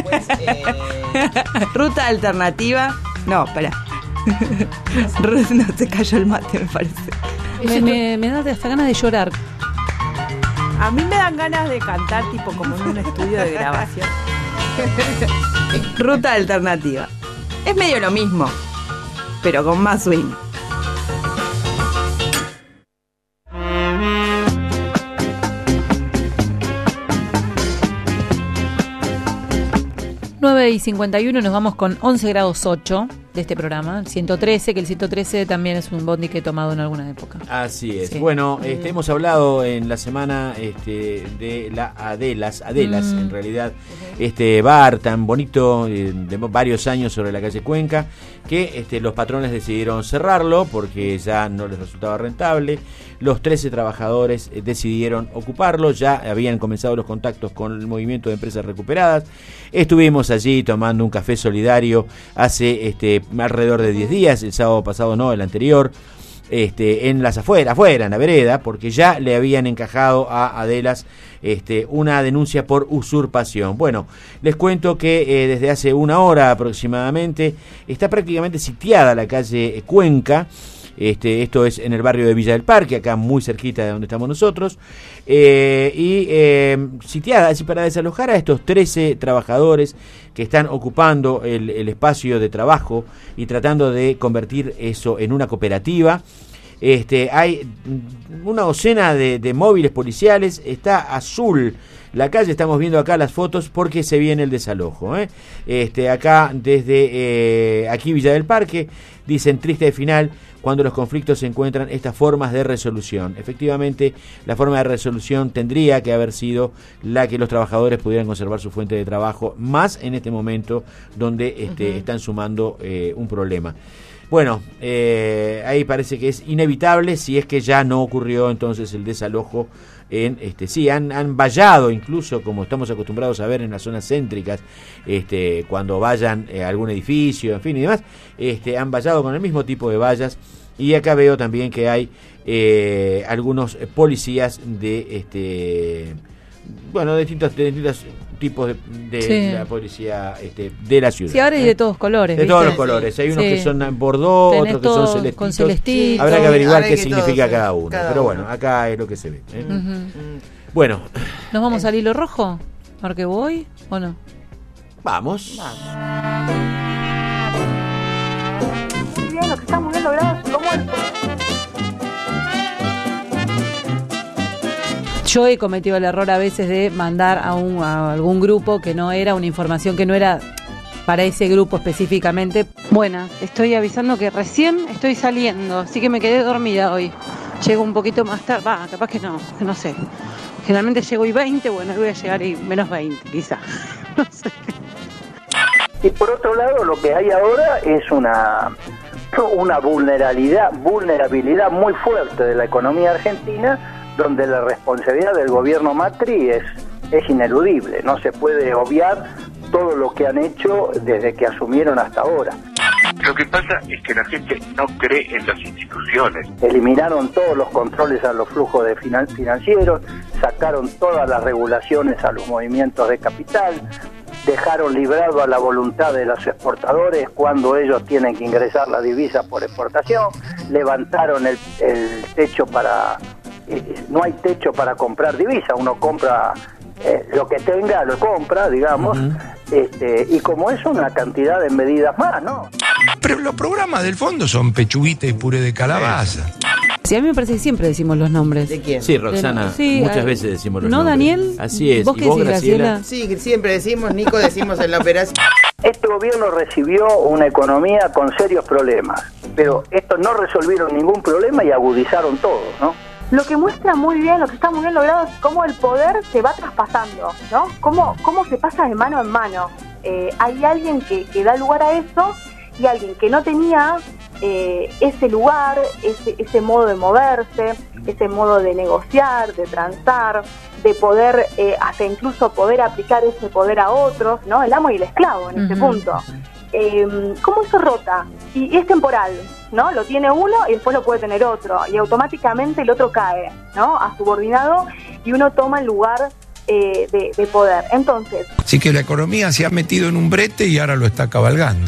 ruta alternativa. No, espera. No, se cayó el mate, me parece. Me da hasta ganas de llorar. A mí me dan ganas de cantar tipo como en un estudio de grabación. Ruta alternativa. Es medio lo mismo, pero con más swing. Y 51 nos vamos con 11 grados 8 de este programa, 113, que el 113 también es un bondi que he tomado en alguna época. Así es. Sí. Bueno, hemos hablado en la semana de la Adelas en realidad, bar tan bonito de varios años sobre la calle Cuenca, que los patrones decidieron cerrarlo porque ya no les resultaba rentable. Los 13 trabajadores decidieron ocuparlo, ya habían comenzado los contactos con el movimiento de empresas recuperadas. Estuvimos allí tomando un café solidario hace alrededor de 10 días, el sábado pasado no, el anterior, en las afuera, en la vereda, porque ya le habían encajado a Adelas una denuncia por usurpación. Bueno, les cuento que desde hace una hora aproximadamente está prácticamente sitiada la calle Cuenca. Esto es en el barrio de Villa del Parque, acá muy cerquita de donde estamos nosotros, sitiada así para desalojar a estos 13 trabajadores que están ocupando el espacio de trabajo y tratando de convertir eso en una cooperativa. Hay una docena de móviles policiales, está azul la calle, estamos viendo acá las fotos porque se viene el desalojo. Acá desde aquí Villa del Parque dicen triste final cuando los conflictos se encuentran estas formas de resolución. Efectivamente, la forma de resolución tendría que haber sido la que los trabajadores pudieran conservar su fuente de trabajo, más en este momento donde están sumando un problema. Bueno, ahí parece que es inevitable, si es que ya no ocurrió entonces el desalojo. Sí, han vallado incluso, como estamos acostumbrados a ver en las zonas céntricas, cuando vayan a algún edificio, en fin y demás, han vallado con el mismo tipo de vallas. Y acá veo también que hay algunos policías de distintos tipos de la policía de la ciudad. Sí, ahora hay de todos colores. De todos los colores. Hay unos que son bordeaux, otros que son celestitos. Con celestitos. Habrá que averiguar qué significa cada uno. Pero bueno, acá es lo que se ve. Bueno. ¿Nos vamos al hilo rojo? ¿Marque voy o no? Vamos. Bien, lo que estamos viendo, ¿verdad? ¿Cómo es? Yo he cometido el error a veces de mandar a algún grupo que no era una información que no era para ese grupo específicamente. Buenas, estoy avisando que recién estoy saliendo, así que me quedé dormida hoy. Llego un poquito más tarde, capaz que no sé. Generalmente llego y 20, bueno, voy a llegar y menos 20, quizá. No sé. Y por otro lado, lo que hay ahora es una vulnerabilidad muy fuerte de la economía argentina, donde la responsabilidad del gobierno Macri es ineludible. No se puede obviar todo lo que han hecho desde que asumieron hasta ahora. Lo que pasa es que la gente no cree en las instituciones. Eliminaron todos los controles a los flujos de financieros, sacaron todas las regulaciones a los movimientos de capital, dejaron librado a la voluntad de los exportadores cuando ellos tienen que ingresar la divisa por exportación, levantaron el techo para... no hay techo para comprar divisa, uno compra lo que tenga, lo compra, digamos, y como es una cantidad de medidas más, ¿no? Pero los programas del fondo son pechuguita y puré de calabaza. Sí, a mí me parece que siempre decimos los nombres. ¿De quién? Sí, Roxana, muchas veces decimos los nombres. ¿No, Daniel? Así es. ¿Vos qué decís, Graciela? Sí, siempre decimos, Nico, decimos en la operación. Este gobierno recibió una economía con serios problemas, pero estos no resolvieron ningún problema y agudizaron todo, ¿no? Lo que muestra muy bien, lo que está muy bien logrado es cómo el poder se va traspasando, ¿no? Cómo se pasa de mano en mano. Hay alguien que da lugar a eso y alguien que no tenía ese lugar, ese modo de moverse, ese modo de negociar, de transar, de poder, hasta incluso poder aplicar ese poder a otros, ¿no? El amo y el esclavo en ese punto. ¿Cómo eso rota? Y es temporal, ¿no? Lo tiene uno y después lo puede tener otro, y automáticamente el otro cae, ¿no? A subordinado, y uno toma el lugar de poder. Entonces... Así que la economía se ha metido en un brete y ahora lo está cabalgando.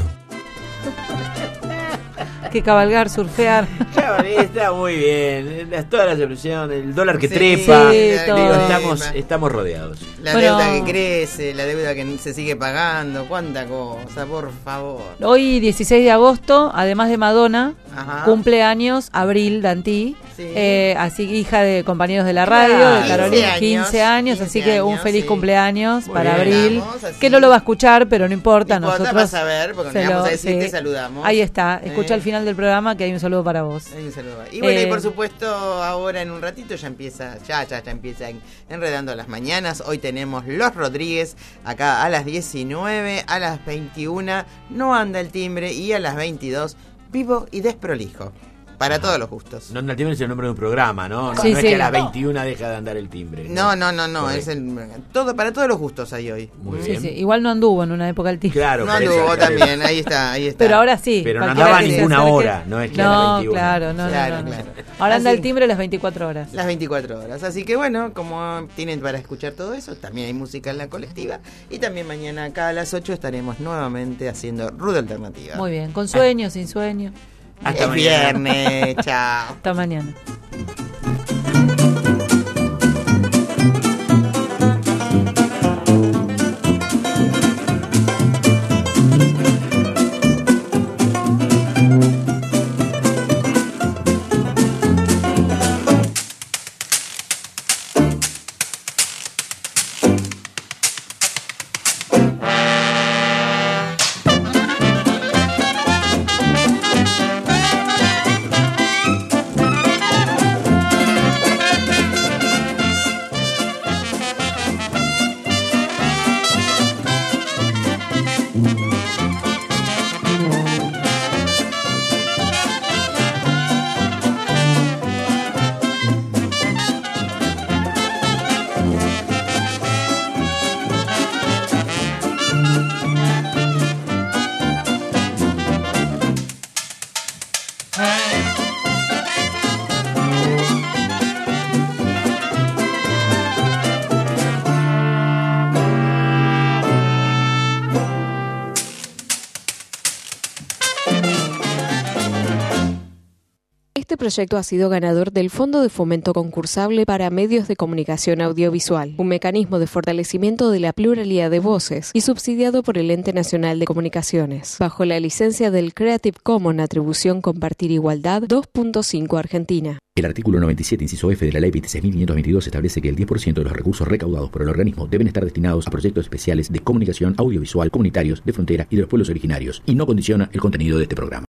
Que cabalgar, surfear. Está muy bien. Toda la solución, el dólar que trepa. Estamos rodeados. La deuda que crece, la deuda que se sigue pagando. Cuánta cosa, por favor. Hoy, 16 de agosto, además de Madonna, cumpleaños Abril Dantí. Así, hija de compañeros de la radio, de Carolina, 15 años, así que un feliz cumpleaños para Abril, que no lo va a escuchar, pero no importa, nosotros vas a ver, porque nos vamos a decir, te saludamos. Ahí está, escucha al final del programa que hay un saludo para vos. Hay un saludo. Y bueno, y por supuesto, ahora en un ratito ya empieza Enredando las Mañanas. Hoy tenemos Los Rodríguez, acá a las 19, a las 21, No Anda el Timbre, y a las 22, Vivo y Desprolijo. para todos los gustos. No anda el timbre es el nombre de un programa, ¿no? Sí, no sí. es que a las 21 deja de andar el timbre. No, es para todos los gustos hay hoy. Muy Sí, bien. sí. Igual no anduvo en una época el timbre. Claro, No por eso, anduvo claro. también, ahí está. Pero ahora sí. Pero no cualquiera andaba que se ninguna acerque- hora, no es que a las No, 21. claro, no. Claro. Ahora anda Así- el timbre las 24 horas. Las 24 horas. Así que bueno, como tienen para escuchar todo eso, también hay música en la colectiva. Y también mañana acá a las 8 estaremos nuevamente haciendo Ruta Alternativa. Muy bien, con sueño, sin sueño. Hasta Es mañana. viernes, chao. Hasta mañana. Este proyecto ha sido ganador del Fondo de Fomento Concursable para Medios de Comunicación Audiovisual, un mecanismo de fortalecimiento de la pluralidad de voces y subsidiado por el Ente Nacional de Comunicaciones, bajo la licencia del Creative Commons Atribución Compartir Igualdad 2.5 Argentina. El artículo 97, inciso F de la Ley 26.522 establece que el 10% de los recursos recaudados por el organismo deben estar destinados a proyectos especiales de comunicación audiovisual comunitarios de frontera y de los pueblos originarios, y no condiciona el contenido de este programa.